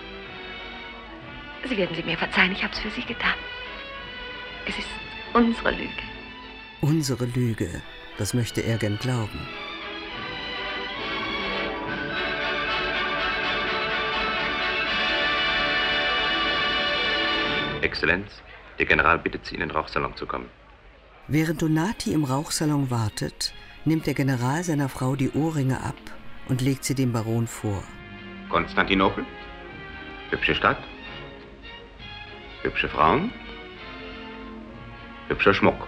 Sie werden sie mir verzeihen, ich habe es für Sie getan. Es ist unsere Lüge. Unsere Lüge, das möchte er gern glauben. Exzellenz, der General bittet Sie, in den Rauchsalon zu kommen. Während Donati im Rauchsalon wartet, nimmt der General seiner Frau die Ohrringe ab und legt sie dem Baron vor. Konstantinopel? Hübsche Stadt? Hübsche Frauen? Hübscher Schmuck.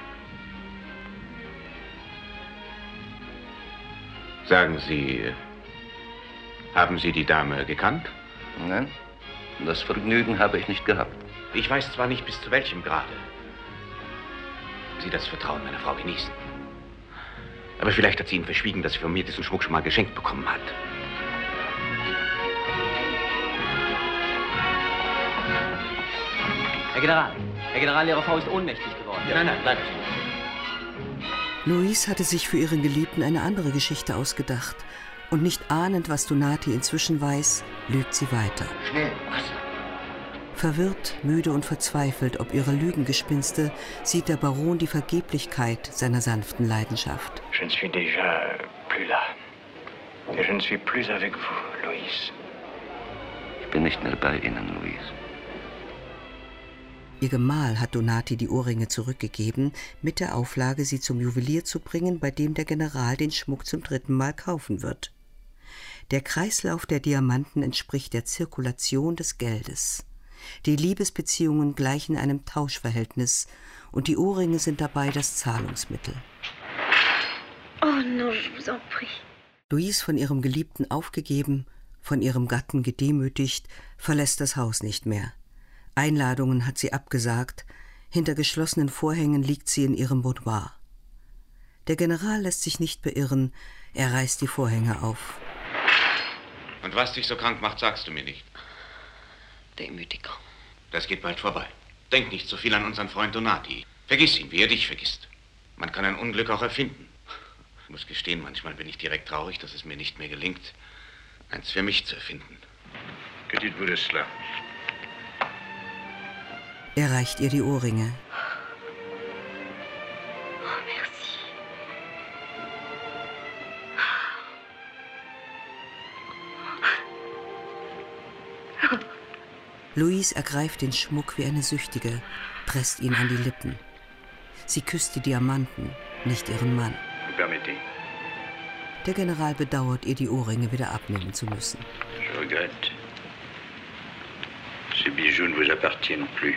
Sagen Sie, haben Sie die Dame gekannt? Nein, das Vergnügen habe ich nicht gehabt. Ich weiß zwar nicht, bis zu welchem Grade Sie das Vertrauen meiner Frau genießen. Aber vielleicht hat sie Ihnen verschwiegen, dass sie von mir diesen Schmuck schon mal geschenkt bekommen hat. Herr General, Ihre Frau ist ohnmächtig geworden. Ja. Nein, bleib. Louise hatte sich für ihren Geliebten eine andere Geschichte ausgedacht. Und nicht ahnend, was Donati inzwischen weiß, lügt sie weiter. Schnell, Wasser. Verwirrt, müde und verzweifelt ob ihrer Lügengespinste, sieht der Baron die Vergeblichkeit seiner sanften Leidenschaft. Je ne suis déjà plus là. Et je ne suis plus avec vous, Louise. Ich bin nicht mehr bei Ihnen, Louise. Ihr Gemahl hat Donati die Ohrringe zurückgegeben, mit der Auflage, sie zum Juwelier zu bringen, bei dem der General den Schmuck zum 3. Mal kaufen wird. Der Kreislauf der Diamanten entspricht der Zirkulation des Geldes. Die Liebesbeziehungen gleichen einem Tauschverhältnis und die Ohrringe sind dabei das Zahlungsmittel. Oh non, je vous en prie. Louise, von ihrem Geliebten aufgegeben, von ihrem Gatten gedemütigt, verlässt das Haus nicht mehr. Einladungen hat sie abgesagt, hinter geschlossenen Vorhängen liegt sie in ihrem Boudoir. Der General lässt sich nicht beirren, er reißt die Vorhänge auf. Und was dich so krank macht, sagst du mir nicht. Demütigung. Das geht bald vorbei. Denk nicht so viel an unseren Freund Donati. Vergiss ihn, wie er dich vergisst. Man kann ein Unglück auch erfinden. Ich muss gestehen, manchmal bin ich direkt traurig, dass es mir nicht mehr gelingt, eins für mich zu erfinden. Que dites-vous de cela? Er reicht ihr die Ohrringe. Oh, merci. Louise ergreift den Schmuck wie eine Süchtige, presst ihn an die Lippen. Sie küsst die Diamanten, nicht ihren Mann. Permettez. Der General bedauert, ihr die Ohrringe wieder abnehmen zu müssen. Je regrette. Ces bijoux ne vous appartiennent plus.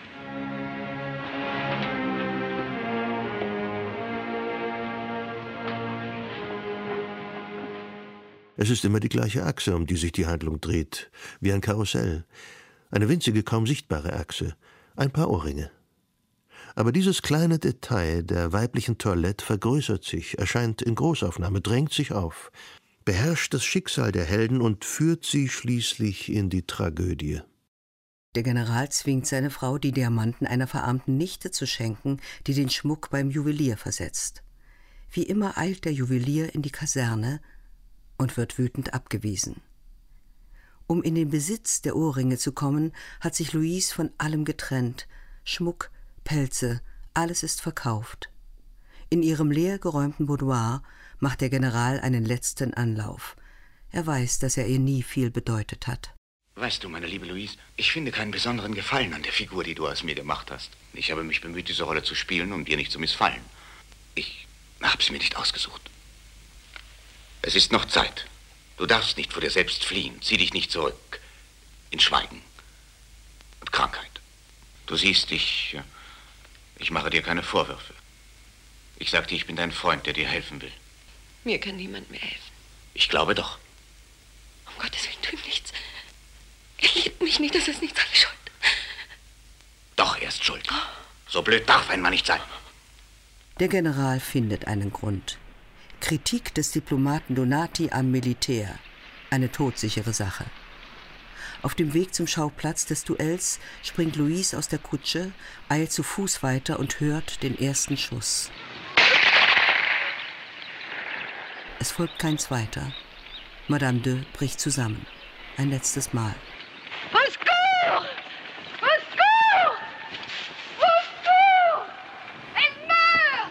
Es ist immer die gleiche Achse, um die sich die Handlung dreht, wie ein Karussell. Eine winzige, kaum sichtbare Achse, ein paar Ohrringe. Aber dieses kleine Detail der weiblichen Toilette vergrößert sich, erscheint in Großaufnahme, drängt sich auf, beherrscht das Schicksal der Helden und führt sie schließlich in die Tragödie. Der General zwingt seine Frau, die Diamanten einer verarmten Nichte zu schenken, die den Schmuck beim Juwelier versetzt. Wie immer eilt der Juwelier in die Kaserne und wird wütend abgewiesen. Um in den Besitz der Ohrringe zu kommen, hat sich Louise von allem getrennt. Schmuck, Pelze, alles ist verkauft. In ihrem leer geräumten Boudoir macht der General einen letzten Anlauf. Er weiß, dass er ihr nie viel bedeutet hat. Weißt du, meine liebe Louise, ich finde keinen besonderen Gefallen an der Figur, die du aus mir gemacht hast. Ich habe mich bemüht, diese Rolle zu spielen, um dir nicht zu missfallen. Ich habe sie mir nicht ausgesucht. Es ist noch Zeit. Du darfst nicht vor dir selbst fliehen. Zieh dich nicht zurück. In Schweigen und Krankheit. Du siehst, ich mache dir keine Vorwürfe. Ich sagte, ich bin dein Freund, der dir helfen will. Mir kann niemand mehr helfen. Ich glaube doch. Um Gottes Willen, tu ihm nichts. Er liebt mich nicht, das ist nicht seine Schuld. So blöd darf ein Mann nicht sein. Der General findet einen Grund. Kritik des Diplomaten Donati am Militär. Eine todsichere Sache. Auf dem Weg zum Schauplatz des Duells springt Louise aus der Kutsche, eilt zu Fuß weiter und hört den ersten Schuss. Es folgt kein zweiter. Madame de bricht zusammen. Ein letztes Mal. Au secours! Au secours! Au secours! Elle meurt!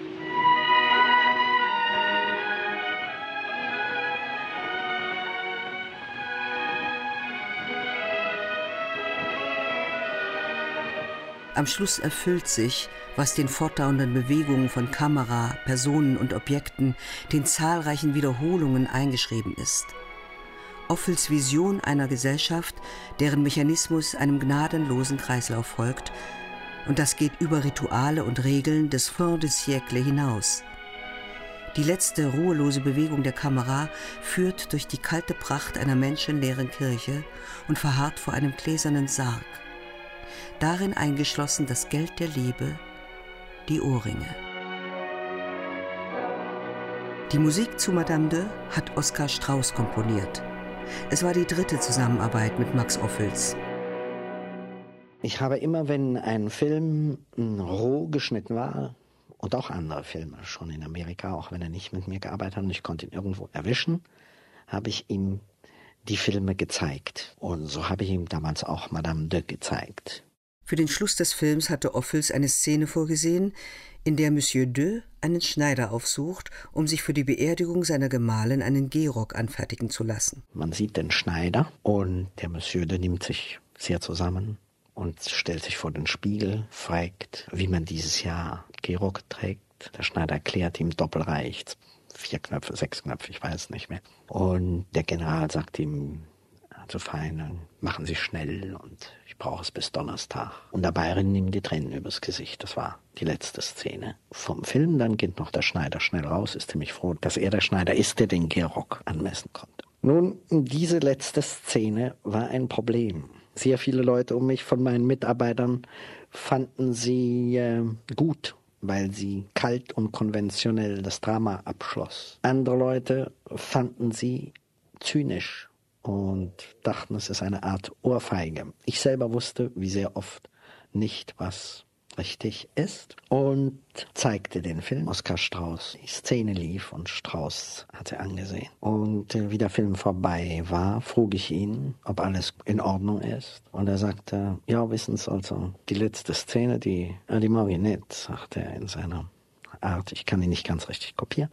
Am Schluss erfüllt sich, was den fortdauernden Bewegungen von Kamera, Personen und Objekten, den zahlreichen Wiederholungen eingeschrieben ist. Ophuls Vision einer Gesellschaft, deren Mechanismus einem gnadenlosen Kreislauf folgt, und das geht über Rituale und Regeln des fin de siècle hinaus. Die letzte ruhelose Bewegung der Kamera führt durch die kalte Pracht einer menschenleeren Kirche und verharrt vor einem gläsernen Sarg. Darin eingeschlossen das Geld der Liebe, die Ohrringe. Die Musik zu Madame de hat Oskar Strauß komponiert. Es war die dritte Zusammenarbeit mit Max Ophuls. Ich habe immer, wenn ein Film roh geschnitten war, und auch andere Filme, schon in Amerika, auch wenn er nicht mit mir gearbeitet hat und ich konnte ihn irgendwo erwischen, habe ich ihm die Filme gezeigt. Und so habe ich ihm damals auch Madame de gezeigt. Für den Schluss des Films hatte Ophuls eine Szene vorgesehen, in der Monsieur de einen Schneider aufsucht, um sich für die Beerdigung seiner Gemahlin einen Gehrock anfertigen zu lassen. Man sieht den Schneider und der Monsieur de nimmt sich sehr zusammen und stellt sich vor den Spiegel, fragt, wie man dieses Jahr Gehrock trägt. Der Schneider erklärt ihm doppelreich, 4 Knöpfe, 6 Knöpfe, ich weiß nicht mehr. Und der General sagt ihm, zu fein, machen Sie schnell und ich brauche es bis Donnerstag. Und dabei rinnen ihm die Tränen übers Gesicht. Das war die letzte Szene vom Film. Dann geht noch der Schneider schnell raus, ist ziemlich froh, dass er der Schneider ist, der den Gehrock anmessen konnte. Nun, diese letzte Szene war ein Problem. Sehr viele Leute um mich von meinen Mitarbeitern fanden sie gut, weil sie kalt und konventionell das Drama abschloss. Andere Leute fanden sie zynisch und dachten, es ist eine Art Ohrfeige. Ich selber wusste, wie sehr oft nicht, was richtig ist, und zeigte den Film Oskar Strauß. Die Szene lief und Strauß hatte angesehen. Und wie der Film vorbei war, frug ich ihn, ob alles in Ordnung ist. Und er sagte, ja, wissen Sie, also die letzte Szene, die mag ich nicht, sagte er in seiner Art. Ich kann ihn nicht ganz richtig kopieren.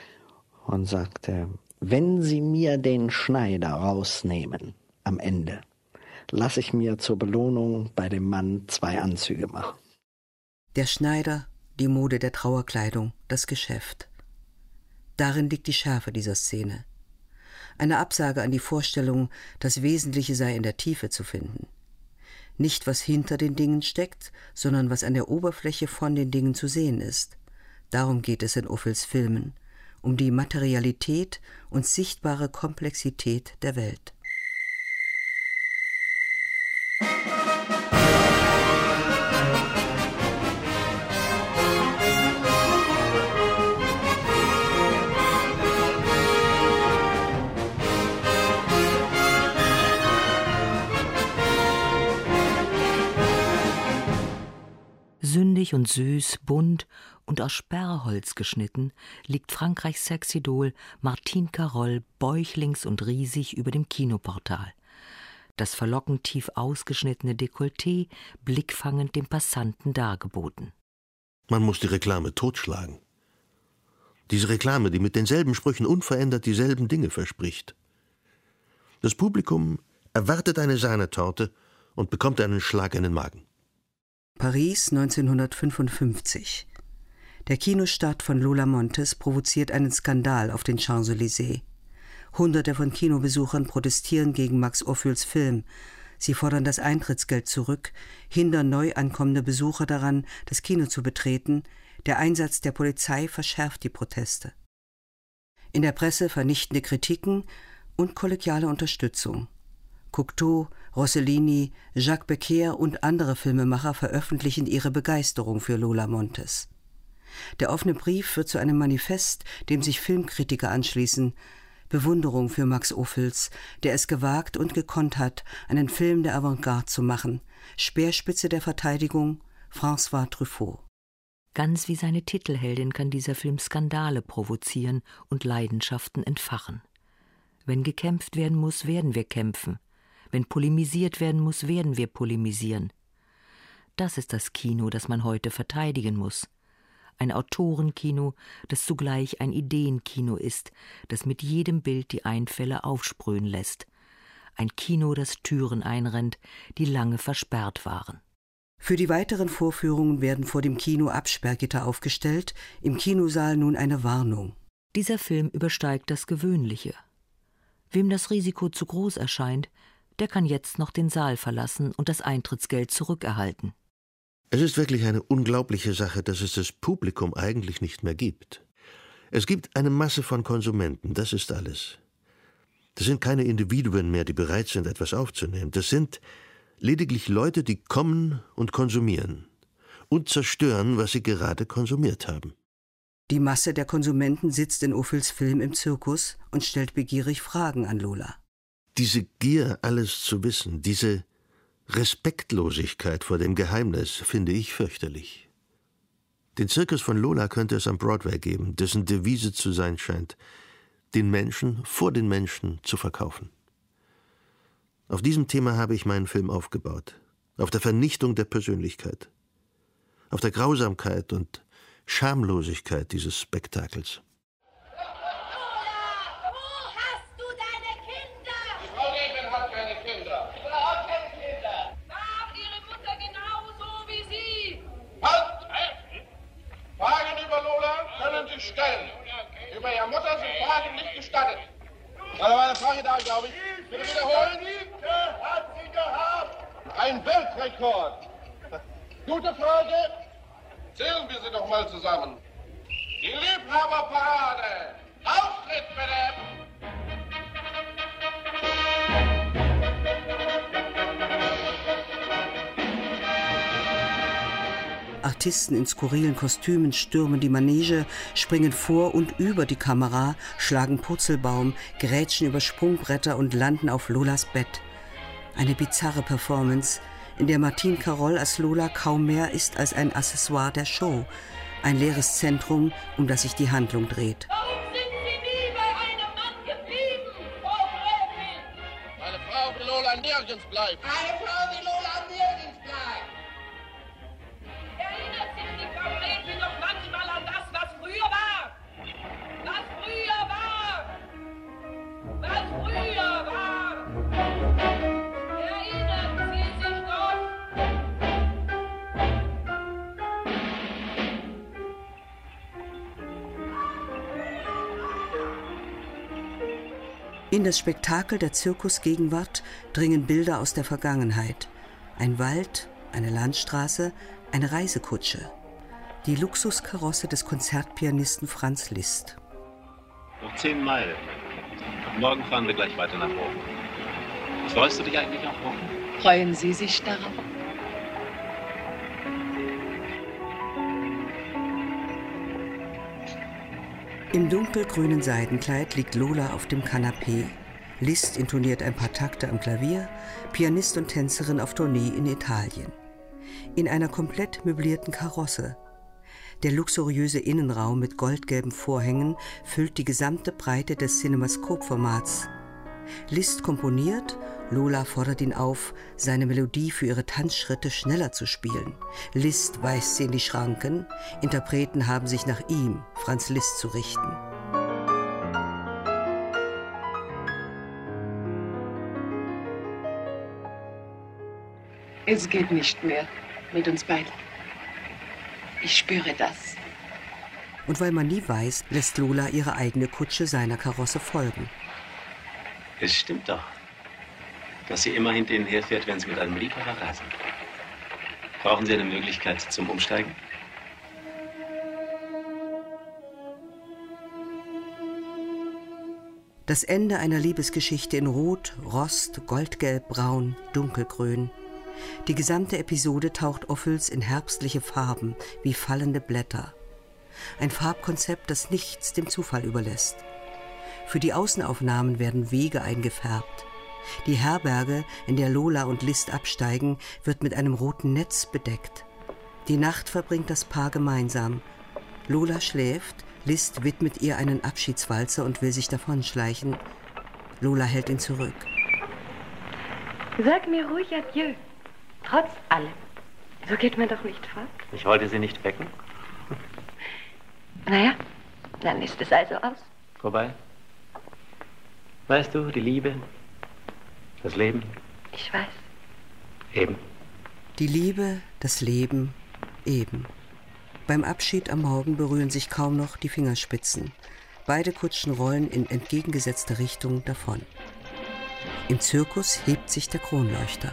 Und sagte, wenn Sie mir den Schneider rausnehmen am Ende, lasse ich mir zur Belohnung bei dem Mann 2 Anzüge machen. Der Schneider, die Mode der Trauerkleidung, das Geschäft. Darin liegt die Schärfe dieser Szene. Eine Absage an die Vorstellung, das Wesentliche sei in der Tiefe zu finden. Nicht, was hinter den Dingen steckt, sondern was an der Oberfläche von den Dingen zu sehen ist. Darum geht es in Ophuls Filmen, um die Materialität und sichtbare Komplexität der Welt. Sündig und süß, bunt und aus Sperrholz geschnitten, liegt Frankreichs Sexidol Martine Carol bäuchlings und riesig über dem Kinoportal. Das verlockend tief ausgeschnittene Dekolleté blickfangend dem Passanten dargeboten. Man muss die Reklame totschlagen. Diese Reklame, die mit denselben Sprüchen unverändert dieselben Dinge verspricht. Das Publikum erwartet eine Sahnetorte und bekommt einen Schlag in den Magen. Paris 1955. Der Kinostart von Lola Montes provoziert einen Skandal auf den Champs-Élysées. Hunderte von Kinobesuchern protestieren gegen Max Ophuls Film. Sie fordern das Eintrittsgeld zurück, hindern neu ankommende Besucher daran, das Kino zu betreten. Der Einsatz der Polizei verschärft die Proteste. In der Presse vernichtende Kritiken und kollegiale Unterstützung. Cocteau, Rossellini, Jacques Becker und andere Filmemacher veröffentlichen ihre Begeisterung für Lola Montez. Der offene Brief wird zu einem Manifest, dem sich Filmkritiker anschließen. Bewunderung für Max Ophüls, der es gewagt und gekonnt hat, einen Film der Avantgarde zu machen. Speerspitze der Verteidigung, François Truffaut. Ganz wie seine Titelheldin kann dieser Film Skandale provozieren und Leidenschaften entfachen. Wenn gekämpft werden muss, werden wir kämpfen. Wenn polemisiert werden muss, werden wir polemisieren. Das ist das Kino, das man heute verteidigen muss. Ein Autorenkino, das zugleich ein Ideenkino ist, das mit jedem Bild die Einfälle aufsprühen lässt. Ein Kino, das Türen einrennt, die lange versperrt waren. Für die weiteren Vorführungen werden vor dem Kino Absperrgitter aufgestellt, im Kinosaal nun eine Warnung. Dieser Film übersteigt das Gewöhnliche. Wem das Risiko zu groß erscheint, der kann jetzt noch den Saal verlassen und das Eintrittsgeld zurückerhalten. Es ist wirklich eine unglaubliche Sache, dass es das Publikum eigentlich nicht mehr gibt. Es gibt eine Masse von Konsumenten, das ist alles. Das sind keine Individuen mehr, die bereit sind, etwas aufzunehmen. Das sind lediglich Leute, die kommen und konsumieren und zerstören, was sie gerade konsumiert haben. Die Masse der Konsumenten sitzt in Ophüls Film im Zirkus und stellt begierig Fragen an Lola. Diese Gier, alles zu wissen, diese Respektlosigkeit vor dem Geheimnis finde ich fürchterlich. Den Zirkus von Lola könnte es am Broadway geben, dessen Devise zu sein scheint, den Menschen vor den Menschen zu verkaufen. Auf diesem Thema habe ich meinen Film aufgebaut, auf der Vernichtung der Persönlichkeit, auf der Grausamkeit und Schamlosigkeit dieses Spektakels. Stellen. Über Ihre Mutter sind Fragen nicht gestattet. Da war eine Frage da, glaube ich. Bitte wiederholen. Hat sie gehabt? Ein Weltrekord. Gute Frage. Zählen wir sie doch mal zusammen. Die Liebhaberparade. Auftritt bitte. Artisten in skurrilen Kostümen stürmen die Manege, springen vor und über die Kamera, schlagen Purzelbaum, grätschen über Sprungbretter und landen auf Lolas Bett. Eine bizarre Performance, in der Martine Carol als Lola kaum mehr ist als ein Accessoire der Show, ein leeres Zentrum, um das sich die Handlung dreht. Warum sind Sie nie bei einem Mann geblieben, Frau Gräfin? Eine Frau wie Lola nirgends bleibt. Eine Frau wie Lola nirgends bleibt. Erinnert sich die Frau Gräfin noch manchmal an das, was früher war? Was früher war? Was früher war? Erinnern Sie sich noch? In das Spektakel der Zirkusgegenwart dringen Bilder aus der Vergangenheit. Ein Wald, eine Landstraße, eine Reisekutsche. Die Luxuskarosse des Konzertpianisten Franz Liszt. Noch 10 Meilen. Morgen fahren wir gleich weiter nach oben. Freust du dich eigentlich auf morgen? Freuen Sie sich darauf? Im dunkelgrünen Seidenkleid liegt Lola auf dem Kanapee. Liszt intoniert ein paar Takte am Klavier, Pianist und Tänzerin auf Tournee in Italien. In einer komplett möblierten Karosse. Der luxuriöse Innenraum mit goldgelben Vorhängen füllt die gesamte Breite des Cinemascope-Formats. Liszt komponiert, Lola fordert ihn auf, seine Melodie für ihre Tanzschritte schneller zu spielen. Liszt weist sie in die Schranken, Interpreten haben sich nach ihm, Franz Liszt, zu richten. Es geht nicht mehr mit uns beiden. Ich spüre das. Und weil man nie weiß, lässt Lola ihre eigene Kutsche seiner Karosse folgen. Es stimmt doch, dass sie immer hinter Ihnen herfährt, wenn Sie mit einem Liebhaber reisen. Brauchen Sie eine Möglichkeit zum Umsteigen? Das Ende einer Liebesgeschichte in Rot, Rost, Goldgelb, Braun, Dunkelgrün. Die gesamte Episode taucht Ophuls in herbstliche Farben wie fallende Blätter. Ein Farbkonzept, das nichts dem Zufall überlässt. Für die Außenaufnahmen werden Wege eingefärbt. Die Herberge, in der Lola und Liszt absteigen, wird mit einem roten Netz bedeckt. Die Nacht verbringt das Paar gemeinsam. Lola schläft, Liszt widmet ihr einen Abschiedswalzer und will sich davonschleichen. Lola hält ihn zurück. Sag mir ruhig Adieu, trotz allem. So geht man doch nicht fort. Ich wollte Sie nicht wecken. Naja, dann ist es also aus. Vorbei. Weißt du, die Liebe, das Leben. Ich weiß. Eben. Die Liebe, das Leben, eben. Beim Abschied am Morgen berühren sich kaum noch die Fingerspitzen. Beide Kutschen rollen in entgegengesetzter Richtung davon. Im Zirkus hebt sich der Kronleuchter.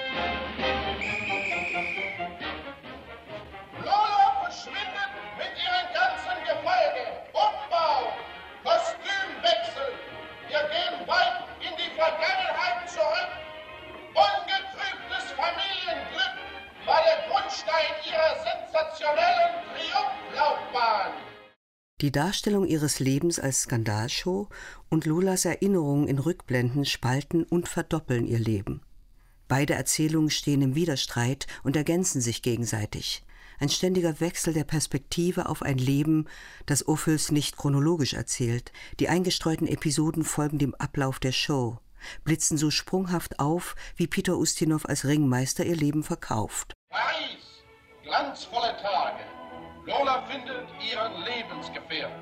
Lola verschwindet mit ihrem ganzen Gefolge. Umbau, Kostümwechsel. Wir gehen weit in die Vergangenheit zurück. Ungetrübtes Familienglück war der Grundstein ihrer sensationellen Triumphraubahn. Die Darstellung ihres Lebens als Skandalshow und Lolas Erinnerungen in Rückblenden spalten und verdoppeln ihr Leben. Beide Erzählungen stehen im Widerstreit und ergänzen sich gegenseitig. Ein ständiger Wechsel der Perspektive auf ein Leben, das Ophuls nicht chronologisch erzählt. Die eingestreuten Episoden folgen dem Ablauf der Show, blitzen so sprunghaft auf, wie Peter Ustinov als Ringmeister ihr Leben verkauft. Paris, glanzvolle Tage. Lola findet ihren Lebensgefährten.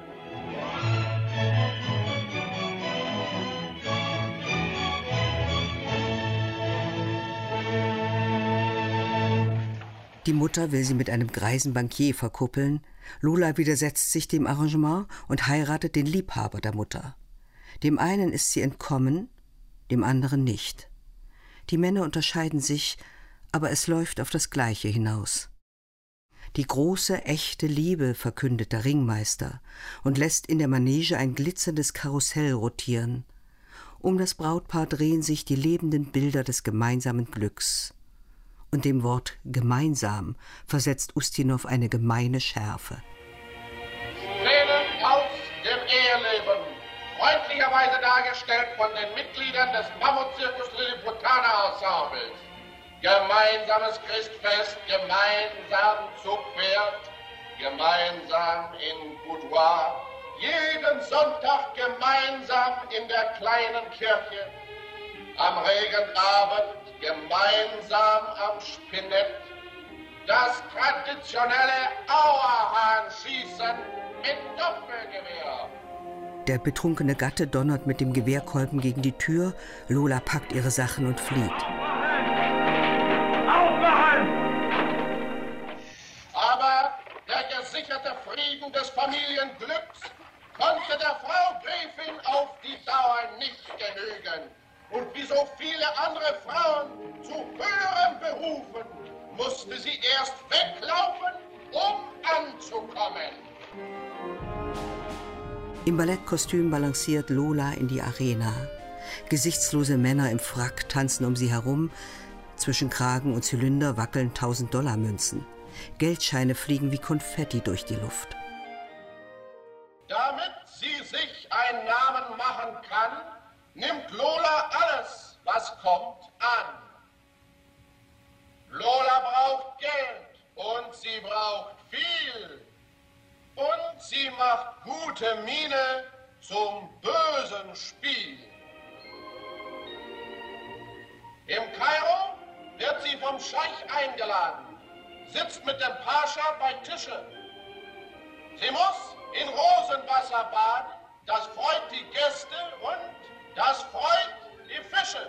Die Mutter will sie mit einem greisen Bankier verkuppeln. Lola widersetzt sich dem Arrangement und heiratet den Liebhaber der Mutter. Dem einen ist sie entkommen, dem anderen nicht. Die Männer unterscheiden sich, aber es läuft auf das Gleiche hinaus. Die große, echte Liebe, verkündet der Ringmeister und lässt in der Manege ein glitzerndes Karussell rotieren. Um das Brautpaar drehen sich die lebenden Bilder des gemeinsamen Glücks. Und dem Wort gemeinsam versetzt Ustinov eine gemeine Schärfe. Szenen aus dem Eheleben, freundlicherweise dargestellt von den Mitgliedern des Mammutzirkus Lilliputaner-Ensembles. Gemeinsames Christfest, gemeinsam zu Pferd, gemeinsam in Boudoir, jeden Sonntag gemeinsam in der kleinen Kirche, am Regenabend gemeinsam am Spinett, das traditionelle Auerhahnschießen mit Doppelgewehr. Der betrunkene Gatte donnert mit dem Gewehrkolben gegen die Tür, Lola packt ihre Sachen und flieht. Aber der gesicherte Frieden des Familienglücks konnte der Frau Gräfin auf die Dauer nicht genügen. Und wie so viele andere Frauen zu höheren Berufen musste sie erst weglaufen, um anzukommen. Im Ballettkostüm balanciert Lola in die Arena. Gesichtslose Männer im Frack tanzen um sie herum. Zwischen Kragen und Zylinder wackeln 1000-Dollar-Münzen. Geldscheine fliegen wie Konfetti durch die Luft. Damit sie sich einen Namen machen kann, nimmt Lola alles, was kommt, an. Lola braucht Geld und sie braucht viel. Und sie macht gute Miene zum bösen Spiel. Im Kairo wird sie vom Scheich eingeladen, sitzt mit dem Pascha bei Tische. Sie muss in Rosenwasser baden, das freut die Gäste und das freut die Fische.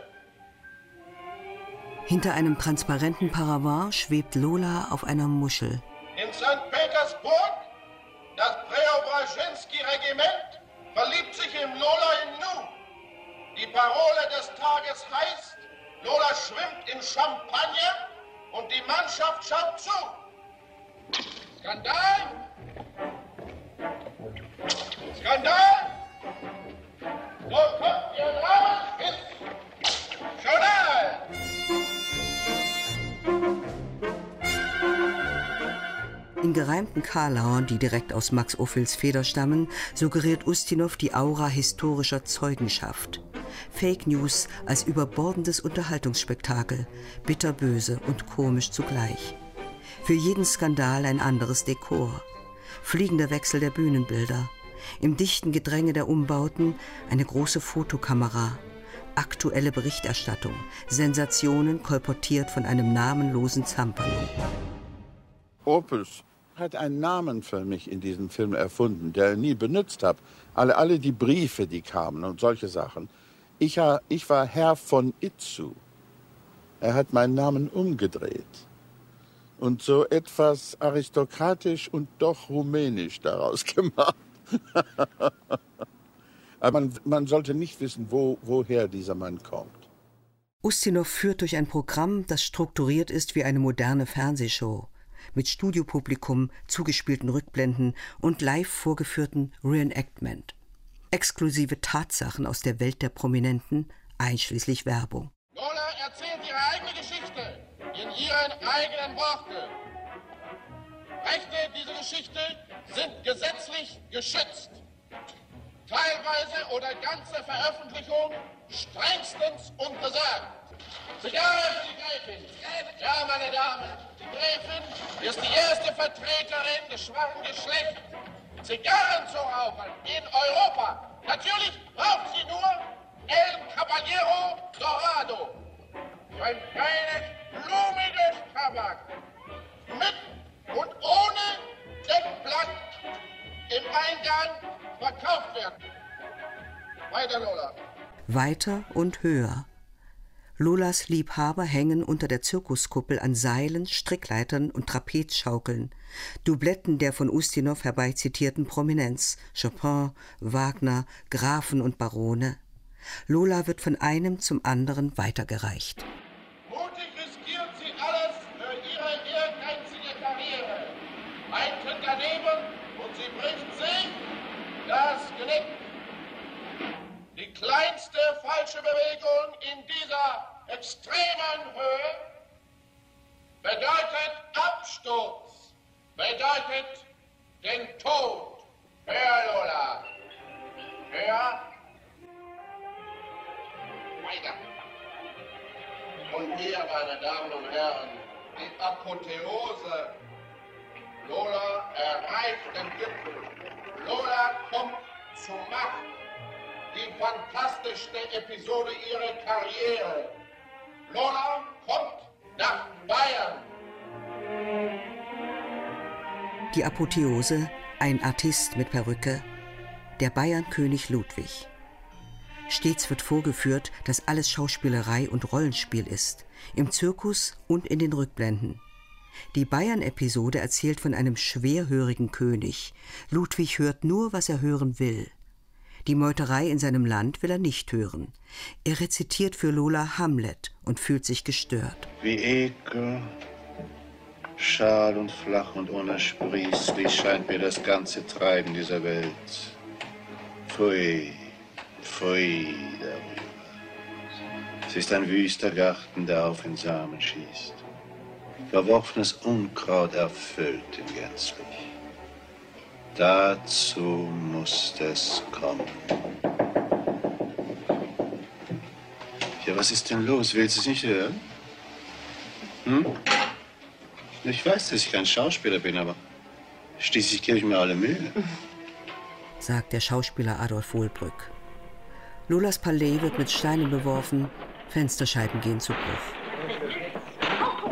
Hinter einem transparenten Paravent schwebt Lola auf einer Muschel. In St. Petersburg, das Preobrashenski-Regiment verliebt sich in Lola im Nu. Die Parole des Tages heißt, Lola schwimmt in Champagner und die Mannschaft schaut zu. Skandal! Skandal! Und kommt Ihr Name ist Journal. In gereimten Karlauern, die direkt aus Max Ophüls Feder stammen, suggeriert Ustinov die Aura historischer Zeugenschaft. Fake News als überbordendes Unterhaltungsspektakel, bitterböse und komisch zugleich. Für jeden Skandal ein anderes Dekor. Fliegender Wechsel der Bühnenbilder. Im dichten Gedränge der Umbauten eine große Fotokamera. Aktuelle Berichterstattung. Sensationen kolportiert von einem namenlosen Zampano. Opus hat einen Namen für mich in diesem Film erfunden, der ich nie benutzt habe. Alle die Briefe, die kamen und solche Sachen. Ich war Herr von Itzu. Er hat meinen Namen umgedreht. Und so etwas aristokratisch und doch rumänisch daraus gemacht. Aber man sollte nicht wissen, woher dieser Mann kommt. Ustinov führt durch ein Programm, das strukturiert ist wie eine moderne Fernsehshow. Mit Studiopublikum, zugespielten Rückblenden und live vorgeführten Reenactment. Exklusive Tatsachen aus der Welt der Prominenten, einschließlich Werbung. Lola erzählt ihre eigene Geschichte in ihren eigenen Worten. Rechte dieser Geschichte sind gesetzlich geschützt. Teilweise oder ganze Veröffentlichung strengstens untersagt. Zigarre für die Gräfin. Ja, meine Damen, die Gräfin ist die erste Vertreterin des schwachen Geschlechts, Zigarren zu rauchen in Europa. Natürlich braucht sie nur El Caballero Dorado. Ein feines, blumiges Tabak. Mit und ohne Deckblatt im Eingang verkauft werden. Weiter, Lola. Weiter und höher. Lolas Liebhaber hängen unter der Zirkuskuppel an Seilen, Strickleitern und Trapezschaukeln. Dubletten der von Ustinov herbeizitierten Prominenz, Chopin, Wagner, Grafen und Barone. Lola wird von einem zum anderen weitergereicht. Mutig riskiert sie alles für ihre ehrgeizige Karriere. Ein Tritt daneben und sie bricht sich das Genick. Die kleinste falsche Bewegung in dieser extremen Höhe bedeutet Absturz, bedeutet den Tod. Hör, Lola. Hör. Weiter. Und hier, meine Damen und Herren, die Apotheose. Lola erreicht den Gipfel. Lola kommt zur Macht. Die fantastischste Episode ihrer Karriere. Lola kommt nach Bayern. Die Apotheose, ein Artist mit Perücke, der Bayernkönig Ludwig. Stets wird vorgeführt, dass alles Schauspielerei und Rollenspiel ist, im Zirkus und in den Rückblenden. Die Bayern-Episode erzählt von einem schwerhörigen König. Ludwig hört nur, was er hören will. Die Meuterei in seinem Land will er nicht hören. Er rezitiert für Lola Hamlet und fühlt sich gestört. Wie Ekel, schal und flach und unersprießlich scheint mir das ganze Treiben dieser Welt. Pfui, pfui darüber. Es ist ein wüster Garten, der auf den Samen schießt. Verworfenes Unkraut erfüllt ihn gänzlich. Dazu muss es kommen. Ja, was ist denn los? Willst du es nicht hören? Hm? Ich weiß, dass ich kein Schauspieler bin, aber schließlich gebe ich mir alle Mühe. Sagt der Schauspieler Adolf Wohlbrück. Lolas Palais wird mit Steinen beworfen, Fensterscheiben gehen zu Bruch.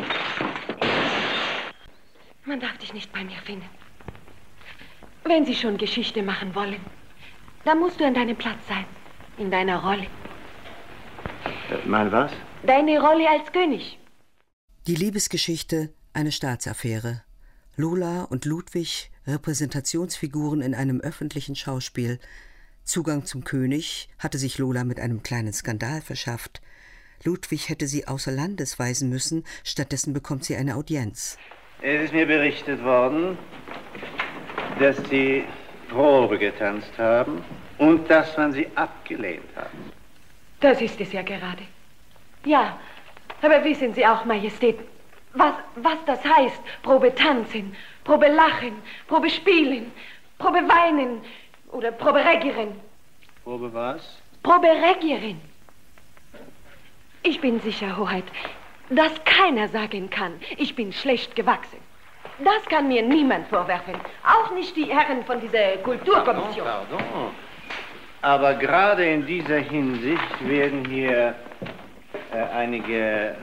Man darf dich nicht bei mir finden. Wenn Sie schon Geschichte machen wollen, dann musst du an deinem Platz sein, in deiner Rolle. Mein was? Deine Rolle als König. Die Liebesgeschichte, eine Staatsaffäre. Lola und Ludwig, Repräsentationsfiguren in einem öffentlichen Schauspiel. Zugang zum König hatte sich Lola mit einem kleinen Skandal verschafft. Ludwig hätte sie außer Landes weisen müssen, stattdessen bekommt sie eine Audienz. Es ist mir berichtet worden, dass Sie Probe getanzt haben und dass man sie abgelehnt hat. Das ist es ja gerade. Ja, aber wissen Sie auch, Majestät, was das heißt? Probe tanzen, Probe lachen, Probe spielen, Probe weinen oder Probe regieren. Probe was? Probe regieren. Ich bin sicher, Hoheit, dass keiner sagen kann, ich bin schlecht gewachsen. Das kann mir niemand vorwerfen. Auch nicht die Herren von dieser Kulturkommission. Pardon. Aber gerade in dieser Hinsicht werden hier einige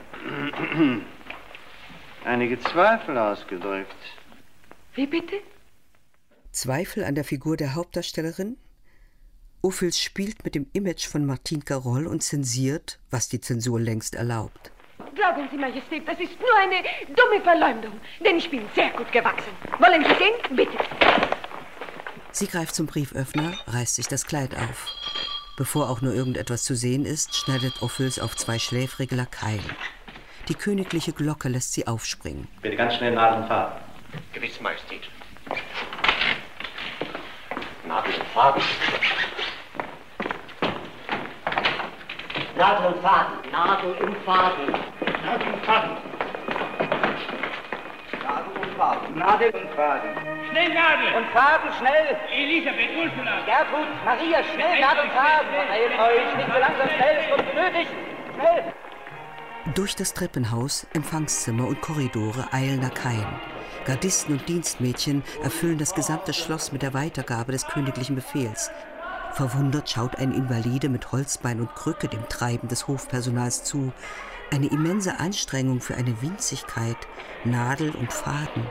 Zweifel ausgedrückt. Wie bitte? Zweifel an der Figur der Hauptdarstellerin? Ophüls spielt mit dem Image von Martine Carol und zensiert, was die Zensur längst erlaubt. Glauben Sie, Majestät, das ist nur eine dumme Verleumdung, denn ich bin sehr gut gewachsen. Wollen Sie sehen? Bitte. Sie greift zum Brieföffner, reißt sich das Kleid auf. Bevor auch nur irgendetwas zu sehen ist, schneidet Ophuls auf 2 schläfrige Lakaien. Die königliche Glocke lässt sie aufspringen. Bitte ganz schnell Nadel und Faden. Gewiss, Majestät. Nadel und Faden. Nadel und Faden, Nadel und Faden. Nadel und Faden. Nadel und Faden. Nadel und Faden. Schnell Nadel. Und Faden, schnell. Elisabeth, Ursula. Gertrud, Maria, schnell, Nadel und Faden. Eilt euch, nicht so langsam, schnell, es wird benötigt. Schnell. Durch das Treppenhaus, Empfangszimmer und Korridore eilen Lakaien. Gardisten und Dienstmädchen erfüllen das gesamte Schloss mit der Weitergabe des königlichen Befehls. Verwundert schaut ein Invalide mit Holzbein und Krücke dem Treiben des Hofpersonals zu. Eine immense Anstrengung für eine Winzigkeit, Nadel und Faden.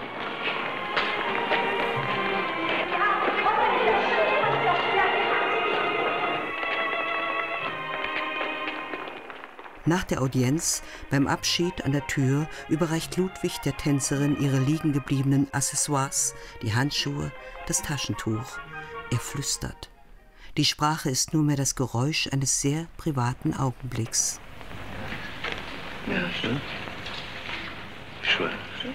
Nach der Audienz, beim Abschied an der Tür, überreicht Ludwig der Tänzerin ihre liegen gebliebenen Accessoires, die Handschuhe, das Taschentuch. Er flüstert. Die Sprache ist nur mehr das Geräusch eines sehr privaten Augenblicks. Ja, schon. Schon.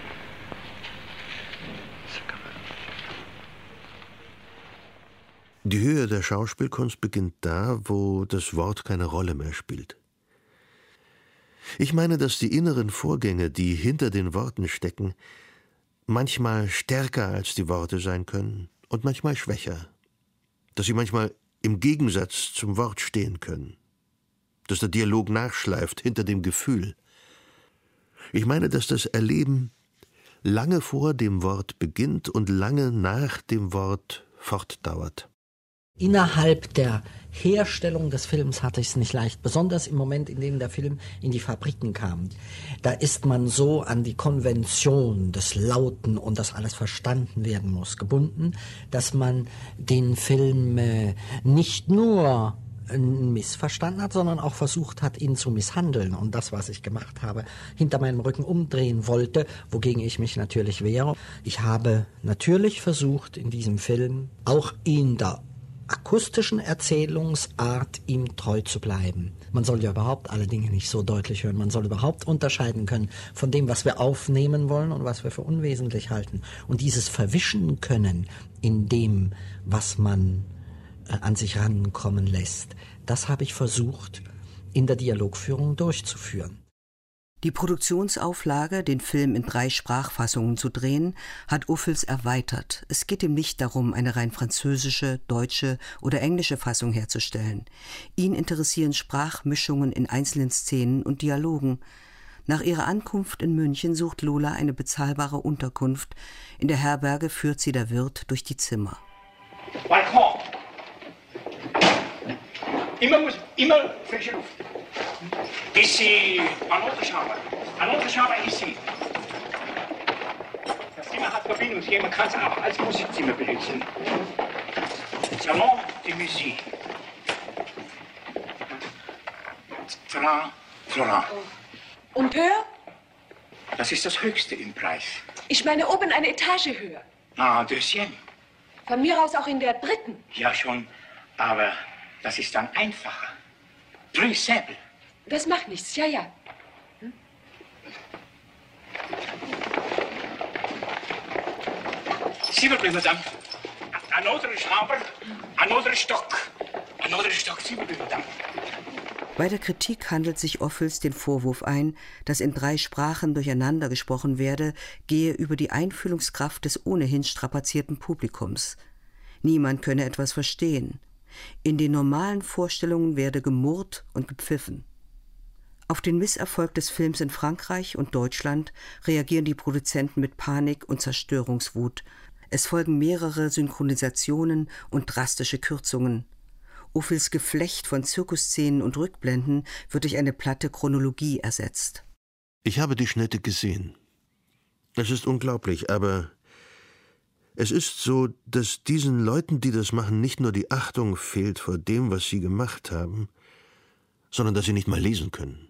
Die Höhe der Schauspielkunst beginnt da, wo das Wort keine Rolle mehr spielt. Ich meine, dass die inneren Vorgänge, die hinter den Worten stecken, manchmal stärker als die Worte sein können und manchmal schwächer. Dass sie manchmal im Gegensatz zum Wort stehen können. Dass der Dialog nachschleift hinter dem Gefühl. Ich meine, dass das Erleben lange vor dem Wort beginnt und lange nach dem Wort fortdauert. Innerhalb der Herstellung des Films hatte ich es nicht leicht, besonders im Moment, in dem der Film in die Fabriken kam. Da ist man so an die Konvention des Lauten und dass alles verstanden werden muss gebunden, dass man den Film nicht nur missverstanden hat, sondern auch versucht hat, ihn zu misshandeln. Und das, was ich gemacht habe, hinter meinem Rücken umdrehen wollte, wogegen ich mich natürlich wehre. Ich habe natürlich versucht, in diesem Film auch in der akustischen Erzählungsart ihm treu zu bleiben. Man soll ja überhaupt alle Dinge nicht so deutlich hören. Man soll überhaupt unterscheiden können von dem, was wir aufnehmen wollen und was wir für unwesentlich halten. Und dieses Verwischen können in dem, was man an sich rankommen lässt, das habe ich versucht, in der Dialogführung durchzuführen. Die Produktionsauflage, den Film in 3 Sprachfassungen zu drehen, hat Ophuls erweitert. Es geht ihm nicht darum, eine rein französische, deutsche oder englische Fassung herzustellen. Ihn interessieren Sprachmischungen in einzelnen Szenen und Dialogen. Nach ihrer Ankunft in München sucht Lola eine bezahlbare Unterkunft. In der Herberge führt sie der Wirt durch die Zimmer. Balkon! Immer frische Luft. Ici, un autre chambre ici. Das Zimmer hat Verbindungsschema, man kann es auch als Musikzimmer benutzen. Salon de Musique. Florent. Und höher? Das ist das Höchste im Preis. Ich meine oben eine Etage höher. Ah, deuxième. Von mir aus auch in der 3. Ja schon, aber das ist dann einfacher. Plus simple. Das macht nichts, ja, ja. Hm? S'il vous plaît, madame. Another Schrauber, another Stock, Sie Brüder. Bei der Kritik handelt sich Ophüls den Vorwurf ein, dass in 3 Sprachen durcheinander gesprochen werde, gehe über die Einfühlungskraft des ohnehin strapazierten Publikums. Niemand könne etwas verstehen. In den normalen Vorstellungen werde gemurrt und gepfiffen. Auf den Misserfolg des Films in Frankreich und Deutschland reagieren die Produzenten mit Panik und Zerstörungswut. Es folgen mehrere Synchronisationen und drastische Kürzungen. Ophüls Geflecht von Zirkusszenen und Rückblenden wird durch eine platte Chronologie ersetzt. Ich habe die Schnitte gesehen. Es ist unglaublich, aber es ist so, dass diesen Leuten, die das machen, nicht nur die Achtung fehlt vor dem, was sie gemacht haben, sondern dass sie nicht mal lesen können.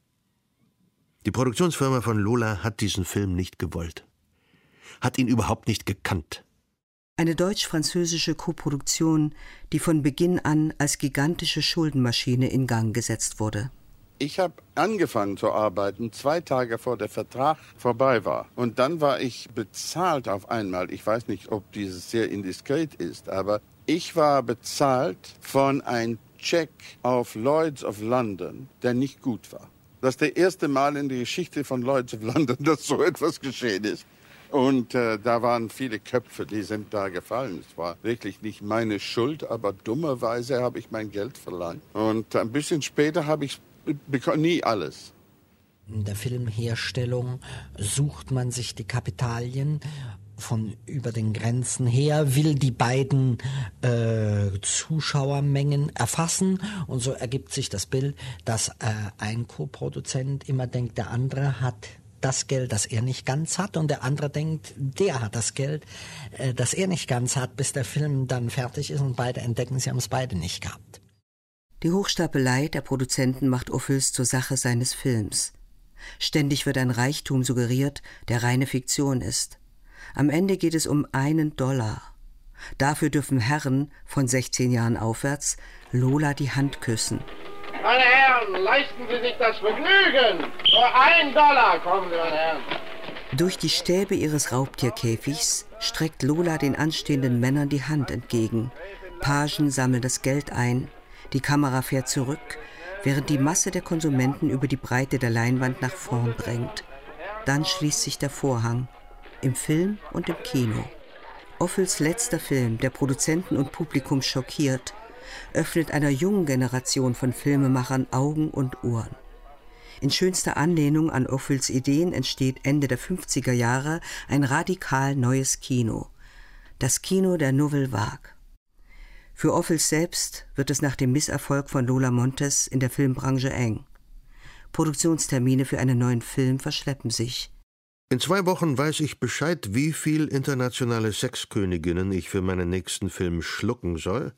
Die Produktionsfirma von Lola hat diesen Film nicht gewollt, hat ihn überhaupt nicht gekannt. Eine deutsch-französische Koproduktion, die von Beginn an als gigantische Schuldenmaschine in Gang gesetzt wurde. Ich habe angefangen zu arbeiten 2 Tage vor der Vertrag vorbei war. Und dann war ich bezahlt auf einmal. Ich weiß nicht, ob dieses sehr indiskret ist, aber ich war bezahlt von einem Check auf Lloyd's of London, der nicht gut war. Das ist das erste Mal in der Geschichte von Lloyd's of London, dass so etwas geschehen ist. Und da waren viele Köpfe, die sind da gefallen. Es war wirklich nicht meine Schuld, aber dummerweise habe ich mein Geld verlangt. Und ein bisschen später habe ich nie alles. In der Filmherstellung sucht man sich die Kapitalien von über den Grenzen her, will die beiden Zuschauermengen erfassen und so ergibt sich das Bild, dass ein Co-Produzent immer denkt, der andere hat das Geld, das er nicht ganz hat, und der andere denkt, der hat das Geld, das er nicht ganz hat, bis der Film dann fertig ist und beide entdecken, sie haben es beide nicht gehabt. Die Hochstapelei der Produzenten macht Ophüls zur Sache seines Films. Ständig wird ein Reichtum suggeriert, der reine Fiktion ist. Am Ende geht es um $1. Dafür dürfen Herren von 16 Jahren aufwärts Lola die Hand küssen. Meine Herren, leisten Sie sich das Vergnügen. Nur $1, kommen Sie, meine Herren. Durch die Stäbe ihres Raubtierkäfigs streckt Lola den anstehenden Männern die Hand entgegen. Pagen sammeln das Geld ein. Die Kamera fährt zurück, während die Masse der Konsumenten über die Breite der Leinwand nach vorn drängt. Dann schließt sich der Vorhang. Im Film und im Kino. Ophüls letzter Film, der Produzenten und Publikum schockiert, öffnet einer jungen Generation von Filmemachern Augen und Ohren. In schönster Anlehnung an Ophüls Ideen entsteht Ende der 50er Jahre ein radikal neues Kino. Das Kino der Nouvelle Vague. Für Ophüls selbst wird es nach dem Misserfolg von Lola Montes in der Filmbranche eng. Produktionstermine für einen neuen Film verschleppen sich. In 2 Wochen weiß ich Bescheid, wie viel internationale Sexköniginnen ich für meinen nächsten Film schlucken soll.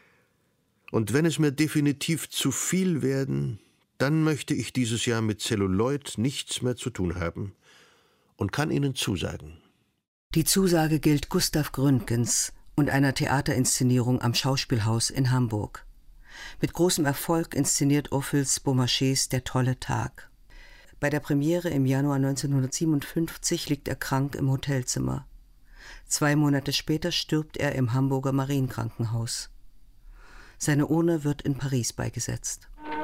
Und wenn es mir definitiv zu viel werden, dann möchte ich dieses Jahr mit Celluloid nichts mehr zu tun haben und kann Ihnen zusagen. Die Zusage gilt Gustav Gründgens und einer Theaterinszenierung am Schauspielhaus in Hamburg. Mit großem Erfolg inszeniert Ophüls Beaumarchais Der tolle Tag. Bei der Premiere im Januar 1957 liegt er krank im Hotelzimmer. 2 Monate später stirbt er im Hamburger Marienkrankenhaus. Seine Urne wird in Paris beigesetzt.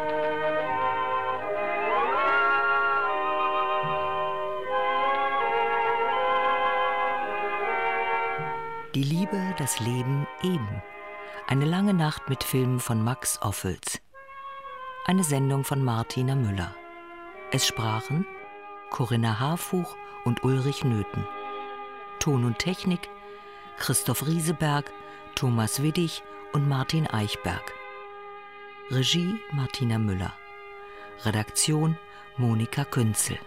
Die Liebe, das Leben, eben. Eine lange Nacht mit Filmen von Max Ophüls. Eine Sendung von Martina Müller. Es sprachen Corinna Harfuch und Ulrich Nöthen. Ton und Technik Christoph Rieseberg, Thomas Widdig und Martin Eichberg. Regie Martina Müller. Redaktion Monika Künzel.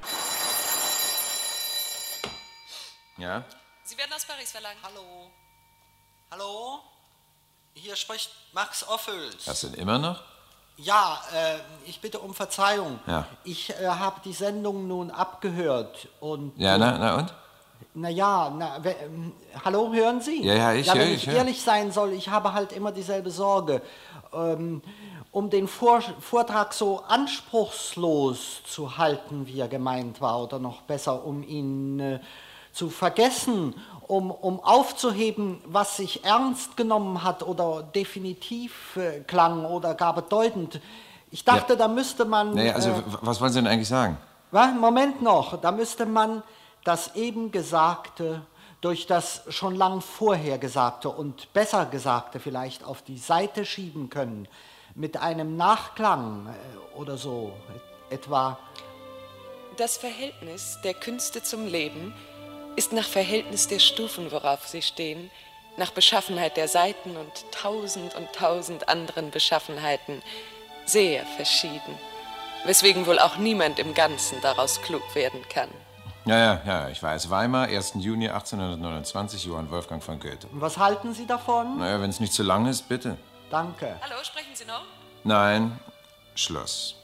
Ja? Sie werden aus Paris verlangt. Hallo? Hallo? Hier spricht Max Ophüls. Was denn immer noch? Ja, ich bitte um Verzeihung. Ja. Ich habe die Sendung nun abgehört und... Ja, na und? Hallo, hören Sie? Ja, ich höre. Wenn ich ehrlich sein soll, ich habe halt immer dieselbe Sorge. Um den Vortrag so anspruchslos zu halten, wie er gemeint war, oder noch besser, um ihn zu vergessen, um aufzuheben, was sich ernst genommen hat oder definitiv klang oder gar bedeutend. Ich dachte, da müsste man... Naja, also was wollen Sie denn eigentlich sagen? Moment noch, da müsste man das eben Gesagte durch das schon lang vorher Gesagte und besser Gesagte vielleicht auf die Seite schieben können, mit einem Nachklang oder so, etwa... Das Verhältnis der Künste zum Leben ist nach Verhältnis der Stufen, worauf sie stehen, nach Beschaffenheit der Saiten und tausend anderen Beschaffenheiten sehr verschieden, weswegen wohl auch niemand im Ganzen daraus klug werden kann. Ja, ich weiß. Weimar, 1. Juni 1829, Johann Wolfgang von Goethe. Was halten Sie davon? Naja, wenn es nicht zu lang ist, bitte. Danke. Hallo, sprechen Sie noch? Nein, Schluss.